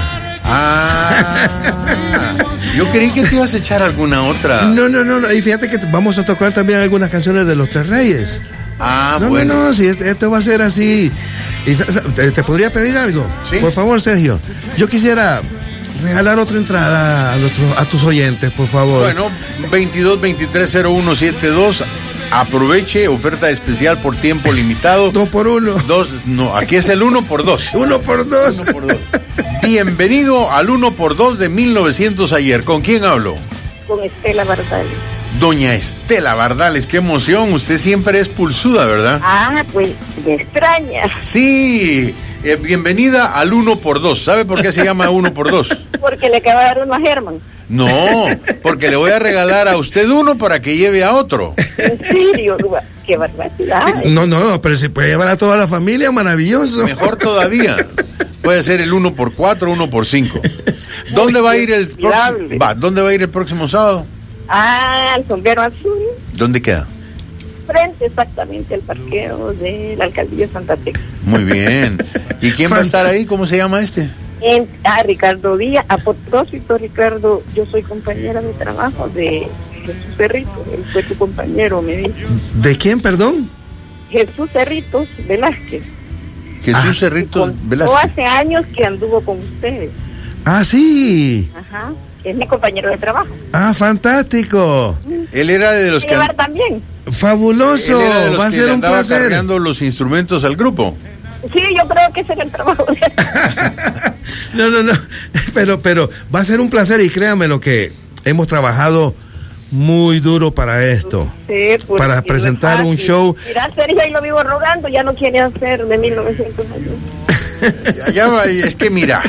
Ah, yo creí que te ibas a echar alguna otra. No, no, no, no. Y fíjate que vamos a tocar también algunas canciones de Los Tres Reyes. Ah, no, bueno. No, no, si esto, esto va a ser así. Y, ¿te, ¿Te podría pedir algo? Sí. Por favor, Sergio. Yo quisiera regalar otra entrada a, nuestro, a tus oyentes, por favor. Bueno, veintidós veintitrés cero uno setenta y dos. Aproveche, oferta especial por tiempo limitado. Dos por uno. Dos, no, aquí es el uno por dos. Uno por dos. Uno por dos. Bienvenido al uno por dos de mil novecientos ayer. ¿Con quién hablo? Con Estela Bardales. Doña Estela Bardales, qué emoción. Usted siempre es pulsuda, ¿verdad? Ah, pues me extraña. Sí. Eh, bienvenida al uno por dos. ¿Sabe por qué se llama uno por dos? Porque le acaba de dar uno a Germán. No, porque le voy a regalar a usted uno para que lleve a otro. En serio, qué barbaridad. No, no, no, pero si puede llevar a toda la familia, maravilloso. Mejor todavía. Puede ser el uno por cuatro, uno por cinco. ¿Dónde va a ir el próximo? Va, ¿dónde va a ir el próximo sábado? Ah, al Sombrero Azul. ¿Dónde queda? Frente exactamente al parqueo de la alcaldía de Santa Tecla. Muy bien. ¿Y quién va a estar ahí? ¿Cómo se llama este? En, ah, Ricardo Díaz. A propósito, Ricardo, yo soy compañera de trabajo de Jesús Cerritos. Él fue tu compañero, me dijo. ¿De quién, perdón? Jesús Cerritos Velázquez. Jesús ah, Cerritos Velázquez. Hace años que anduvo con ustedes. Ah, sí. Ajá. Es mi compañero de trabajo. Ah, fantástico. Él era de los que... llevar también. Fabuloso. Él era de los va a que ser le un andaba placer. cargando los instrumentos al grupo. Sí, yo creo que ese era el trabajo de él. No, no, no. Pero, pero va a ser un placer y créanme lo que hemos trabajado muy duro para esto. Sí, pues, para presentar un show. Mira, Sergio, ahí lo vivo rogando, ya no quiere hacer de mil novecientos años. Ya, ya va, es que mira,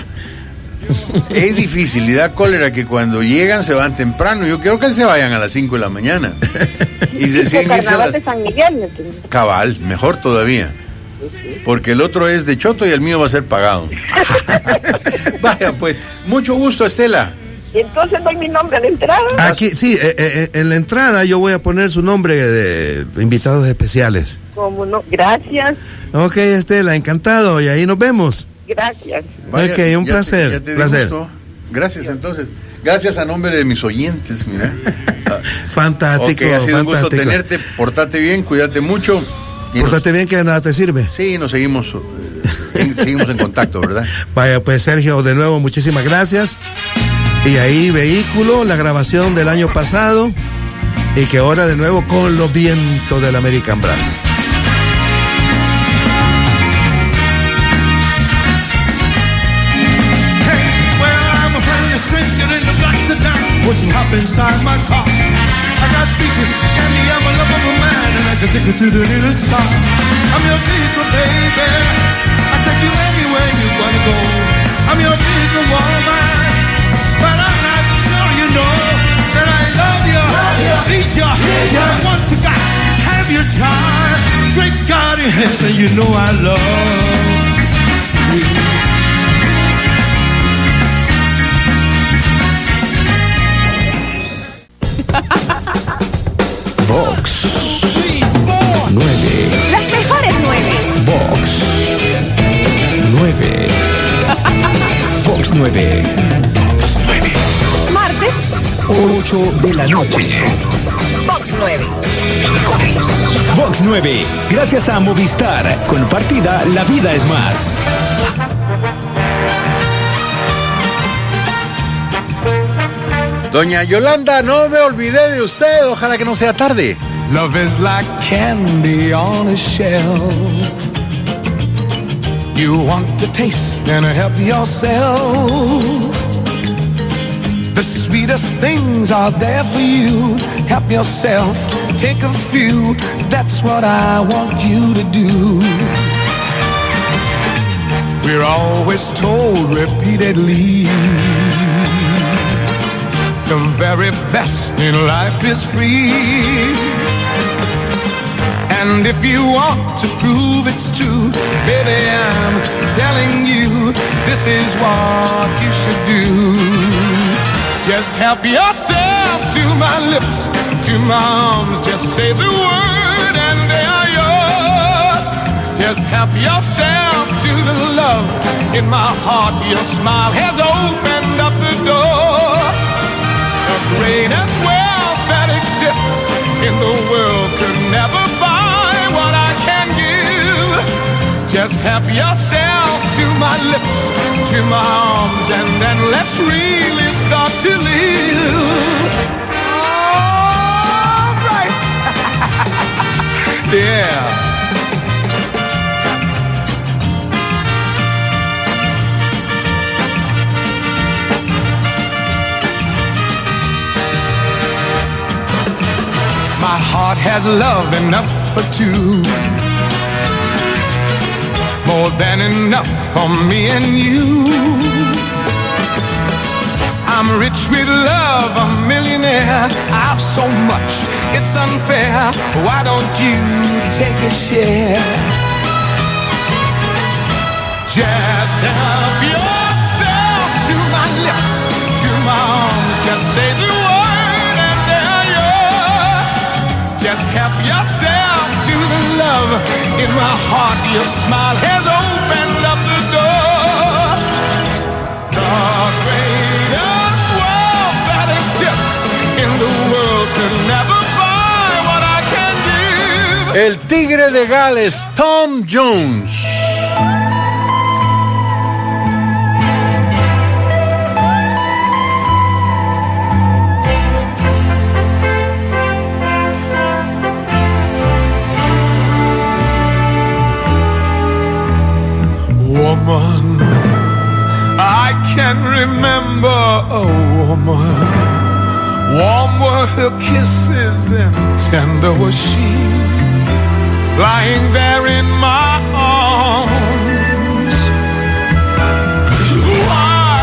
es difícil y da cólera que cuando llegan se van temprano. Yo quiero que se vayan a las cinco de la mañana. Y se Sí, siguen carnaval las... de San Miguel, ¿me entiendes? Cabal, mejor todavía. Porque el otro es de Choto y el mío va a ser pagado. Vaya, pues, mucho gusto, Estela. Y entonces doy mi nombre a la entrada. Aquí, sí, eh, eh, en la entrada yo voy a poner su nombre de, de invitados especiales. Como no, gracias, Ok, Estela, encantado y ahí nos vemos. gracias. Vaya, Ok, un ya placer, te- ya te di placer. gusto. Gracias, entonces. Gracias a nombre de mis oyentes, mira. Fantástico, Ok, ha sido un gusto fantástico. tenerte. Portate bien, cuídate mucho. Y nos- Pórtate bien que nada te sirve. Sí, nos seguimos, eh, en- seguimos en contacto, ¿verdad? Vaya, pues Sergio, de nuevo, muchísimas gracias. Y ahí, Vehículo, la grabación del año pasado. Y que ahora de nuevo con los vientos del American Brass. Well, I'm a friendly stranger in the black sedan. Won't you hop inside my car? I got beaches, candy, I'm a love of a man, and I can take you to the nearest star. I'm your vehicle, baby. I take you anywhere you wanna go. I'm your vehicle, woman. But I'm not sure you know that I love you, need you, I want to God, have your child. Great God in heaven, you know I love you. Vox nueve. Las mejores nueve. Vox nueve. Vox nueve. Martes. ocho de la noche. Vox nueve. Vox nueve, gracias a Movistar. Con partida, la vida es más. Doña Yolanda, no me olvidé de usted. Ojalá que no sea tarde. Love is like candy on a shelf. You want to taste and help yourself. The sweetest things are there for you. Help yourself, take a few. That's what I want you to do. We're always told repeatedly the very best in life is free. And if you want to prove it's true, baby, I'm telling you, this is what you should do. Just help yourself to my lips, to my arms. Just say the word and they are yours. Just help yourself to the love in my heart. Your smile has opened up the door. The greatest wealth that exists in the world could never buy what I can give. Just help yourself to my lips, to my arms, and then let's really start to live. All right. Yeah. My heart has love enough for two, more than enough for me and you. I'm rich with love, a millionaire. I've so much, it's unfair. Why don't you take a share? Just help yourself to my lips, to my arms. Just say the word and there you're. Just help yourself to the love in my heart. Your smile has opened up the door. The greatest wealth that exists in the world could never buy what I can give. El tigre de Gales, Tom Jones. Woman, I can remember a woman. Warm were her kisses and tender was she, lying there in my arms. Why,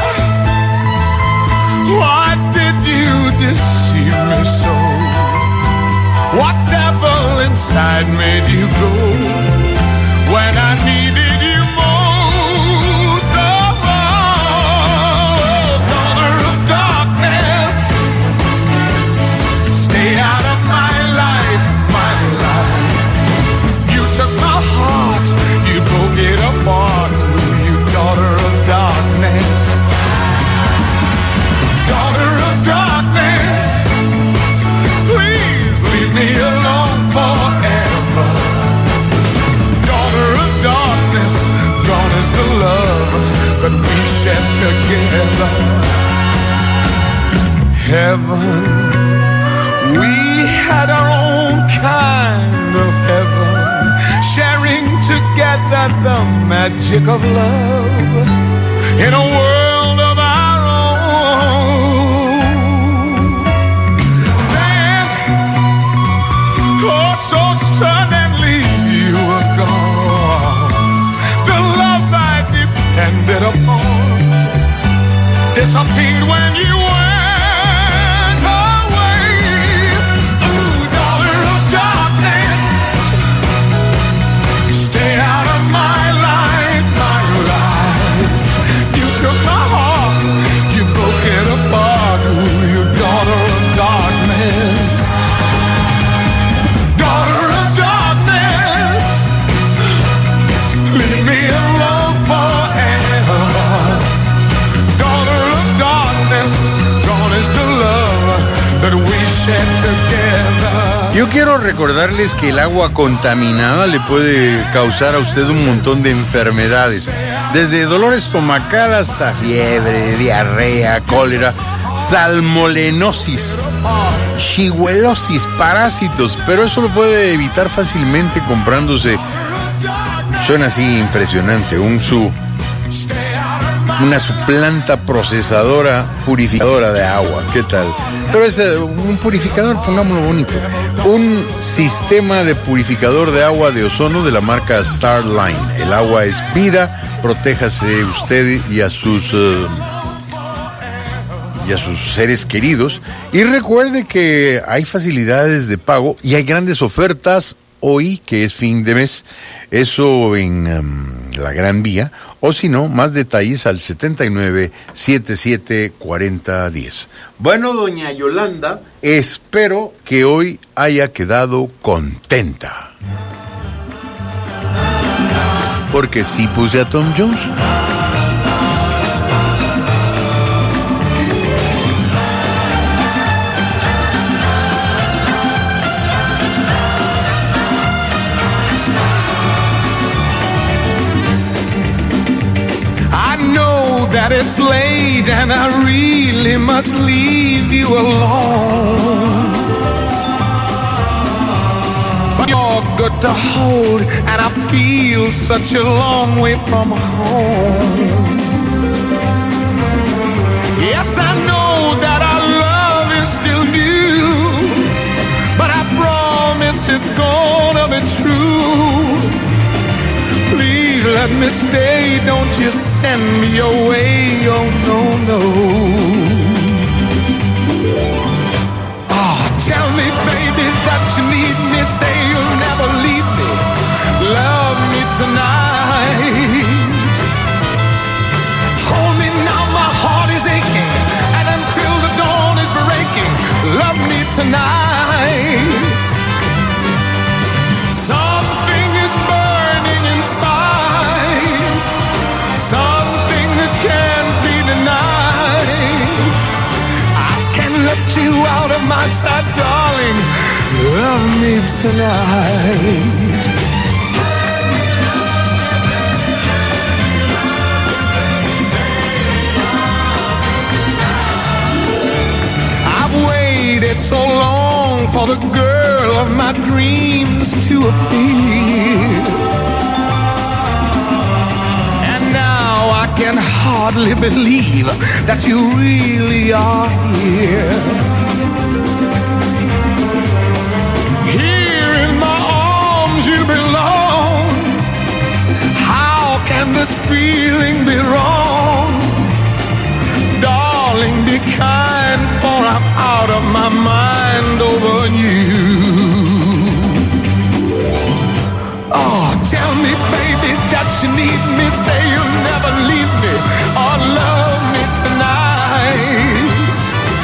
why did you deceive me so? What devil inside made you go when I needed you most of all? Daughter of darkness, stay out of my life, my life. You took my heart, you broke it apart. You daughter of darkness, daughter of darkness, please leave me alone forever. Daughter of darkness, gone is the love that we shared together. Heaven, we had our own kind of heaven, sharing together the magic of love in a world of our own. Then, oh, so suddenly you were gone. The love I depended upon disappeared when you went away. Ooh, daughter of darkness, stay out of my life, my life. You took my heart, you broke it apart. Ooh, you daughter of darkness, daughter of darkness, leave me alone forever. Daughter of darkness, shed together. Yo quiero recordarles que el agua contaminada le puede causar a usted un montón de enfermedades, desde dolor estomacal hasta fiebre, diarrea, cólera, salmonellosis, shigüelosis, parásitos, pero eso lo puede evitar fácilmente comprándose, suena así impresionante, un su, una su planta procesadora, purificadora de agua, ¿qué tal? Pero es eh, un purificador, pongámoslo bonito, un sistema de purificador de agua de ozono de la marca Starline. El agua es vida, protéjase usted y a sus... Uh, y a sus seres queridos. Y recuerde que hay facilidades de pago y hay grandes ofertas hoy, que es fin de mes. Eso en um, la Gran Vía. O si no, más detalles al setenta y nueve, setenta y siete, cuarenta, diez. Bueno, doña Yolanda, espero que hoy haya quedado contenta. Porque sí puse a Tom Jones. That it's late and I really must leave you alone. But you're good to hold and I feel such a long way from home. Yes, I know that our love is still new, but I promise it's gonna be true. Please let me stay, don't you send me away, oh no, no. Oh, tell me, baby, that you need me, say you'll never leave me, love me tonight. Hold me now, my heart is aching, and until the dawn is breaking, love me tonight. Something is burning inside, something that can't be denied. I can't let you out of my sight, darling. Love me tonight. I've waited so long for the girl of my dreams to appear, and now I can hardly believe that you really are here. Here in my arms you belong. How can this feeling be wrong? Darling, be kind, for I'm out of my mind over you. Oh, tell me, baby, that you need me. Say you'll never leave me or love me tonight.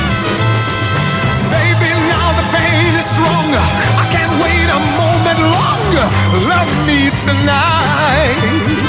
Baby, now the pain is stronger. I can't wait a moment longer. Love me tonight.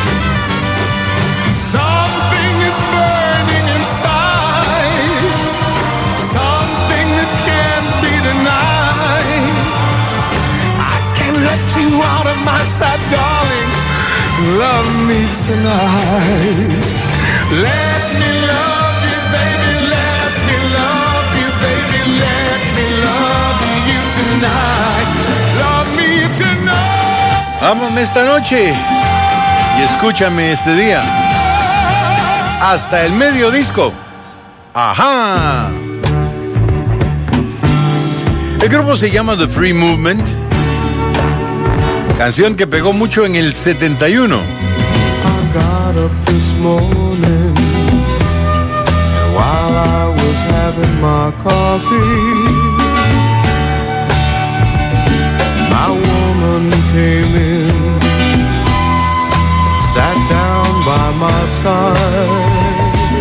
Something is burning inside, something that can't be denied. I can't let you out of my sight, darling. Love me tonight. Let me love you, baby. Let me love you, baby. Let me love you tonight. Love me tonight. Ámame esta noche y escúchame este día. Hasta el medio disco. Ajá. El grupo se llama The Free Movement. Canción que pegó mucho en el setenta y uno. I got up this morning, and while I was having my coffee, my woman came in, sat down by my side,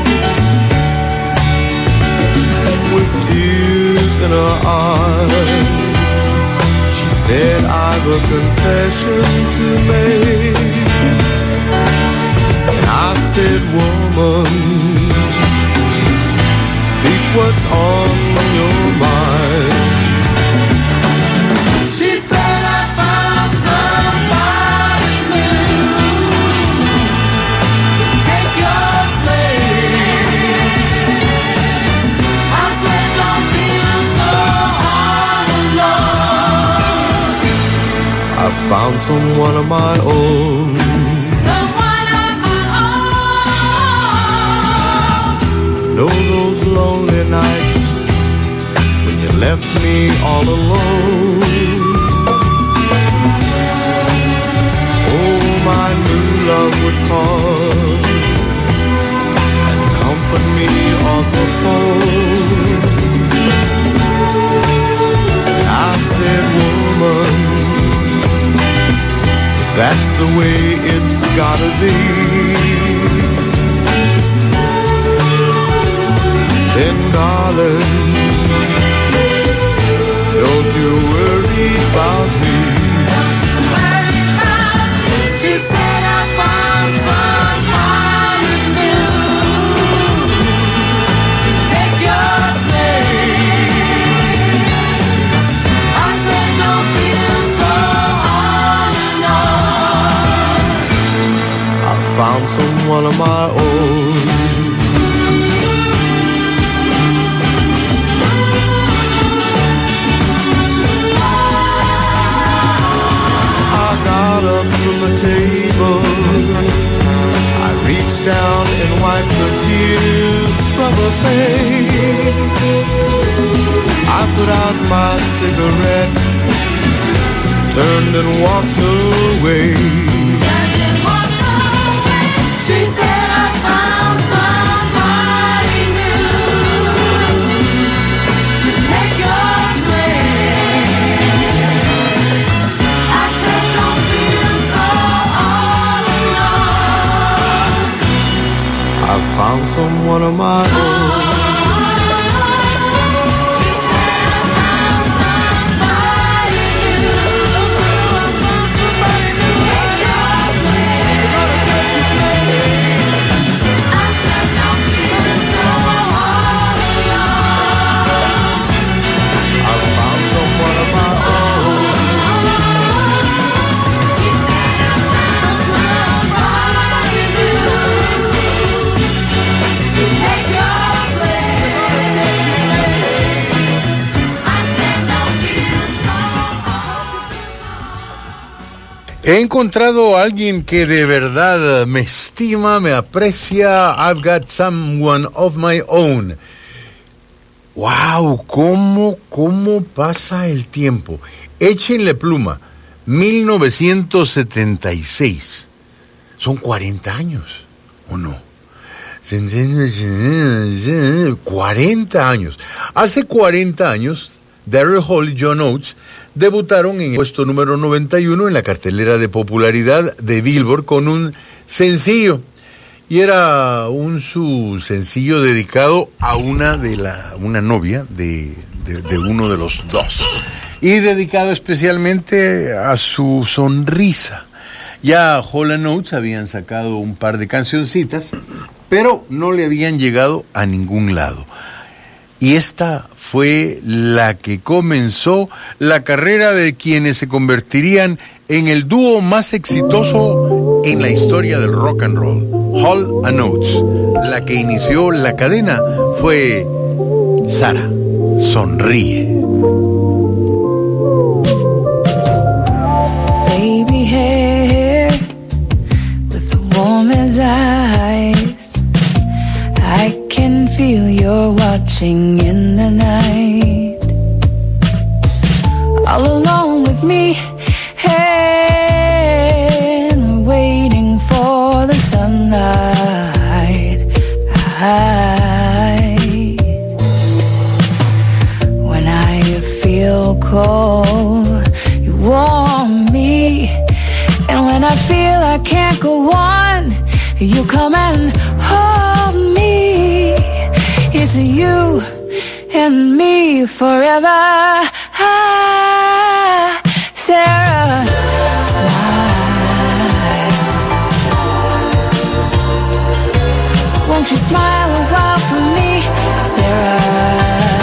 with tears in her eyes. She said, I've a confession to make. And I said, woman, speak what's on your mind. found someone of my own. Someone of my own. Know those lonely nights when you left me all alone. Oh, my new love would call and comfort me on the phone. And I said, woman, if that's the way it's gotta be, then darling, don't you worry about me. She said I found somebody new to take your place. I said don't feel so all alone. I found someone of my own. Got up from the table, I reached down and wiped the tears from her face. I put out my cigarette, turned and walked away. Turned and walked away. She said I found somebody new to take your place. I said don't feel so all alone. I found someone of my own. She said I found somebody new. I found somebody new. Take your place. Gonna take your place. I said don't feel so all alone. I found someone of my own. She said I found somebody new to take your place. I said don't feel so He encontrado a alguien que de verdad me estima, me aprecia. I've got someone of my own. ¡Wow! ¿Cómo, cómo pasa el tiempo? Échenle pluma. mil novecientos setenta y seis. Son cuarenta años, ¿o no? cuarenta años. Hace cuarenta años, Daryl Hall y John Oates debutaron en el puesto número noventa y uno en la cartelera de popularidad de Billboard con un sencillo. Y era un su sencillo dedicado a una de la una novia de, de, de uno de los dos. Y dedicado especialmente a su sonrisa. Ya Hall and Oates habían sacado un par de cancioncitas, pero no le habían llegado a ningún lado. Y esta fue la que comenzó la carrera de quienes se convertirían en el dúo más exitoso en la historia del rock and roll, Hall and Oates. La que inició la cadena fue Sara, Sonríe. Baby hair with the warmest eyes, I can feel you're watching in the night, all alone with me, and waiting for the sunlight. I, when I feel cold, you warm me, and when I feel I can't go on, you come and hold me. It's you and me forever. Ah, Sarah, smile. Won't you smile a while for me, Sarah?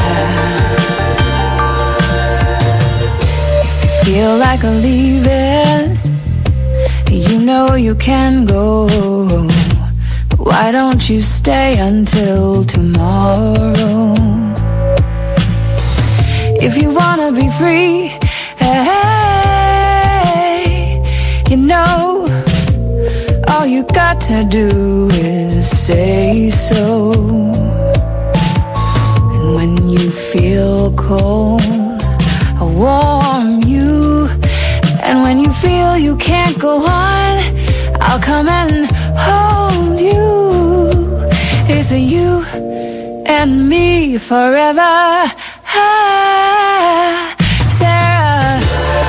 If you feel like leaving, you know you can go. Why don't you stay until tomorrow? If you wanna be free, hey, You know, all you got to do is say so. And when you feel cold, I'll warm you. And when you feel you can't go on, I'll come and hold you. It's a you and me forever. Ah, Sarah,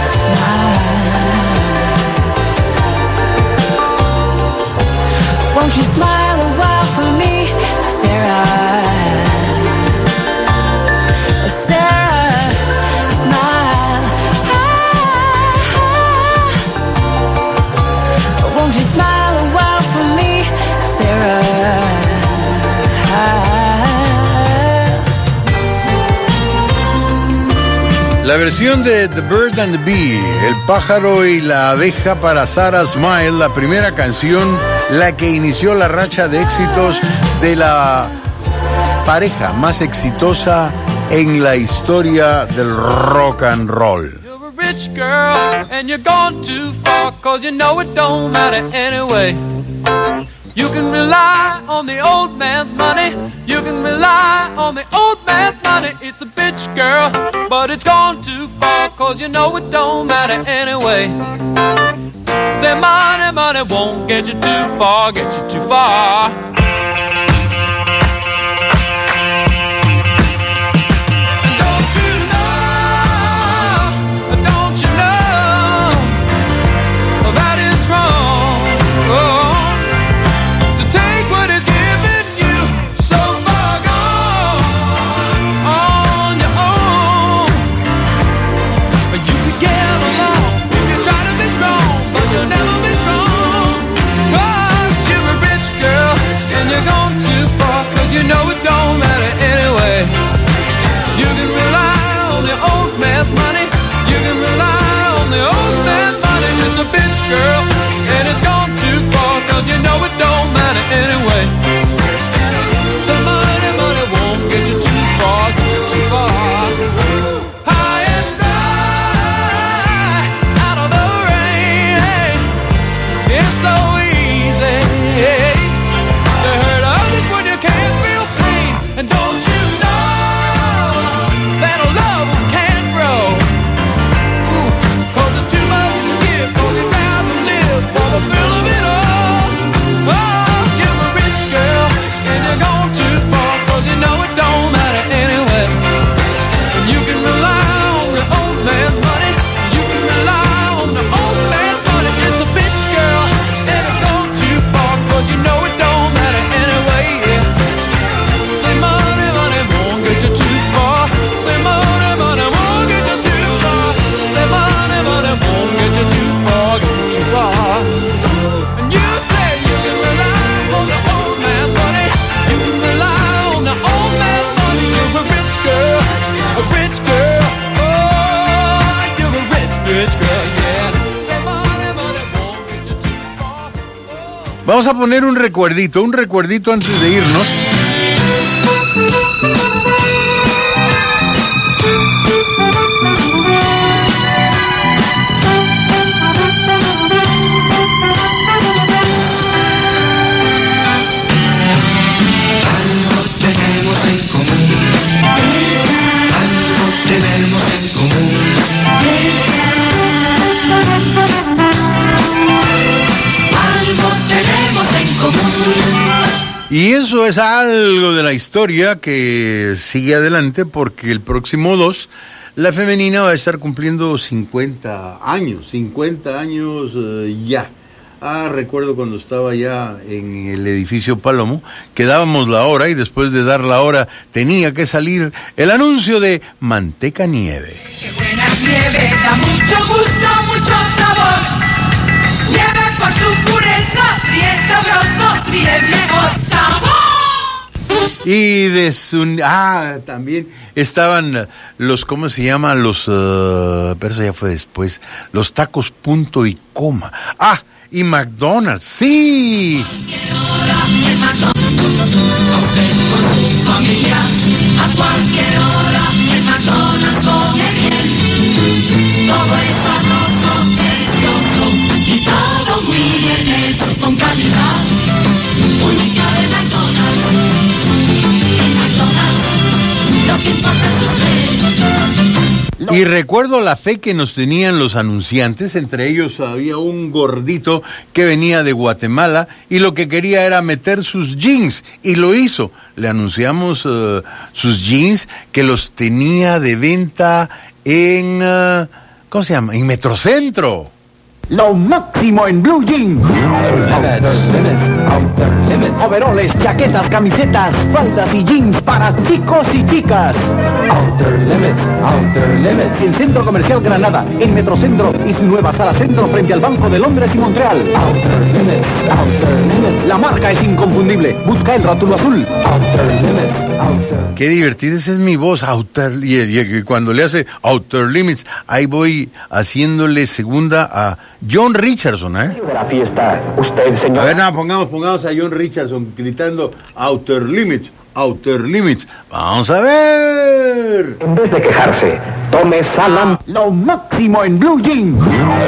smile. Won't you smile a while for me, Sarah? Sarah, smile. Ah, won't you smile a while for me, Sarah? La versión de The Bird and the Bee, El pájaro y la abeja para Sarah Smile, la primera canción, la que inició la racha de éxitos de la pareja más exitosa en la historia del rock and roll. You're a rich girl and you're gone too far, cause you know it don't matter anyway. You can rely on the old man's money. You can rely on the old man's money. It's a bitch, girl, but it's gone too far, cause you know it don't matter anyway. Say money, money won't get you too far, get you too far. And don't you know, don't you know that it's wrong? Oh. You know it don't matter anyway. You can rely on the old man's money. You can rely on the old man's money. It's a bitch, girl, and it's gone too far, cause you know it don't matter anyway. So money, money won't get you too far, get you too far. High and dry, out of the rain. It's so easy to hurt others when you can't feel pain. And don't you know that a love can't grow? Ooh, cause it's too much to give, cause you'd rather live for the thrill of it all. Oh, you're a rich girl and you're gone too far, cause you know it don't matter anyway. And you can rely on the old man's money. You can rely on the old man's money. It's a bitch, girl, and it's gone too far, cause you know it don't matter anyway. Yeah. Say money, money won't get you too far. Say money, money won't get you too far. Say money, money won't get you too far, get you too far. And you say you can rely on the old man's money. You can rely on the old man's money. You're a rich girl, a rich girl. Oh, you're a rich, rich girl, yeah. Say money, money won't get you too far. Vamos a poner un recuerdito, un recuerdito antes de irnos. Algo tenemos en común. Algo tenemos en común. Algo tenemos en común. Y eso es algo de la historia que sigue adelante, porque el próximo dos, la femenina va a estar cumpliendo cincuenta años, cincuenta años eh, ya. Ah, recuerdo cuando estaba ya en el edificio Palomo, que dábamos la hora y después de dar la hora tenía que salir el anuncio de Manteca Nieve. Buena nieve, da mucho gusto, mucho sabor. Nieve por su pureza, fríe sabroso, fríe viejo sabor. Y de su... Ah, también estaban los, ¿cómo se llama? Los... Uh, pero eso ya fue después. Los tacos punto y coma. Ah, y McDonald's, sí. A usted con su familia, a cualquier hora, el McDonald's come bien. Todo es sabroso, delicioso y tan Y recuerdo la fe que nos tenían los anunciantes, entre ellos había un gordito que venía de Guatemala y lo que quería era meter sus jeans y lo hizo. Le anunciamos uh, sus jeans que los tenía de venta en, uh, ¿cómo se llama? En Metrocentro. Lo máximo en Blue Jeans. Overoles, chaquetas, camisetas, faldas y jeans para chicos y chicas. Outer Limits, Outer Limits. En Centro Comercial Granada, en Metrocentro y su nueva sala centro frente al Banco de Londres y Montreal. Outer Limits, Outer Limits. La marca es inconfundible. Busca el rótulo azul. Outer Limits, Outer. Qué divertida esa es mi voz, Outer, y, y, y cuando le hace Outer Limits, ahí voy haciéndole segunda a John Richardson, ¿eh? La fiesta, usted, señor. A ver, nada, pongamos, pongamos a John Richardson gritando Outer Limits, Outer Limits. Vamos a ver. En vez de quejarse, tome Salam. Lo máximo en Blue Jeans.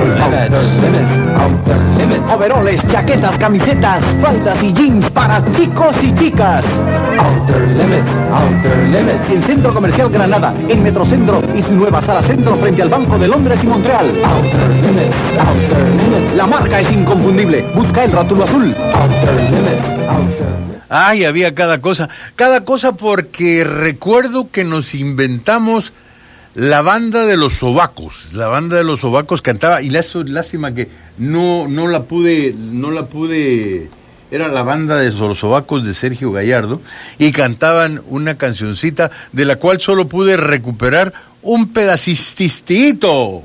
Overoles, chaquetas, camisetas, faldas y jeans para chicos y chicas. Outer Limits, Outer Limits. En Centro Comercial Granada, en Metrocentro y su nueva sala centro frente al Banco de Londres y Montreal. Outer Limits, Outer Limits. La marca es inconfundible. Busca el rótulo azul. Outer Limits, Outer. Ay, había cada cosa, cada cosa porque recuerdo que nos inventamos la banda de los sobacos, la banda de los sobacos cantaba, y lástima que no, no la pude, no la pude, era la banda de los sobacos de Sergio Gallardo, y cantaban una cancioncita de la cual solo pude recuperar un pedacistito.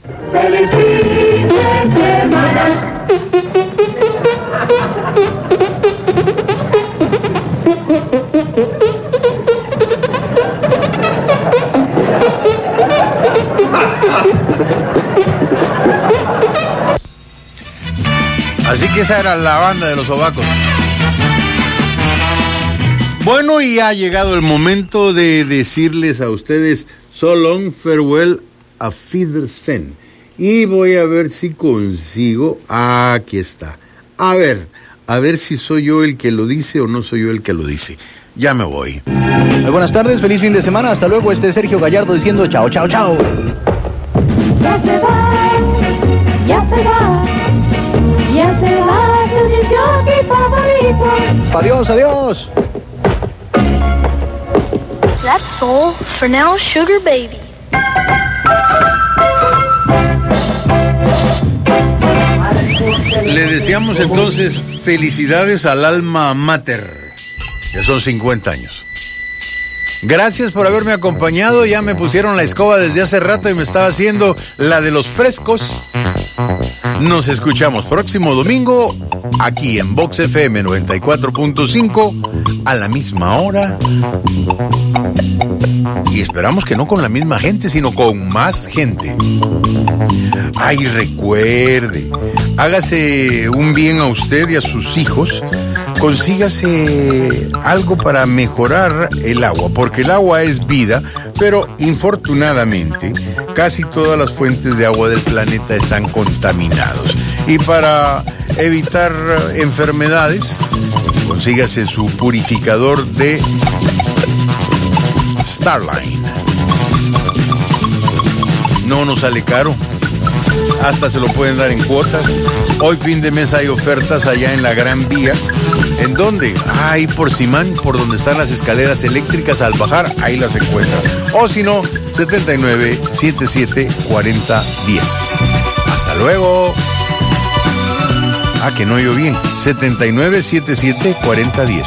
Así que esa era la banda de los sobacos. Bueno, y ha llegado el momento de decirles a ustedes so long, farewell, auf Wiedersehen. Y voy a ver si consigo. Ah, aquí está. A ver, a ver si soy yo el que lo dice o no soy yo el que lo dice. Ya me voy. Muy buenas tardes, feliz fin de semana. Hasta luego, este es Sergio Gallardo diciendo chao, chao, chao. Ya se va, ya se va, ya se va tu disjockey favorito. Adiós, adiós. That's all for now, Sugar Baby. Le deseamos entonces felicidades al alma mater. Ya son cincuenta años. Gracias por haberme acompañado. Ya me pusieron la escoba desde hace rato y me estaba haciendo la de los frescos. Nos escuchamos próximo domingo aquí en Vox F M noventa y cuatro punto cinco a la misma hora. Y esperamos que no con la misma gente, sino con más gente. Ay, recuerde, hágase un bien a usted y a sus hijos. Consígase algo para mejorar el agua, porque el agua es vida, pero infortunadamente casi todas las fuentes de agua del planeta están contaminados. Y para evitar enfermedades, consígase su purificador de Starline. No nos sale caro. Hasta se lo pueden dar en cuotas. Hoy fin de mes hay ofertas allá en la Gran Vía. ¿En dónde? Ahí por Simán, por donde están las escaleras eléctricas al bajar, ahí las encuentran. O si no, setenta y nueve, setenta y siete, cuarenta, diez. Hasta luego. Ah, que no oyó bien. setenta y nueve, setenta y siete, cuarenta, diez.